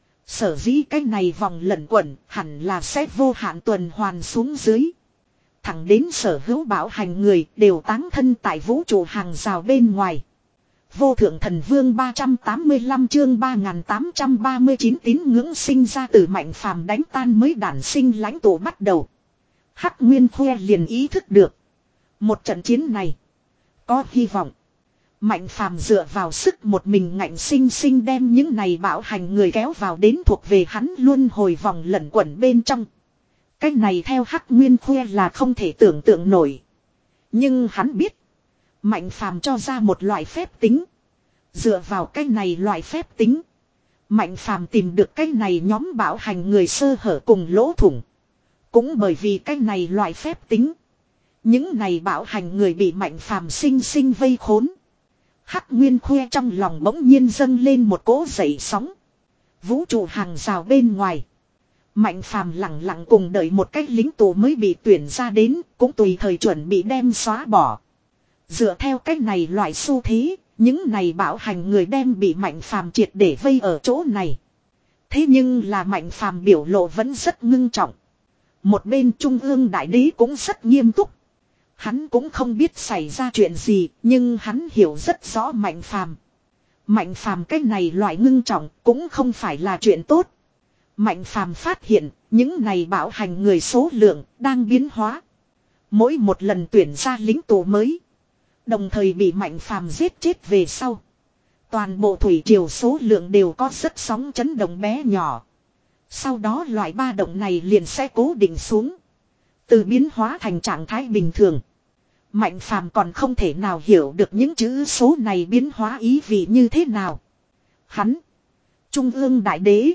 Sở dĩ cái này vòng lẩn quẩn hẳn là sẽ vô hạn tuần hoàn xuống dưới. Thẳng đến sở hữu bạo hành người đều táng thân tại vũ trụ hàng rào bên ngoài. Vô thượng thần vương ba trăm tám mươi lăm chương ba nghìn tám trăm ba mươi chín tín ngưỡng sinh ra từ Mạnh Phàm đánh tan mới đản sinh lãnh tụ bắt đầu. Hắc Nguyên Khoe liền ý thức được. Một trận chiến này có hy vọng. Mạnh Phàm dựa vào sức một mình ngạnh sinh sinh đem những này bạo hành người kéo vào đến thuộc về hắn luân hồi vòng lẩn quẩn bên trong. Cái này theo Hắc Nguyên Khoe là không thể tưởng tượng nổi. Nhưng hắn biết. Mạnh Phàm cho ra một loại phép tính. Dựa vào cái này loại phép tính. Mạnh Phàm tìm được cái này nhóm bạo hành người sơ hở cùng lỗ thủng. Cũng bởi vì cái này loại phép tính. Những này bạo hành người bị Mạnh Phàm sinh sinh vây khốn. Hắc Nguyên Khoe trong lòng bỗng nhiên dâng lên một cỗ dậy sóng. Vũ trụ hàng rào bên ngoài. Mạnh Phàm lặng lặng cùng đợi một cách lính tù mới bị tuyển ra đến, cũng tùy thời chuẩn bị đem xóa bỏ. Dựa theo cách này loại xu thế, những này bạo hành người đem bị Mạnh Phàm triệt để vây ở chỗ này. Thế nhưng là Mạnh Phàm biểu lộ vẫn rất ngưng trọng. Một bên Trung ương Đại Đế cũng rất nghiêm túc. Hắn cũng không biết xảy ra chuyện gì, nhưng hắn hiểu rất rõ Mạnh Phàm. Mạnh Phàm cái này loại ngưng trọng cũng không phải là chuyện tốt. Mạnh Phàm phát hiện, những này bạo hành người số lượng đang biến hóa. Mỗi một lần tuyển ra lính tù mới, đồng thời bị Mạnh Phàm giết chết về sau, toàn bộ thủy triều số lượng đều có rất sóng chấn động bé nhỏ. Sau đó loại ba động này liền sẽ cố định xuống, từ biến hóa thành trạng thái bình thường. Mạnh Phàm còn không thể nào hiểu được những chữ số này biến hóa ý vị như thế nào. Hắn, Trung ương Đại Đế,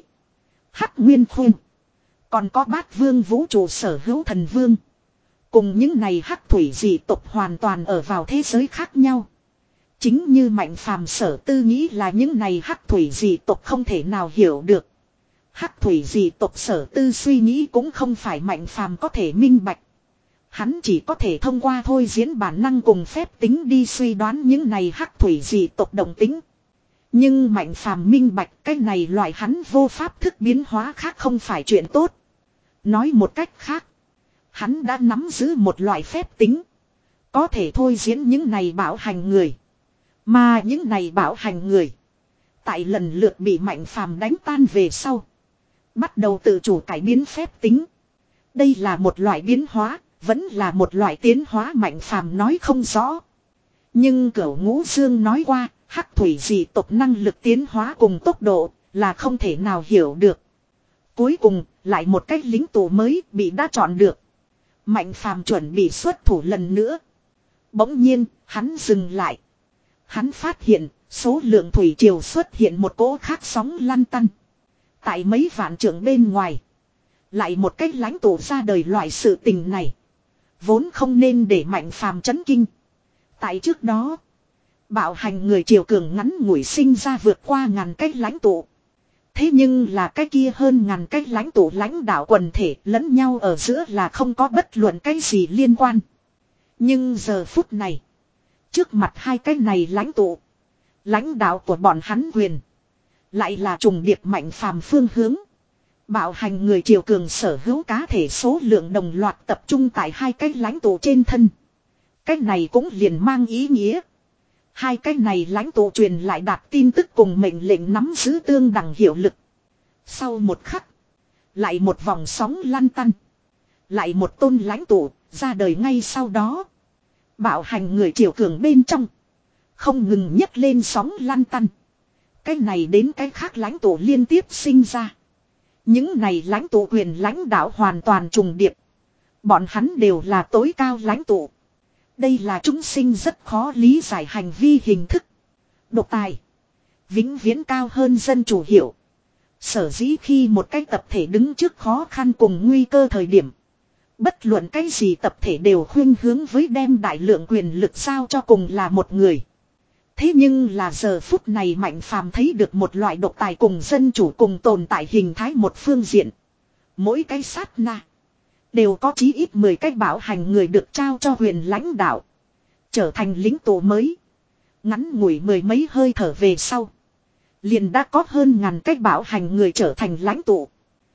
Hắc Nguyên Khuyên, còn có Bát Vương vũ trụ sở hữu thần vương, cùng những này hắc thủy dị tộc hoàn toàn ở vào thế giới khác nhau. Chính như Mạnh Phàm sở tư nghĩ là những này hắc thủy dị tộc không thể nào hiểu được. Hắc thủy dị tộc sở tư suy nghĩ cũng không phải Mạnh Phàm có thể minh bạch. Hắn chỉ có thể thông qua thôi diễn bản năng cùng phép tính đi suy đoán những này hắc thủy dị tộc động tính. Nhưng Mạnh Phàm minh bạch cái này loại hắn vô pháp thức biến hóa khác không phải chuyện tốt. Nói một cách khác, hắn đã nắm giữ một loại phép tính, có thể thôi diễn những này bạo hành người. Mà những này bạo hành người, tại lần lượt bị Mạnh Phàm đánh tan về sau, bắt đầu tự chủ cải biến phép tính. Đây là một loại biến hóa, vẫn là một loại tiến hóa Mạnh Phàm nói không rõ. Nhưng Cửu Ngũ Dương nói qua, hắc thủy dị tộc năng lực tiến hóa cùng tốc độ là không thể nào hiểu được. Cuối cùng, lại một cách lính tù mới bị đã chọn được. Mạnh Phàm chuẩn bị xuất thủ lần nữa. Bỗng nhiên, hắn dừng lại. Hắn phát hiện, số lượng thủy triều xuất hiện một cỗ khác sóng lăn tăn. Tại mấy vạn trượng bên ngoài, lại một cách lãnh tụ ra đời loại sự tình này, vốn không nên để Mạnh Phàm chấn kinh. Tại trước đó, bạo hành người triều cường ngắn ngủi sinh ra vượt qua ngàn cách lãnh tụ. Thế nhưng là cái kia hơn ngàn cách lãnh tụ lãnh đạo quần thể lẫn nhau ở giữa là không có bất luận cái gì liên quan. Nhưng giờ phút này, trước mặt hai cái này lãnh tụ, lãnh đạo của bọn hắn quyền, lại là trùng điệp Mạnh Phàm phương hướng. Bạo hành người triều cường sở hữu cá thể số lượng đồng loạt tập trung tại hai cái lãnh tụ trên thân. Cái này cũng liền mang ý nghĩa. Hai cái này lãnh tụ truyền lại đạt tin tức cùng mệnh lệnh nắm giữ tương đẳng hiệu lực. Sau một khắc. Lại một vòng sóng lăn tăn. Lại một tôn lãnh tụ ra đời ngay sau đó. Bạo hành người triều cường bên trong. Không ngừng nhấc lên sóng lăn tăn. Cái này đến cái khác lãnh tụ liên tiếp sinh ra. Những này lãnh tụ quyền lãnh đạo hoàn toàn trùng điệp. Bọn hắn đều là tối cao lãnh tụ. Đây là chúng sinh rất khó lý giải hành vi hình thức. Độc tài. Vĩnh viễn cao hơn dân chủ hiểu. Sở dĩ khi một cái tập thể đứng trước khó khăn cùng nguy cơ thời điểm. Bất luận cái gì tập thể đều khuynh hướng với đem đại lượng quyền lực giao cho cùng là một người. Thế nhưng là giờ phút này Mạnh Phàm thấy được một loại độc tài cùng dân chủ cùng tồn tại hình thái một phương diện. Mỗi cái sát na. Đều có chí ít mười cái bảo hành người được trao cho huyền lãnh đạo. Trở thành lính tù mới. Ngắn ngủi mười mấy hơi thở về sau. Liền đã có hơn ngàn cái bảo hành người trở thành lãnh tụ.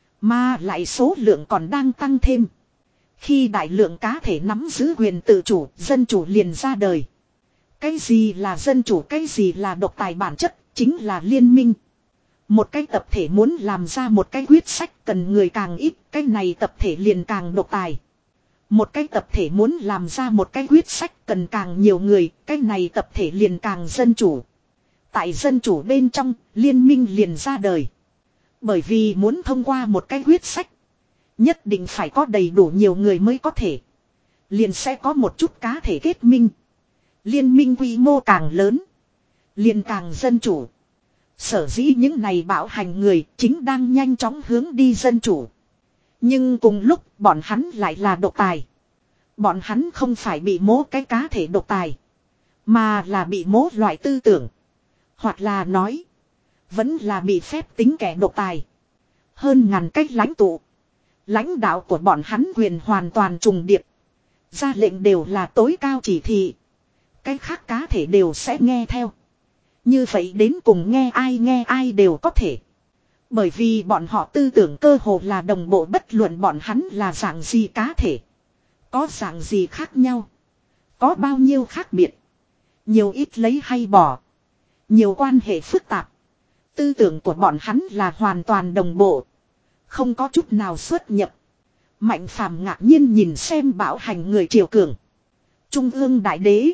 Mà lại số lượng còn đang tăng thêm. Khi đại lượng cá thể nắm giữ quyền tự chủ, dân chủ liền ra đời. Cái gì là dân chủ, cái gì là độc tài, bản chất chính là liên minh. Một cái tập thể muốn làm ra một cái quyết sách cần người càng ít, cái này tập thể liền càng độc tài. Một cái tập thể muốn làm ra một cái quyết sách cần càng nhiều người, cái này tập thể liền càng dân chủ. Tại dân chủ bên trong, liên minh liền ra đời. Bởi vì muốn thông qua một cái quyết sách, nhất định phải có đầy đủ nhiều người mới có thể. Liền sẽ có một chút cá thể kết minh. Liên minh quy mô càng lớn, liền càng dân chủ. Sở dĩ những này bạo hành người chính đang nhanh chóng hướng đi dân chủ. Nhưng cùng lúc bọn hắn lại là độc tài. Bọn hắn không phải bị mố cái cá thể độc tài, mà là bị mố loại tư tưởng. Hoặc là nói, vẫn là bị phép tính kẻ độc tài. Hơn ngàn cách lãnh tụ. Lãnh đạo của bọn hắn quyền hoàn toàn trùng điệp. Ra lệnh đều là tối cao chỉ thị. Cái khác cá thể đều sẽ nghe theo. Như vậy đến cùng nghe ai nghe ai đều có thể. Bởi vì bọn họ tư tưởng cơ hồ là đồng bộ, bất luận bọn hắn là dạng gì cá thể. Có dạng gì khác nhau. Có bao nhiêu khác biệt. Nhiều ít lấy hay bỏ. Nhiều quan hệ phức tạp. Tư tưởng của bọn hắn là hoàn toàn đồng bộ. Không có chút nào xuất nhập. Mạnh Phàm ngạc nhiên nhìn xem bạo hành người triều cường. Trung ương đại đế.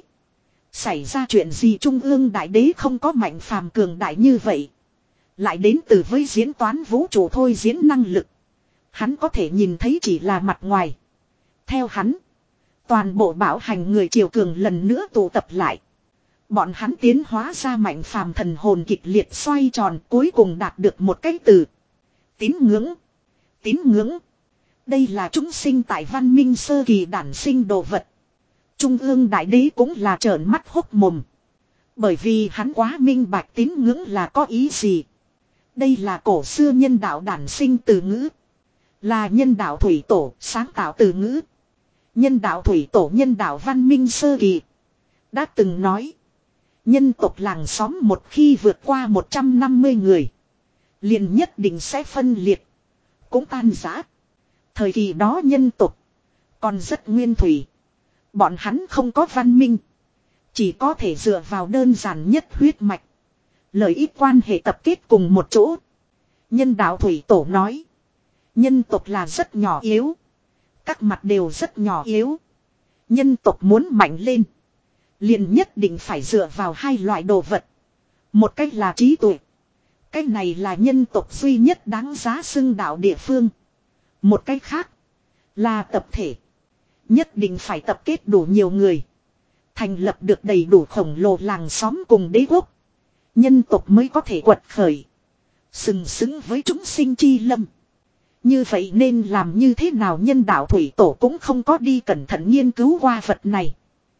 Xảy ra chuyện gì Trung ương đại đế không có Mạnh Phàm cường đại như vậy. Lại đến từ với diễn toán vũ trụ thôi diễn năng lực. Hắn có thể nhìn thấy chỉ là mặt ngoài. Theo hắn, toàn bộ bạo hành người triều cường lần nữa tụ tập lại. Bọn hắn tiến hóa ra Mạnh Phàm thần hồn kịch liệt xoay tròn, cuối cùng đạt được một cái từ. Tín ngưỡng. Tín ngưỡng. Đây là chúng sinh tại văn minh sơ kỳ đản sinh đồ vật. Trung ương đại đế cũng là trợn mắt hốc mồm. Bởi vì hắn quá minh bạch tín ngưỡng là có ý gì. Đây là cổ xưa nhân đạo đản sinh từ ngữ. Là nhân đạo thủy tổ sáng tạo từ ngữ. Nhân đạo thủy tổ nhân đạo văn minh sơ kỳ. Đã từng nói. Nhân tộc làng xóm một khi vượt qua một trăm năm mươi người. Liền nhất định sẽ phân liệt. Cũng tan rã. Thời kỳ đó nhân tộc còn rất nguyên thủy. Bọn hắn không có văn minh. Chỉ có thể dựa vào đơn giản nhất huyết mạch. Lợi ích quan hệ tập kết cùng một chỗ. Nhân đạo thủy tổ nói. Nhân tộc là rất nhỏ yếu. Các mặt đều rất nhỏ yếu. Nhân tộc muốn mạnh lên. Liền nhất định phải dựa vào hai loại đồ vật. Một cách là trí tuệ. Cách này là nhân tộc duy nhất đáng giá xưng đạo địa phương. Một cách khác là tập thể. Nhất định phải tập kết đủ nhiều người. Thành lập được đầy đủ khổng lồ làng xóm cùng đế quốc. Nhân tộc mới có thể quật khởi. Sừng sững với chúng sinh chi lâm. Như vậy nên làm như thế nào nhân đạo thủy tổ cũng không có đi cẩn thận nghiên cứu qua vật này.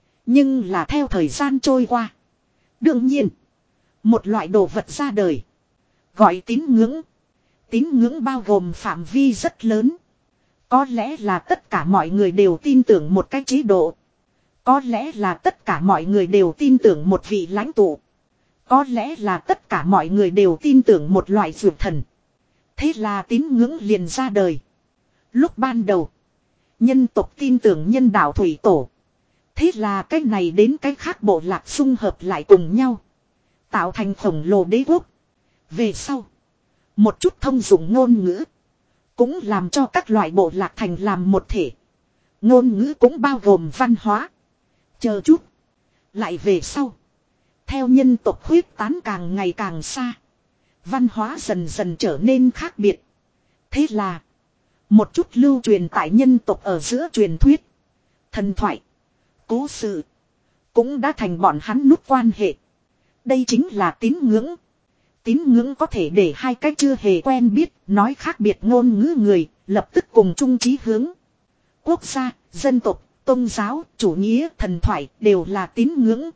Nhưng là theo thời gian trôi qua. Đương nhiên. Một loại đồ vật ra đời. Gọi tín ngưỡng. Tín ngưỡng bao gồm phạm vi rất lớn. Có lẽ là tất cả mọi người đều tin tưởng một cái chế độ. Có lẽ là tất cả mọi người đều tin tưởng một vị lãnh tụ. Có lẽ là tất cả mọi người đều tin tưởng một loại dược thần. Thế là tín ngưỡng liền ra đời. Lúc ban đầu, nhân tộc tin tưởng nhân đạo thủy tổ. Thế là cái này đến cái khác bộ lạc xung hợp lại cùng nhau. Tạo thành khổng lồ đế quốc. Về sau, một chút thông dụng ngôn ngữ. Cũng làm cho các loại bộ lạc thành làm một thể. Ngôn ngữ cũng bao gồm văn hóa. Chờ chút. Lại về sau. Theo nhân tộc huyết tán càng ngày càng xa. Văn hóa dần dần trở nên khác biệt. Thế là. Một chút lưu truyền tại nhân tộc ở giữa truyền thuyết. Thần thoại. Cố sự. Cũng đã thành bọn hắn nút quan hệ. Đây chính là tín ngưỡng. Tín ngưỡng có thể để hai cái chưa hề quen biết, nói khác biệt ngôn ngữ người, lập tức cùng chung chí hướng. Quốc gia, dân tộc, tôn giáo, chủ nghĩa, thần thoại đều là tín ngưỡng.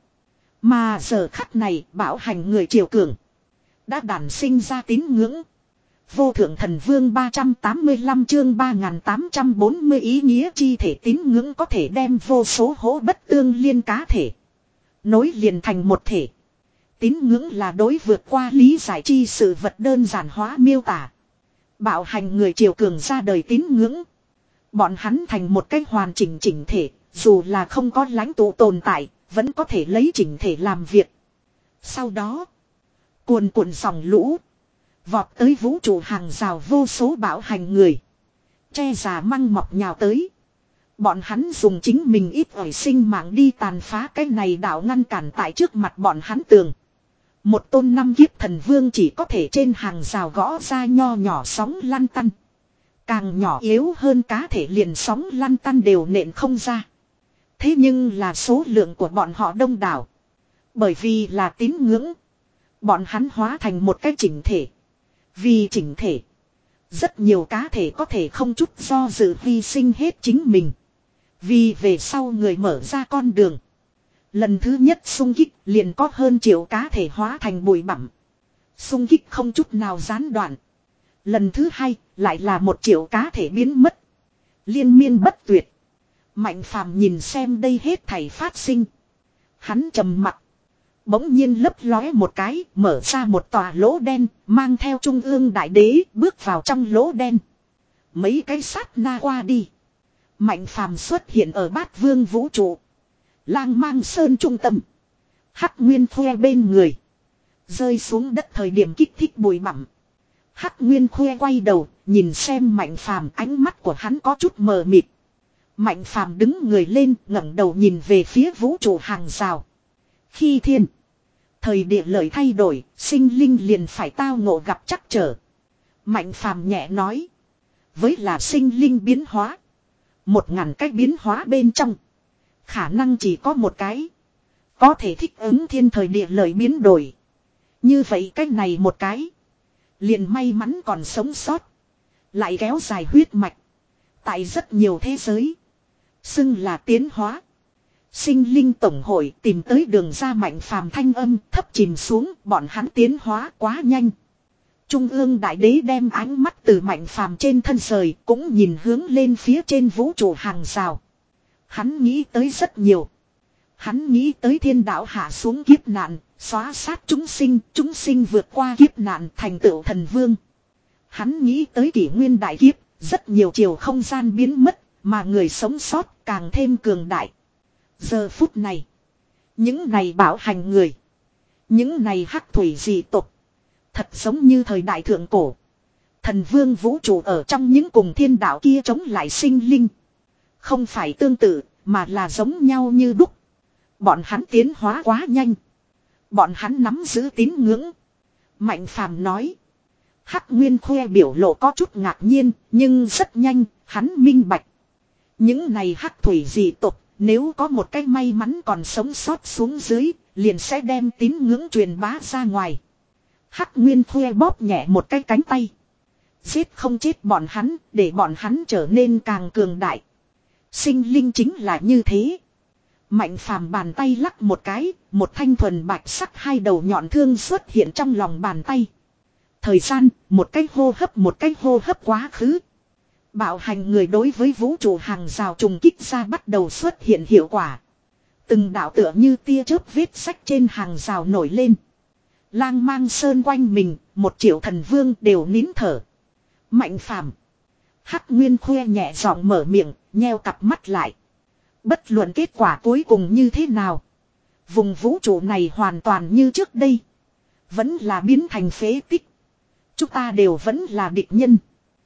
Mà giờ khắc này bảo hành người triều cường. Đã đản sinh ra tín ngưỡng. Vô thượng thần vương ba trăm tám mươi lăm chương ba nghìn tám trăm bốn mươi ý nghĩa chi thể tín ngưỡng có thể đem vô số hỗ bất tương liên cá thể. Nối liền thành một thể. Tín ngưỡng là đối vượt qua lý giải chi sự vật đơn giản hóa miêu tả. Bạo hành người triều cường ra đời tín ngưỡng. Bọn hắn thành một cách hoàn chỉnh chỉnh thể, dù là không có lãnh tụ tồn tại, vẫn có thể lấy chỉnh thể làm việc. Sau đó, cuồn cuộn dòng lũ, vọt tới vũ trụ hàng rào vô số bạo hành người. Che già măng mọc nhào tới. Bọn hắn dùng chính mình ít ỏi sinh mạng đi tàn phá cái này đảo ngăn cản tại trước mặt bọn hắn tường. Một tôn năm kiếp thần vương chỉ có thể trên hàng rào gõ ra nho nhỏ sóng lăn tăn. Càng nhỏ yếu hơn cá thể liền sóng lăn tăn đều nện không ra. Thế nhưng là số lượng của bọn họ đông đảo. Bởi vì là tín ngưỡng. Bọn hắn hóa thành một cái chỉnh thể. Vì chỉnh thể. Rất nhiều cá thể có thể không chút do dự hy sinh hết chính mình. Vì về sau người mở ra con đường. Lần thứ nhất xung kích liền có hơn triệu cá thể hóa thành bụi bặm. Xung kích không chút nào gián đoạn. Lần thứ hai lại là một triệu cá thể biến mất. Liên miên bất tuyệt. Mạnh phàm nhìn xem đây hết thảy phát sinh. Hắn trầm mặt. Bỗng nhiên lấp lóe một cái, mở ra một tòa lỗ đen, mang theo trung ương đại đế bước vào trong lỗ đen. Mấy cái sát na qua đi. Mạnh phàm xuất hiện ở bát vương vũ trụ. Lang mang sơn trung tâm. Hắc Nguyên Khoe bên người. Rơi xuống đất thời điểm kích thích bụi bặm. Hắc Nguyên Khoe quay đầu, nhìn xem Mạnh phàm, ánh mắt của hắn có chút mờ mịt. Mạnh phàm đứng người lên, ngẩng đầu nhìn về phía vũ trụ hàng rào. Khi thiên, thời địa lợi thay đổi, sinh linh liền phải tao ngộ gặp trắc trở. Mạnh phàm nhẹ nói. Với là sinh linh biến hóa. Một ngàn cách biến hóa bên trong. Khả năng chỉ có một cái. Có thể thích ứng thiên thời địa lợi biến đổi. Như vậy cách này một cái. Liền may mắn còn sống sót. Lại kéo dài huyết mạch. Tại rất nhiều thế giới. Xưng là tiến hóa. Sinh linh tổng hội tìm tới đường ra Mạnh phàm thanh âm thấp chìm xuống. Bọn hắn tiến hóa quá nhanh. Trung ương đại đế đem ánh mắt từ Mạnh phàm trên thân rời. Cũng nhìn hướng lên phía trên vũ trụ hàng rào. Hắn nghĩ tới rất nhiều. Hắn nghĩ tới thiên đạo hạ xuống kiếp nạn, xóa sát chúng sinh, chúng sinh vượt qua kiếp nạn thành tựu thần vương. Hắn nghĩ tới kỷ nguyên đại kiếp, rất nhiều chiều không gian biến mất, mà người sống sót càng thêm cường đại. Giờ phút này, những này bảo hành người, những này hắc thủy dị tộc, thật giống như thời đại thượng cổ. Thần vương vũ trụ ở trong những cùng thiên đạo kia chống lại sinh linh. Không phải tương tự, mà là giống nhau như đúc. Bọn hắn tiến hóa quá nhanh. Bọn hắn nắm giữ tín ngưỡng. Mạnh phàm nói. Hắc Nguyên Khoe biểu lộ có chút ngạc nhiên, nhưng rất nhanh, hắn minh bạch. Những này hắc thủy dị tộc, nếu có một cái may mắn còn sống sót xuống dưới, liền sẽ đem tín ngưỡng truyền bá ra ngoài. Hắc Nguyên Khoe bóp nhẹ một cái cánh tay. Giết không chết bọn hắn, để bọn hắn trở nên càng cường đại. Sinh linh chính là như thế. Mạnh phàm bàn tay lắc một cái, một thanh thuần bạch sắc hai đầu nhọn thương xuất hiện trong lòng bàn tay. Thời gian, một cái hô hấp một cái hô hấp quá khứ. Bạo hành người đối với vũ trụ hàng rào trùng kích ra bắt đầu xuất hiện hiệu quả. Từng đạo tựa như tia chớp vết sách trên hàng rào nổi lên. Lang mang sơn quanh mình, một triệu thần vương đều nín thở. Mạnh phàm. Hắc Nguyên khoe nhẹ giọng mở miệng, nheo cặp mắt lại. Bất luận kết quả cuối cùng như thế nào. Vùng vũ trụ này hoàn toàn như trước đây. Vẫn là biến thành phế tích. Chúng ta đều vẫn là địch nhân.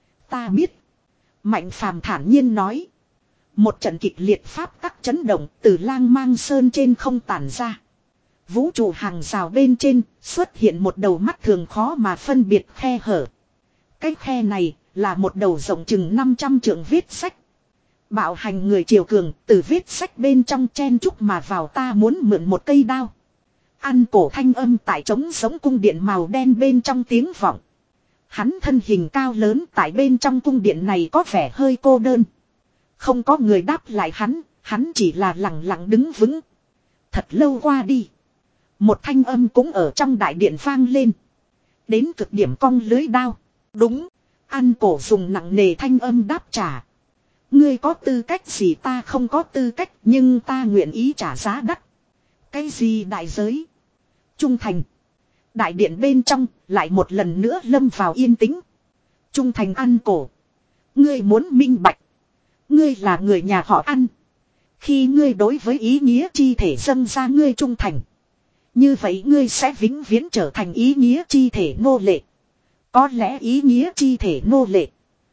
Ta biết. Mạnh phàm thản nhiên nói. Một trận kịch liệt pháp tắc chấn động từ lang mang sơn trên không tản ra. Vũ trụ hàng rào bên trên xuất hiện một đầu mắt thường khó mà phân biệt khe hở. Cái khe này là một đầu rộng chừng năm trăm trượng vết sách. Bạo hành người triều cường từ vết sách bên trong chen chúc mà vào, ta muốn mượn một cây đao. Ăn cổ thanh âm tại trống giống cung điện màu đen bên trong tiếng vọng. Hắn thân hình cao lớn tại bên trong cung điện này có vẻ hơi cô đơn. Không có người đáp lại hắn, hắn chỉ là lặng lặng đứng vững. Thật lâu qua đi. Một thanh âm cũng ở trong đại điện vang lên. Đến cực điểm cong lưới đao. Đúng, ăn cổ dùng nặng nề thanh âm đáp trả. Ngươi có tư cách gì, ta không có tư cách, nhưng ta nguyện ý trả giá đắt. Cái gì đại giới? Trung thành. Đại điện bên trong lại một lần nữa lâm vào yên tĩnh. Trung thành ăn cổ. Ngươi muốn minh bạch. Ngươi là người nhà họ ăn. Khi ngươi đối với ý nghĩa chi thể dâng ra ngươi trung thành. Như vậy ngươi sẽ vĩnh viễn trở thành ý nghĩa chi thể nô lệ. Có lẽ ý nghĩa chi thể nô lệ.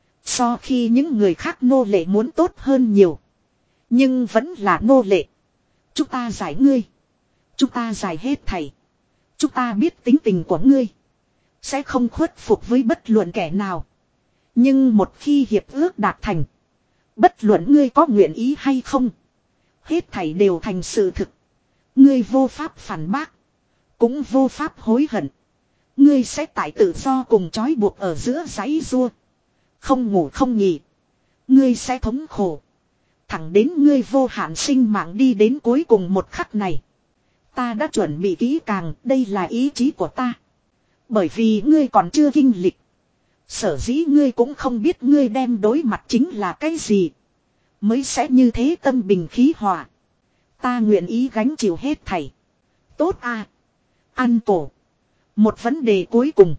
So khi những người khác nô lệ muốn tốt hơn nhiều. Nhưng vẫn là nô lệ. Chúng ta giải ngươi. Chúng ta giải hết thảy. Chúng ta biết tính tình của ngươi. Sẽ không khuất phục với bất luận kẻ nào. Nhưng một khi hiệp ước đạt thành. Bất luận ngươi có nguyện ý hay không. Hết thảy đều thành sự thực. Ngươi vô pháp phản bác. Cũng vô pháp hối hận. Ngươi sẽ tại tự do cùng trói buộc ở giữa giấy rua. Không ngủ không nghỉ. Ngươi sẽ thống khổ. Thẳng đến ngươi vô hạn sinh mạng đi đến cuối cùng một khắc này. Ta đã chuẩn bị kỹ càng, đây là ý chí của ta. Bởi vì ngươi còn chưa kinh lịch. Sở dĩ ngươi cũng không biết ngươi đem đối mặt chính là cái gì. Mới sẽ như thế tâm bình khí hòa. Ta nguyện ý gánh chịu hết thảy. Tốt à. Ăn cổ. Một vấn đề cuối cùng.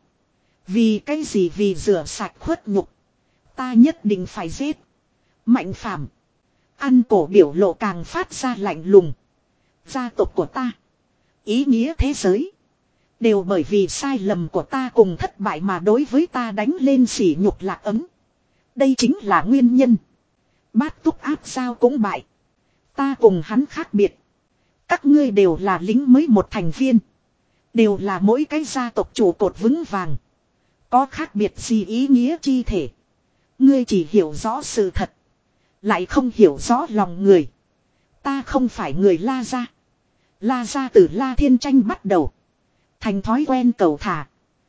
Vì cái gì, vì rửa sạch khuất nhục. Ta nhất định phải giết. Mạnh phàm. Ăn cổ biểu lộ càng phát ra lạnh lùng. Gia tộc của ta. Ý nghĩa thế giới. Đều bởi vì sai lầm của ta cùng thất bại mà đối với ta đánh lên sỉ nhục lạc ấm. Đây chính là nguyên nhân. Bát túc áp sao cũng bại. Ta cùng hắn khác biệt. Các ngươi đều là lính mới một thành viên. Đều là mỗi cái gia tộc trụ cột vững vàng. Có khác biệt gì ý nghĩa chi thể. Ngươi chỉ hiểu rõ sự thật. Lại không hiểu rõ lòng người. Ta không phải người La Gia. La Gia từ La Thiên Tranh bắt đầu. Thành thói quen cầu thả.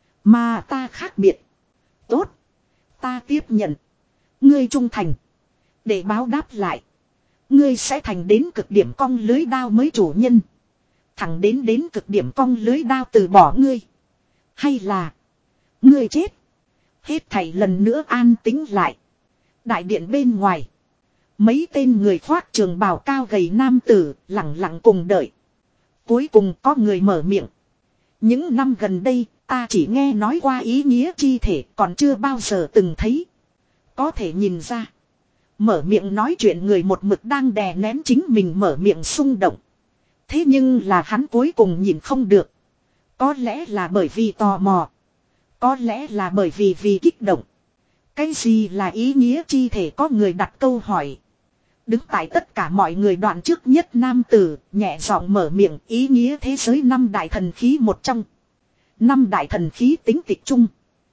Mà ta khác biệt. Tốt. Ta tiếp nhận. Ngươi trung thành. Để báo đáp lại. Ngươi sẽ thành đến cực điểm cong lưới đao mới chủ nhân. Thẳng đến đến cực điểm cong lưới đao từ bỏ ngươi. Hay là. Ngươi chết. Hết thảy lần nữa an tĩnh lại. Đại điện bên ngoài. Mấy tên người khoác trường bào cao gầy nam tử lặng lặng cùng đợi. Cuối cùng có người mở miệng. Những năm gần đây ta chỉ nghe nói qua ý nghĩa chi thể, còn chưa bao giờ từng thấy. Có thể nhìn ra. Mở miệng nói chuyện người một mực đang đè nén chính mình mở miệng xung động. Thế nhưng là hắn cuối cùng nhìn không được. Có lẽ là bởi vì tò mò. Có lẽ là bởi vì vì kích động. Cái gì là ý nghĩa chi thể, có người đặt câu hỏi. Đứng tại tất cả mọi người đoạn trước nhất nam tử, nhẹ giọng mở miệng, ý nghĩa thế giới năm đại thần khí một trong. Năm đại thần khí tính tịch chung.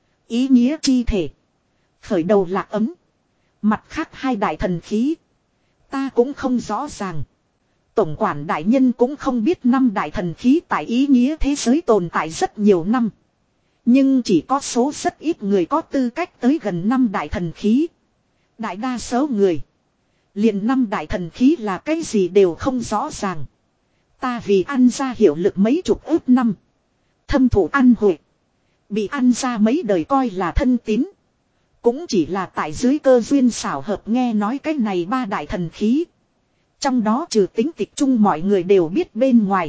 Ý nghĩa chi thể. Khởi đầu lạc ấm. Mặt khác hai đại thần khí. Ta cũng không rõ ràng. Tổng quản đại nhân cũng không biết năm đại thần khí tại ý nghĩa thế giới tồn tại rất nhiều năm. Nhưng chỉ có số rất ít người có tư cách tới gần năm đại thần khí. Đại đa số người. Liền năm đại thần khí là cái gì đều không rõ ràng. Ta vì ăn ra hiệu lực mấy chục ước năm. Thâm thủ ăn hội. Bị ăn ra mấy đời coi là thân tín. Cũng chỉ là tại dưới cơ duyên xảo hợp nghe nói cái này ba đại thần khí. Trong đó trừ tính tịch chung mọi người đều biết bên ngoài.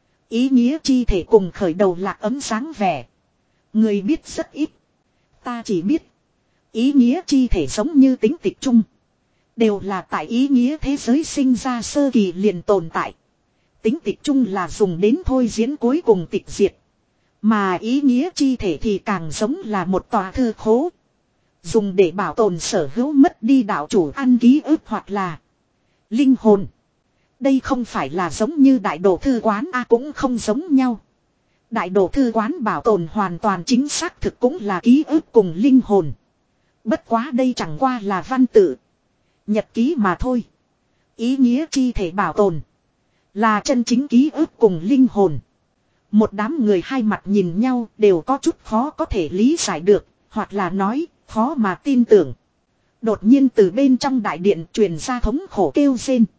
Ý nghĩa chi thể cùng khởi đầu lạc ấm sáng vẻ. Người biết rất ít. Ta chỉ biết. Ý nghĩa chi thể giống như tính tịch chung. Đều là tại ý nghĩa thế giới sinh ra sơ kỳ liền tồn tại. Tính tịch chung là dùng đến thôi diễn cuối cùng tịch diệt. Mà ý nghĩa chi thể thì càng giống là một tòa thư khố. Dùng để bảo tồn sở hữu mất đi đạo chủ ăn ký ức hoặc là linh hồn. Đây không phải là giống như đại đồ thư quán A, cũng không giống nhau. Đại đồ thư quán bảo tồn hoàn toàn chính xác thực cũng là ký ức cùng linh hồn. Bất quá đây chẳng qua là văn tự, nhật ký mà thôi. Ý nghĩa chi thể bảo tồn là chân chính ký ức cùng linh hồn. Một đám người hai mặt nhìn nhau đều có chút khó có thể lý giải được, hoặc là nói khó mà tin tưởng. Đột nhiên từ bên trong đại điện truyền ra thống khổ kêu rên.